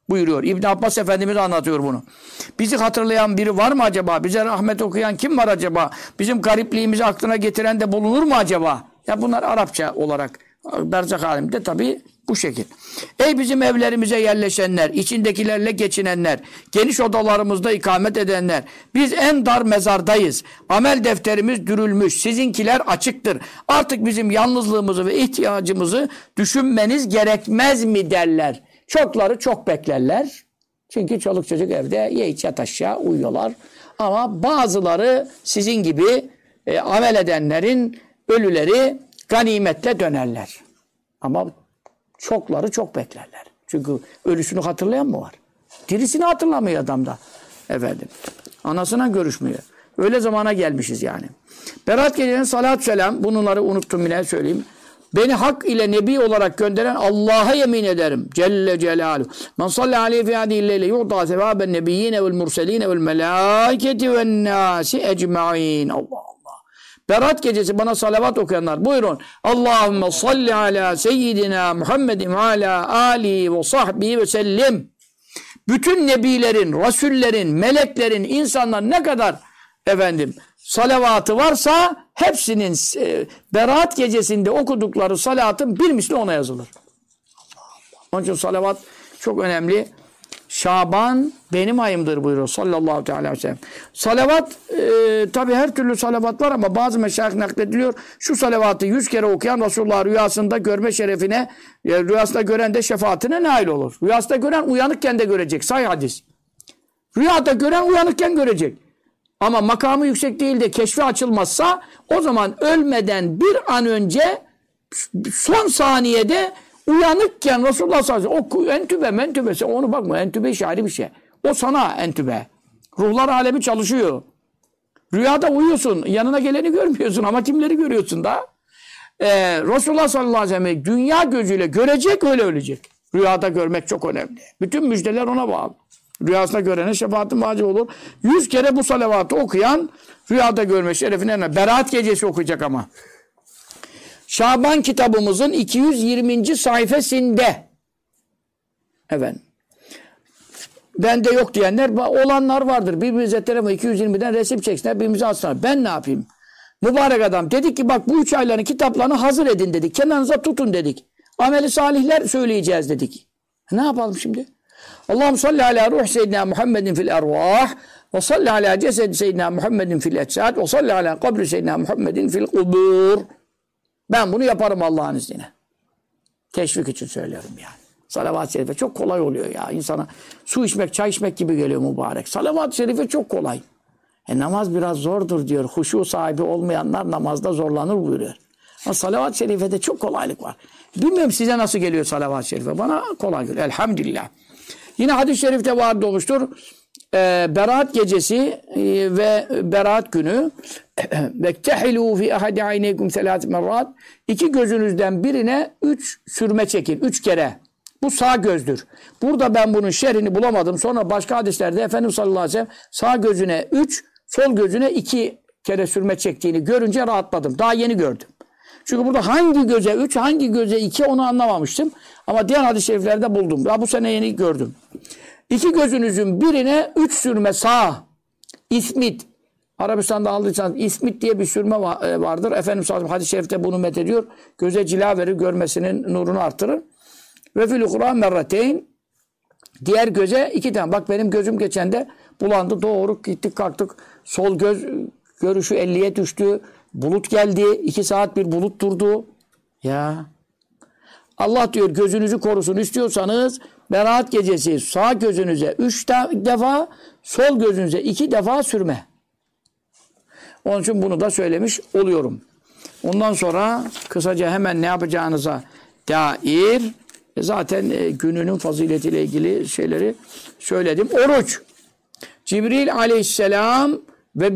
buyuruyor. İbn Abbas Efendimiz anlatıyor bunu. Bizi hatırlayan biri var mı acaba? Bize rahmet okuyan kim var acaba? Bizim garipliğimizi aklına getiren de bulunur mu acaba? Ya bunlar Arapça olarak. Berzak aleminde tabii bu şekil. Ey bizim evlerimize yerleşenler, içindekilerle geçinenler, geniş odalarımızda ikamet edenler. Biz en dar mezardayız. Amel defterimiz dürülmüş. Sizinkiler açıktır. Artık bizim yalnızlığımızı ve ihtiyacımızı düşünmeniz gerekmez mi derler. Çokları çok beklerler. Çünkü çoluk çocuk evde ye iç yat aşağı uyuyorlar. Ama bazıları sizin gibi amel edenlerin ölüleri ganimetle dönerler. Ama çokları çok beklerler. Çünkü ölüsünü hatırlayan mı var? Dirisini hatırlamıyor adamda. Efendim. Anasına görüşmüyor. Öyle zamana gelmişiz yani. Berat gecenin salatü selam. Bunları unuttum yine söyleyeyim. Beni hak ile nebi olarak gönderen Allah'a yemin ederim. Celle Celaluhu. Men salli aleyhi fi hadihi leyle yu'ta sevaben nebiyyine vel murseline vel melâiketi ven nâsi ecma'in. Allah Allah. Berat gecesi bana salavat okuyanlar. Buyurun. Allahümme salli ala seyyidina Muhammedin ve ala alihi ve sahbihi ve sellim. Bütün nebilerin, rasullerin, meleklerin, insanların ne kadar efendim salavatı varsa hepsinin Berat gecesinde okudukları salatın bir misli ona yazılır. Allah Allah. Onun için salavat çok önemli. Şaban benim ayımdır buyuruyor sallallahu aleyhi ve sellem. Salavat tabi her türlü salavat var ama bazı meşayih naklediliyor. Şu salavatı 100 kere okuyan Resulullah rüyasında görme şerefine, rüyasında gören de şefaatine nail olur. Rüyasında gören uyanıkken de görecek. Sahih hadis. Rüyada gören uyanıkken görecek. Ama makamı yüksek değil de keşfi açılmazsa o zaman ölmeden bir an önce son saniyede uyanıkken Resulullah sallallahu aleyhi ve sellem o entübe mentübesi onu bakma entübe işi ayrı bir şey. O sana entübe. Ruhlar alemi çalışıyor. Rüyada uyuyorsun. Yanına geleni görmüyorsun ama kimleri görüyorsun da? Resulullah sallallahu aleyhi ve sellem dünya gözüyle görecek öyle ölecek. Rüyada görmek çok önemli. Bütün müjdeler ona bağlı. Rüyasında görene şefaatin vacip olur. 100 kere bu salavatı okuyan rüyada görme şerefine Berat gecesi okuyacak ama. Şaban kitabımızın 220. sayfasında efendim bende yok diyenler olanlar vardır. Birbirimize telefon 220'den resim çeksinler birbirimize atsınlar. Ben ne yapayım? Mübarek adam dedik ki bak bu 3 ayların kitaplarını hazır edin dedik. Kenarınıza tutun dedik. Ameli salihler söyleyeceğiz dedik. Ne yapalım şimdi? Allahümme salli ala ruh seyyidina Muhammedin fil ervah ve salli ala cesed seyyidina Muhammedin fil etsad ve salli ala kabri seyyidina Muhammedin fil kubur. Ben bunu yaparım Allah'ın izniyle. Teşvik için söylüyorum yani. Salavat-ı şerife çok kolay oluyor ya. İnsana su içmek, çay içmek gibi geliyor mübarek. Salavat-ı şerife çok kolay. Namaz biraz zordur diyor. Huşu sahibi olmayanlar namazda zorlanır buyuruyor. Ama salavat-ı şerifede çok kolaylık var. Bilmiyorum size nasıl geliyor salavat-ı şerife. Bana kolay geliyor. Elhamdülillah. Yine hadis-i şerifte vardı olmuştur. Berat gecesi ve Berat günü vektehilû fi ahadi ayneykum selâs merrat 2 gözünüzden birine 3 sürme çekin. 3 kere. Bu sağ gözdür. Burada ben bunun şerhini bulamadım. Sonra başka hadislerde Efendimiz sallallahu aleyhi ve sellem sağ gözüne 3, sol gözüne 2 kere sürme çektiğini görünce rahatladım. Daha yeni gördüm. Çünkü burada hangi göze 3, hangi göze 2 onu anlamamıştım. Ama diğer hadis-i şeriflerde buldum. Ya bu sene yeni gördüm. 2 gözünüzün birine 3 sürme sağ. İsmit. Arabistan'da aldıysanız İsmit diye bir sürme vardır. Efendimiz sallallahu aleyhi ve sellem hadis-i şerifte bunu methediyor. Göze cila verir, görmesinin nurunu artırır. Ve fil ukra merrateyn. Diğer göze 2 tane. Bak benim gözüm geçende bulandı. Doğru gittik kalktık. Sol göz görüşü 50'ye düştü. Bulut geldi. 2 saat bir bulut durdu. Ya. Allah diyor gözünüzü korusun istiyorsanız Berat gecesi sağ gözünüze 3 defa, sol gözünüze 2 defa sürme. Onun için bunu da söylemiş oluyorum. Ondan sonra kısaca hemen ne yapacağınıza dair zaten gününün faziletiyle ilgili şeyleri söyledim. Oruç. Cibril aleyhisselam ve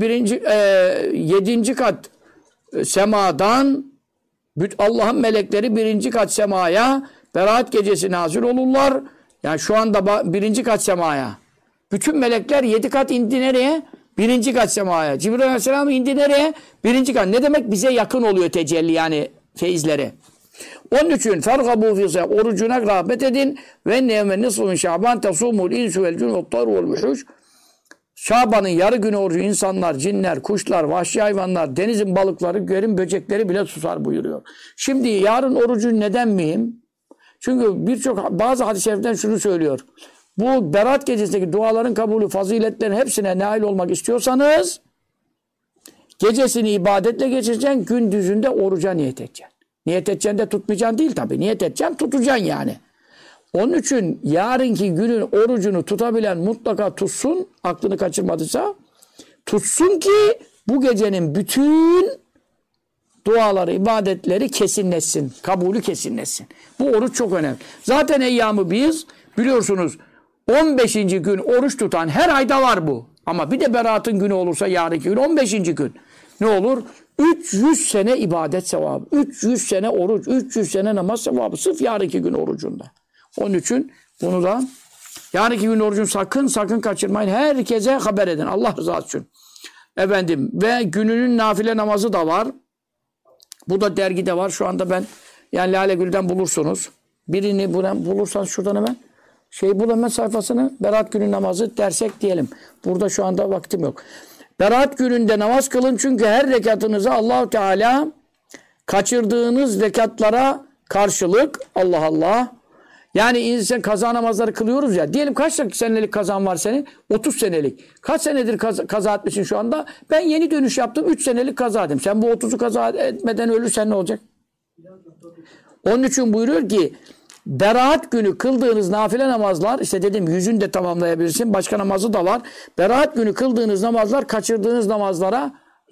7. kat semadan Allah'ın melekleri 1. kat semaya Berat gecesi nazil olurlar. Yani şu anda 1. kat semaya. Bütün melekler 7 kat indi nereye? 1. kat semaya. Cibril aleyhisselam indi nereye? 1. kat. Ne demek? Bize yakın oluyor tecelli yani feyizleri. Onun için fergabu fi orucuna rağbet edin ve nevme nisfu min şaban tasumul insu vel cun ve taru vel vuhuş. Şaban'ın yarı günü orucu insanlar, cinler, kuşlar, vahşi hayvanlar, denizin balıkları, göğün böcekleri bile susar buyuruyor. Şimdi yarın orucu neden mühim? Çünkü bazı hadis-i şeriften şunu söylüyor. Bu Berat gecesindeki duaların kabulü, faziletlerin hepsine nail olmak istiyorsanız gecesini ibadetle geçireceksin, gündüzünde oruca niyet edeceksin. Niyet edeceksin de tutmayacaksın değil tabii. Niyet edeceksin, tutacaksın yani. Onun için yarınki günün orucunu tutabilen mutlaka tutsun, aklını kaçırmadıysa tutsun ki bu gecenin bütün duaları, ibadetleri kesinleşsin, kabulü kesinleşsin. Bu oruç çok önemli. Zaten eyyamı biz biliyorsunuz 15. gün oruç tutan her ayda var bu. Ama bir de Berat'ın günü olursa yarınki gün 15. gün. Ne olur? 300 sene ibadet sevabı, 300 sene oruç, 300 sene namaz sevabı sırf yarınki gün orucunda. Onun için bunu da yarınki gün orucunu sakın kaçırmayın. Herkese haber edin. Allah rızası için. Efendim ve gününün nafile namazı da var. Bu da dergide var. Şu anda ben yani Lale Gül'den bulursunuz. Birini bulursanız şuradan hemen bul hemen sayfasını. Berat günü namazı dersek diyelim. Burada şu anda vaktim yok. Berat gününde namaz kılın çünkü her rekatınıza Allah-u Teala kaçırdığınız rekatlara karşılık Allah yani insan kaza namazları kılıyoruz ya. Diyelim kaç senelik kazan var senin? 30 senelik. Kaç senedir kaza etmişsin şu anda? Ben yeni dönüş yaptım. 3 senelik kaza ettim. Sen bu 30'u kaza etmeden ölürsen ne olacak? Onun için buyuruyor ki Berat günü kıldığınız nafile namazlar işte dedim 100'ünü de tamamlayabilirsin. Başka namazı da var. Berat günü kıldığınız namazlar kaçırdığınız namazlara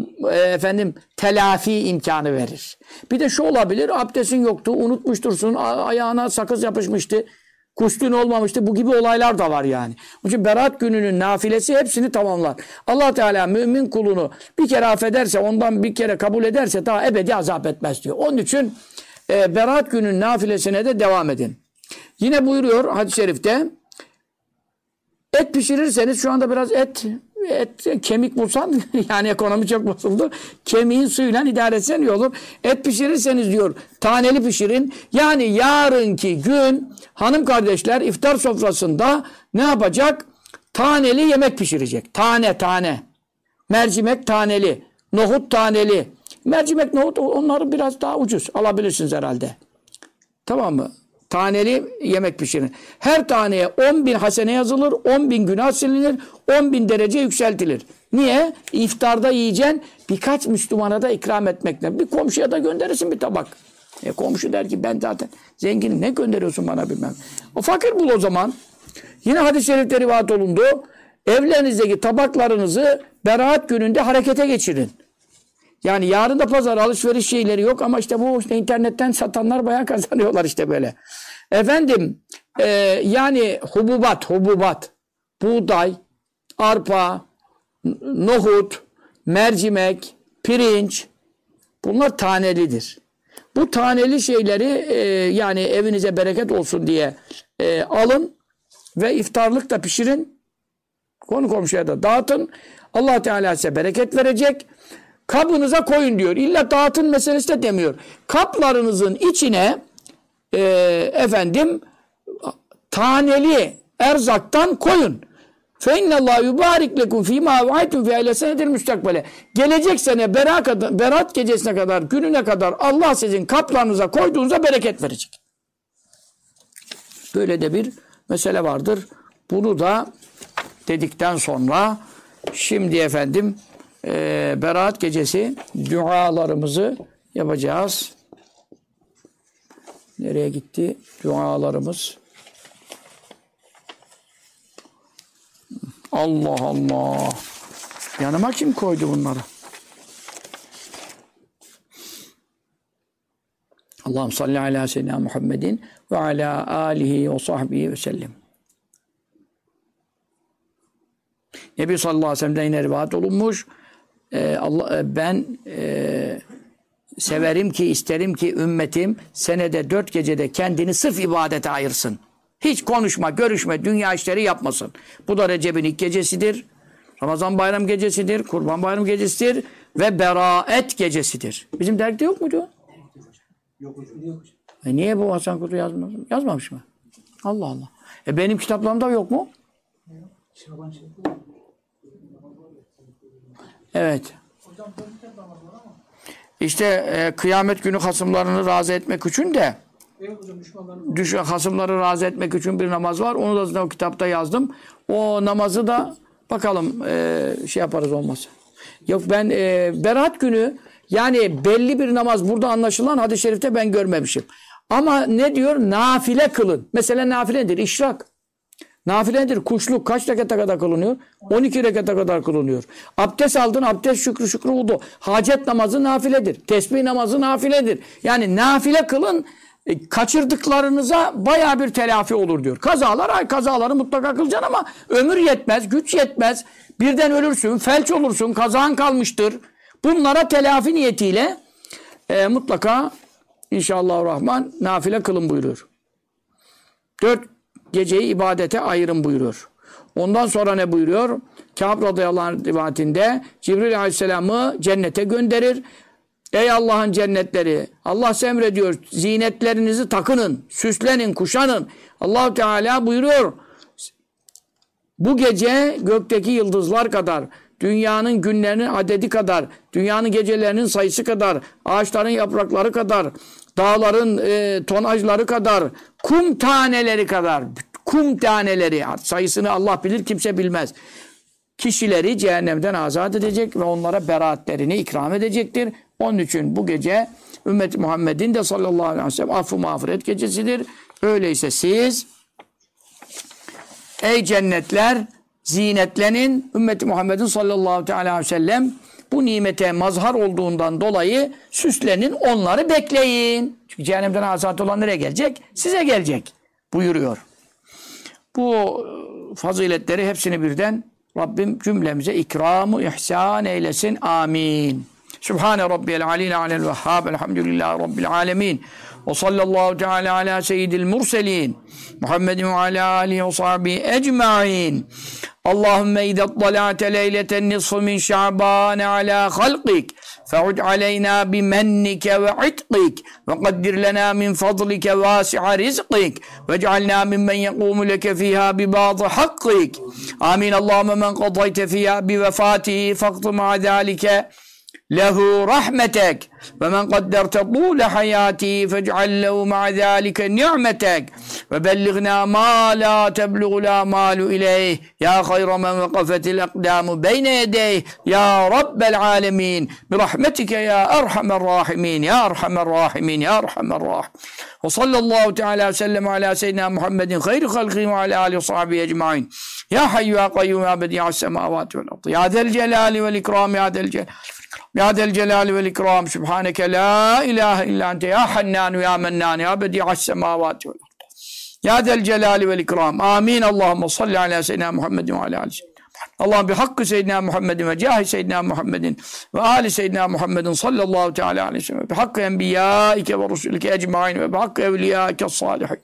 telafi imkanı verir. Bir de şu olabilir, abdestin yoktu, unutmuştursun, ayağına sakız yapışmıştı, kuşluğun olmamıştı. Bu gibi olaylar da var yani. Onun için Berat gününün nafilesi hepsini tamamlar. Allah Teala mümin kulunu bir kere affederse, ondan bir kere kabul ederse daha ebedi azap etmez diyor. Onun için Berat gününün nafilesine de devam edin. Yine buyuruyor hadis-i şerifte et pişirirseniz şu anda biraz et kemik bulsan yani ekonomi çok bozuldu. Kemiğin suyuyla idare etsen iyi olur. Et pişirirseniz diyor taneli pişirin. Yani yarınki gün hanım kardeşler iftar sofrasında ne yapacak? Taneli yemek pişirecek. Tane. Mercimek taneli. Nohut taneli. Mercimek, nohut onları biraz daha ucuz. Alabilirsiniz herhalde. Tamam mı? Taneli yemek pişirin. Her taneye 10.000 hasene yazılır, 10.000 günah silinir, 10.000 derece yükseltilir. Niye? İftarda yiyeceksin, birkaç Müslümana da ikram etmekle. Bir komşuya da gönderirsin bir tabak. Komşu der ki ben zaten zenginim, ne gönderiyorsun bana bilmem. O fakir bul o zaman. Yine hadis-i şerifte rivayet olundu. Evlerinizdeki tabaklarınızı Berat gününde harekete geçirin. Yani yarın da pazar alışveriş şeyleri yok ama işte bu internetten satanlar bayağı kazanıyorlar işte böyle. Yani hububat, buğday, arpa, nohut, mercimek, pirinç bunlar tanelidir. Bu taneli şeyleri yani evinize bereket olsun diye alın ve iftarlık da pişirin. Konu komşuya da dağıtın. Allah Teala size bereket verecek. Kabınıza koyun diyor. İlla dağıtın meselesi de demiyor. Kaplarınızın içine taneli erzaktan koyun. فَاِنَّ اللّٰهُ يُبَارِكْ لَكُمْ ف۪ي مَا وَعَيْتُمْ فِي اَيْلَ سَنَدِرْ müstakbele. Gelecek sene Berat gecesine kadar, gününe kadar Allah sizin kaplarınıza koyduğunuzda bereket verecek. Böyle de bir mesele vardır. Bunu da dedikten sonra şimdi Berat gecesi dualarımızı yapacağız. Nereye gitti dualarımız? Allah Allah. Yanıma kim koydu bunları? Allahümme salli ala seyyidina Muhammedin ve ala alihi ve sahbihi ve sellem. Nebi sallallahu aleyhi ve sellem'den yine rivayet olunmuş. Ben severim ki, isterim ki ümmetim senede 4 gecede kendini sırf ibadete ayırsın. Hiç konuşma, görüşme, dünya işleri yapmasın. Bu da Recep'in ilk gecesidir. Ramazan bayram gecesidir. Kurban bayram gecesidir. Ve Beraat gecesidir. Bizim dergide yok muydu? Yok hocam. Niye bu Hasan Kutu yazmamış mı? Allah Allah. Benim kitaplarımda yok mu? Evet. İşte kıyamet günü hasımlarını razı etmek için de hasımları razı etmek için bir namaz var. Onu da o kitapta yazdım. O namazı da bakalım şey yaparız olmazsa. Yok ben Berat günü yani belli bir namaz burada anlaşılan hadis-i şerifte ben görmemişim. Ama ne diyor? Nafile kılın. Mesela nafile nedir? İşrak. Nafile nedir? Kuşluk kaç rekata kadar kılınıyor? 12 rekata kadar kılınıyor. Abdest aldın, abdest şükrü vudu. Hacet namazı nafiledir. Tesbih namazı nafiledir. Yani nafile kılın, kaçırdıklarınıza baya bir telafi olur diyor. Kazaları mutlaka kılacaksın ama ömür yetmez, güç yetmez. Birden ölürsün, felç olursun, kazan kalmıştır. Bunlara telafi niyetiyle mutlaka İnşallahurrahman nafile kılın buyuruyor. 4 geceyi ibadete ayırın buyuruyor. Ondan sonra ne buyuruyor? Kâb radıyallahu anh rivayetinde Cibril aleyhisselamı cennete gönderir. Ey Allah'ın cennetleri! Allah emrediyor. Zinetlerinizi takının, süslenin, kuşanın. Allah Teala buyuruyor. Bu gece gökteki yıldızlar kadar, dünyanın günlerinin adedi kadar, dünyanın gecelerinin sayısı kadar, ağaçların yaprakları kadar, dağların tonajları kadar, kum taneleri kadar, kum taneleri sayısını Allah bilir, kimse bilmez. Kişileri cehennemden azat edecek ve onlara beraatlerini ikram edecektir. Onun için bu gece Ümmet-i Muhammed'in de sallallahu aleyhi ve sellem affı mağfiret gecesidir. Öyleyse siz ey cennetler zinetlenin, Ümmet-i Muhammed'in sallallahu aleyhi ve sellem bu nimete mazhar olduğundan dolayı süslenin, onları bekleyin. Çünkü cehennemden azat olan nereye gelecek? Size gelecek buyuruyor. Bu faziletleri hepsini birden Rabbim cümlemize ikram-ı ihsan eylesin. Amin. Sübhane Rabbiyel alil alel vehhab. Elhamdülillahi Rabbil alemin. Ve sallallahu teala ala seyyidil murselin. Muhammedin ve ala alihi ve sahbihi ecma'in. Allahümme idha tala'te leyleten nisfu min şa'bane ala halqik. فعد علينا بمنك وعتقك وقدر لنا من فضلك واسع رزقك واجعلنا ممن يقوم لك فيها ببعض حقك آمين اللهم من قضيت فيها بوفاته فاقض مع ذلك له رحمتك ومن قدرت طول حياتي فاجعل له مع ذلك نعمتك وبلغنا ما لا تبلغ الآمال إليه يا خير من وقفت الأقدام بين يديه يا رب العالمين برحمتك يا أرحم الراحمين يا أرحم الراحمين يا أرحم الراحمين وصلى الله تعالى وسلم على سيدنا محمد خير خلقه وعلى آله وصحبه أجمعين يا حي يا قيوم يا بديع السماوات والأرض يا ذا الجلال والإكرام يا ذا الجلال يا ذا الجلال والإكرام سبحانك لا إله إلا أنت يا حنان يا منان يا بديع السماوات والأرض يا ذا الجلال والإكرام آمين اللهم صل على سيدنا محمد وعلى آله سيدنا محمد اللهم بحق سيدنا محمد وجاه سيدنا محمد وآل سيدنا محمد صلى الله تعالى عليه وسلم بحق أنبيائك ورسلك أجمعين وبحق أوليائك الصالحين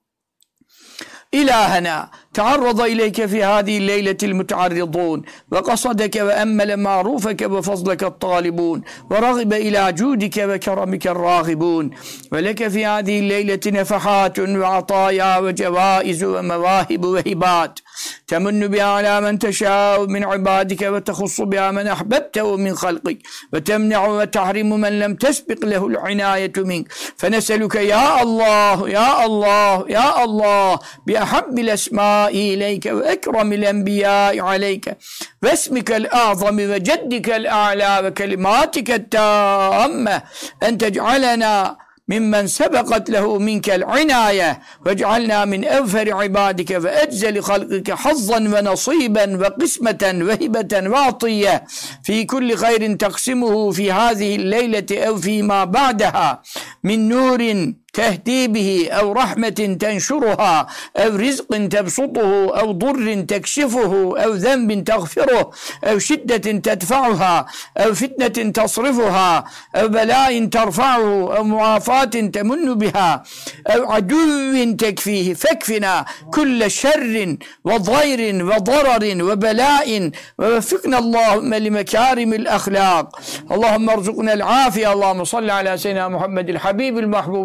إلهنا تعرض إليك في هذه الليلة المتعرضون وقصدك وأمل معروفك وفضلك الطالبون ورغب إلى جودك وكرمك الراغبون ولك في هذه الليلة نفحات وعطايا وجوائز ومواهب وهبات تمن بها على من تشاء من عبادك وتخص بها من أحببته من خلقك وتمنع وتحرم من لم تسبق له العناية منك فنسألك يا الله يا الله يا الله بأحب الأسماء إليك وأكرم الأنبياء عليك واسمك الأعظم وجدك الأعلى وكلماتك التامة أن تجعلنا ممن سبقت له منك العناية واجعلنا من أوفر عبادك وأجزل خلقك حظا ونصيبا وقسمة وهبة وعطية في كل خير تقسمه في هذه الليلة أو فيما بعدها من نور تهدي به أو رحمة تنشرها أو رزق تبسطه أو ضر تكشفه أو ذنب تغفره أو شدة تدفعها أو فتنة تصرفها أو بلاء ترفعه أو معافاة تمن بها أو عدو تكفيه فاكفنا كل شر وضير وضرر وبلاء ووفقنا اللهم لمكارم الأخلاق اللهم ارزقنا العافية اللهم صل على سيدنا محمد الحبيب المحبوب شافي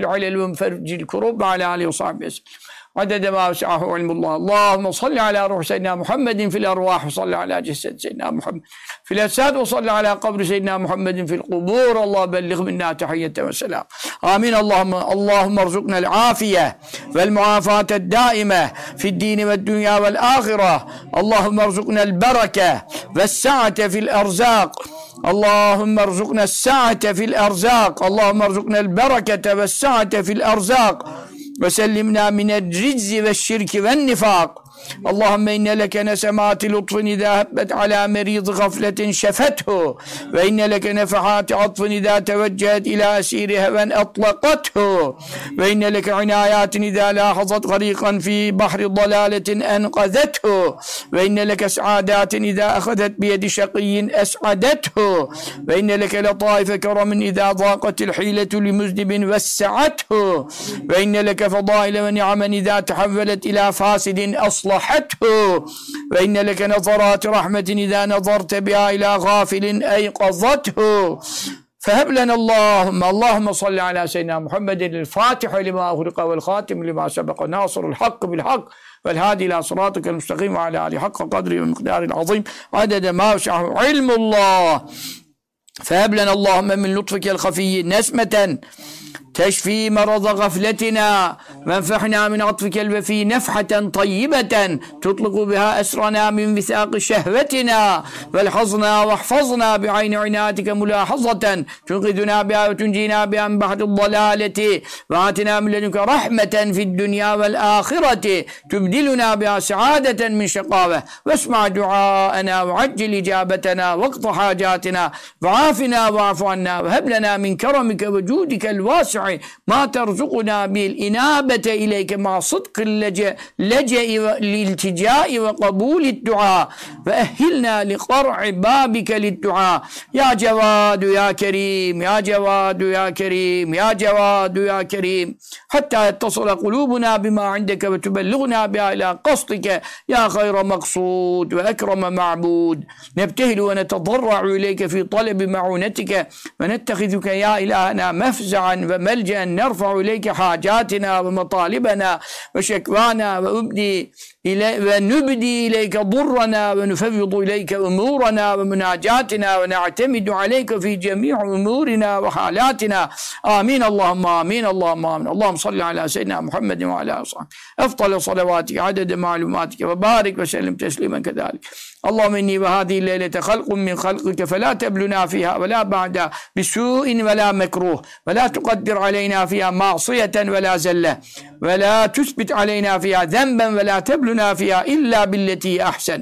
العلل ومفرج الكروب وعلى آله وصحبه وسلم عدد ما وسعه علم الله. اللهم صل على روح سيدنا محمد في الأرواح، وصل على جسد سيدنا محمد في الأجساد، وصل على قبر سيدنا محمد في القبور. الله بلغ منا تحية وسلام. آمين. اللهم ارزقنا العافية والمعافاة الدائمة في الدين والدنيا والآخرة. اللهم ارزقنا البركة والسعة في الأرزاق. اللهم ارزقنا السعة في الأرزاق. اللهم ارزقنا البركة والسعة في الأرزاق، وسلمنا من الرجز والشرك والنفاق. اللهم إن لك نسمات لطف إذا هبت على مريض غفلة شفته، وإن لك نفحات عطف إذا توجهت إلى أسير هوى أطلقته، وإن لك عنايات إذا لاحظت غريقا في بحر ضلالة أنقذته، وإن لك سعادات إذا أخذت بيد شقي أسعدته، وإن لك لطائف كرم إذا ضاقت الحيلة لمذنب وسعته، وإن لك فضائل ونعما إذا تحولت إلى فاسد أصلحته، وإن لك نظرات رحمة إذا نظرت بها إلى غافل أيقظته. فهب لنا اللهم صل على سيدنا محمد الفاتح لما أغلق والخاتم لما سبق ناصر الحق بالحق والهادي إلى صراطك المستقيم وعلى آله حق قدره ومقداره العظيم عدد ما وسعه علم الله. فهب لنا اللهم من لطفك الخفي نسمة تشفي مرض غفلتنا، وانفحنا من عطفك الوفي نفحة طيبة تطلق بها أسرنا من وثاق شهوتنا، والحظنا واحفظنا بعين عنايتك ملاحظة تنقذنا بها وتنجينا بها من بحر الضلالة، وآتنا من لدنك رحمة في الدنيا والآخرة تبدلنا بها سعادة من شقاوة، واسمع دعاءنا وعجل إجابتنا واقض حاجاتنا وعافنا واعف عنا، وهب لنا من كرمك وجودك الواسع ما ترزقنا بالإنابة إليك مع صدق اللجأ والالتجاء وقبول الدعاء، فأهلنا لقرع بابك للدعاء يا جواد يا كريم، يا جواد يا كريم، يا جواد يا كريم، حتى يتصل قلوبنا بما عندك وتبلغنا بها إلى قصدك يا خير مقصود وأكرم معبود. نبتهل ونتضرع إليك في طلب معونتك، ونتخذك يا إلهنا مفزعا وملجأ نرفع إليك حاجاتنا ومطالبنا وشكوانا، ونبدي إليك ضرنا، ونفوض إليك أمورنا ومناجاتنا، ونعتمد عليك في جميع أمورنا وحالاتنا. آمين. اللهم آمين. اللهم آمين. اللهم صل على سيدنا محمد وعلى آله وصحبه أفضل صلواتك عدد معلوماتك، وبارك وسلم تسليما كذلك. اللهم إني وهذه الليلة خلق من خلقك، فلا تبلنا فيها ولا بعد بسوء ولا مكروه، ولا تقدر علينا فيها معصية ولا زلة، ولا تثبت علينا فيها ذنبا، ولا تبلنا فيها إلا بالتي أحسن،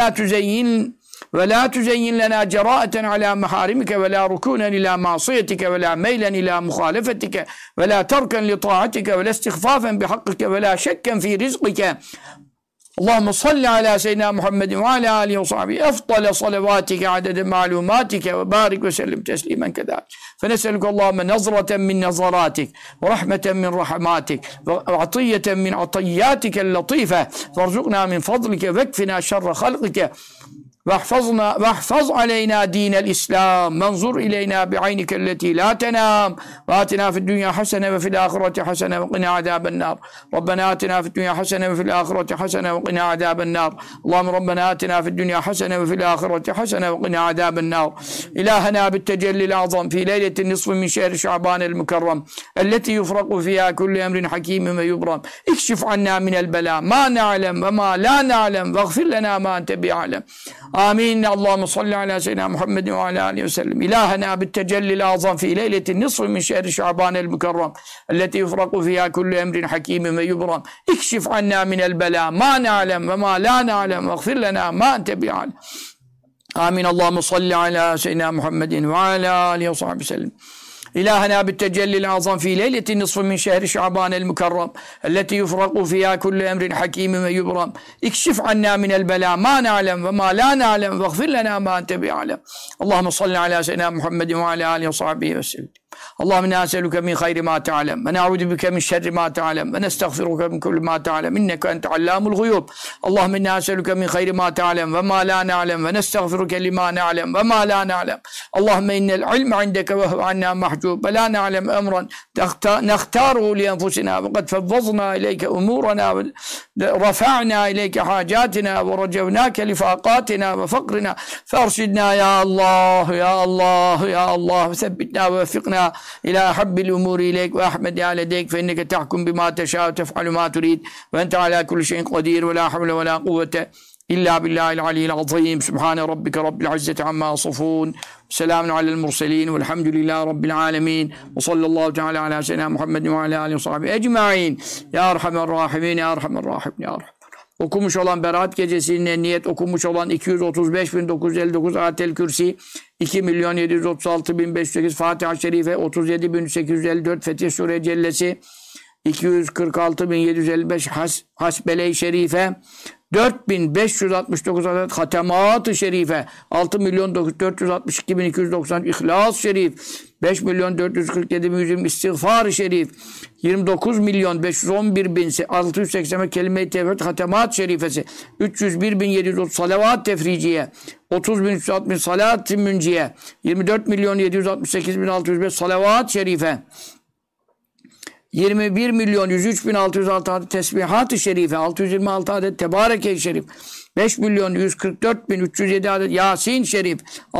ولا تزين لنا جراءة على محارمك، ولا ركونا إلى معصيتك، ولا ميلا إلى مخالفتك، ولا تركا لطاعتك، ولا استخفافا بحقك، ولا شكا في رزقك. اللهم صل على سيدنا محمد وعلى آله وصحبه أفضل صلواتك عدد معلوماتك، وبارك وسلم تسليما كذلك. فنسألك اللهم نظرة من نظراتك، ورحمة من رحماتك، وعطية من عطياتك اللطيفة، فارزقنا من فضلك واكفنا شر خلقك، واحفظ علينا دين الإسلام، وانظر إلينا بعينك التي لا تنام، وآتنا في الدنيا حسنة وفي الآخرة حسنة وقنا عذاب النار. ربنا آتنا في الدنيا حسنة وفي الآخرة حسنة وقنا عذاب النار. اللهم ربنا آتنا في الدنيا حسنة وفي الآخرة حسنة وقنا عذاب النار. إلهنا بالتجلي الأعظم في ليلة النصف من شهر شعبان المكرم التي يفرق فيها كل أمر حكيم ويبرم، اكشف عنا من البلاء ما نعلم وما لا نعلم، واغفر لنا ما أنت بعلم. آمين. اللهم صل على سيدنا محمد وعلى آله وسلم. إلهنا بالتجلي الأعظم في ليلة النصف من شهر شعبان المكرم التي يفرق فيها كل أمر حكيم ويبرم، اكشف عنا من البلاء ما نعلم وما لا نعلم، واغفر لنا ما أنت بعلم. آمين. اللهم صل على سيدنا محمد وعلى آله وصحبه وسلم. إلهنا بالتجلي الأعظم في ليلة النصف من شهر شعبان المكرم التي يفرق فيها كل أمر حكيم ويبرم، اكشف عنا من البلاء ما نعلم وما لا نعلم، واغفر لنا ما أنت بعلم. اللهم صل على سيدنا محمد وعلى آله وصحبه وسلم. اللهم إنا نسألك من خير ما تعلم ونعوذ بك من شر ما تعلم ونستغفرك من كل ما تعلم إنك أنت علام الغيوب اللهم إنا نسألك من خير ما تعلم وما لا نعلم ونستغفرك لما نعلم وما لا نعلم اللهم إن العلم عندك وهو عنا محجوب ولا نعلم أمرا نختاره لأنفسنا وقد فوضنا إليك أمورنا رفعنا إليك حاجاتنا ورجوناك لفاقاتنا وفقرنا فارشدنا يا الله يا الله يا الله وثبتنا ووفقنا إلى أحب الأمور إليك وأحمد على يديك فإنك تحكم بما تشاء وتفعل ما تريد وأنت على كل شيء قدير ولا حول ولا قوة إلا بالله العلي العظيم سبحان ربك رب العزة عما يصفون سلام على المرسلين والحمد لله رب العالمين وصلى الله تعالى على سيدنا محمد وعلى آله وصحبه أجمعين يا أرحم الراحمين يا أرحم الراحمين ya Rabbi. Okumuş olan Berat Gecesi'nin niyet okumuş olan 235.959 Ayetel Kürsi 2.736.508 Fatiha Şerife 37.854 Fetih Sure Cellesi 246.755 Hasbele-i Şerife 4.569 adet Hatemat-ı Şerife 6.462.290 İhlas Şerif 5.447.120 İstiğfar-ı Şerif 29.511.680 Kelime-i Tevhid Hatemat Şerifesi 301.730 Salavat Tefriciye 30.360 Salat-ı Münciye 24.768.605 Salavat Şerife 21.103.606 adet Tesbihat-ı Şerife 626 adet Tebareke-i Şerif 5.144.307 adet Yasin Şerif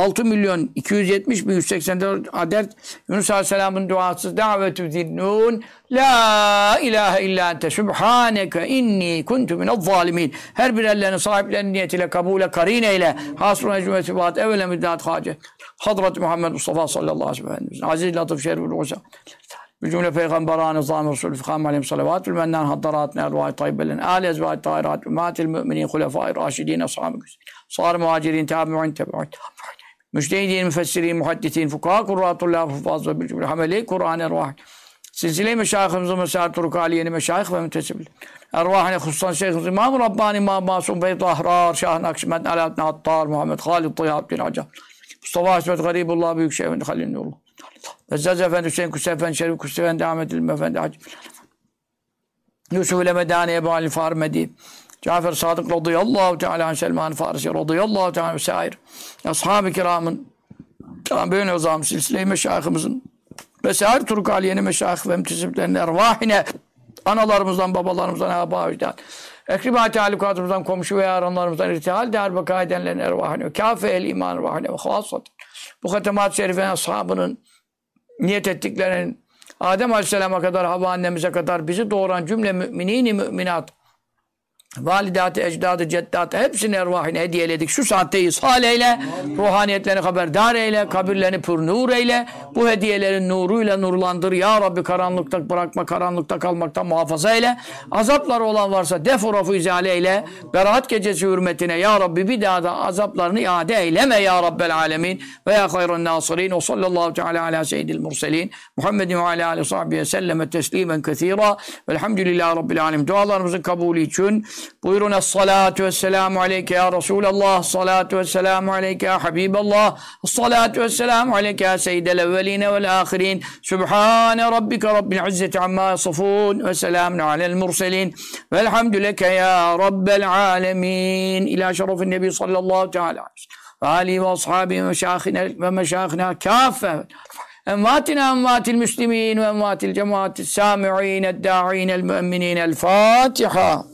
6.270.184 adet Yunus Aleyhisselam'ın duası davetü zinnun La ilahe illa ente subhaneke inni kuntu minezzalimin her bir ellerinin sahiplerinin niyetiyle kabule karin eyle hasrun ecmet ibadet evvela müddat hacet Hazreti Muhammed Mustafa sallallahu aleyhi ve sellem aziz latif şerifül uza Cümle peygamberan nizam Resul fikam aleyhim salavatül mennan haddaratna ervâhi tayyibelen âli ezvâhi tahirat ümmatil müminin hulefâi râşidîn ashâb-ı güzel sâr muhacirin tabi'in müştehidin müfessirin muhaddisin fukâ kurrâtullâh hufâz ve bilcümle hamele Kur'an ervâhi silsile-i meşâihimizin mesâir turuk aliyeni meşâih ve müntesibil ervâhine hususan Şeyhimiz İmam-ı Rabbani İmam Masum Beyt Ahrar Şah-ı Nakşibend Alâddin Hattar Muhammed Halid Tayyab bin Acab Mustafa İsmet Garibullah Büyükşehir Halil Nurullah Ezzaz Efendi Hüseyin Kusi Efendi Şerif Kusi Efendi Ahmet İlmi Efendi Hacı Yusuf ile Medani Ebu Ali Farmedi Cafer Sadık radıyallahu teala anh Selman Farisi radıyallahu teala vesaire Ashab-ı kiramın böyle o zaman silsile-i meşayihimizin vesaire Turk Aliye'nin meşayih ve mütesiplerinin ervahine analarımızdan, babalarımızdan, âbâ-ı ekribat-ı talukatımızdan, komşu ve yaranlarımızdan irtihal dâr-beka edenlerin ervahine kâfe el-iman ervahine ve khâsat bu hatemat-ı şerifenin ashabının niyet ettiklerinin Adem Aleyhisselam'a kadar, Havva annemize kadar bizi doğuran cümle müminin-i müminat validat-ı, ecdad-ı, ceddat hepsini ervahine hediyeledik. Şu saatte ishal eyle, ruhaniyetlerini haberdar eyle, kabirlerini pür nur eyle. Bu hediyelerin nuruyla nurlandır. Ya Rabbi karanlıkta bırakma, karanlıkta kalmaktan muhafaza eyle. Azapları olan varsa defurafu izale eyle. Berat gecesi hürmetine Ya Rabbi bir daha da azaplarını iade eyleme Ya Rabbel alemin. Ve ya hayrun nasirin. Ve sallallahu teala ala seyyidil murselin. Muhammedin ve ala aleyhi sahbihi selleme teslimen kethira. Velhamdülillahi Rabbil alemin. Dualarımızın kabulü için buyurun es-salatu vesselamu aleyke ya Resulallah, salatu vesselamu aleyke ya Habiballah, salatu vesselamu aleyke ya seyyidel evveline vel ahirin. Sübhane rabbike rabbil izzeti amma yasifun ve selamun alel murselin velhamdüleke ya Rabbel alemin. İlâ şerefin nebi sallallahu teala aleyhi ve alihi ve ashabihi ve meşâihina kâfe envatina envatil müslimin ve envatil cemaatis sâmi'in eddâ'in el müemminin el Fatiha.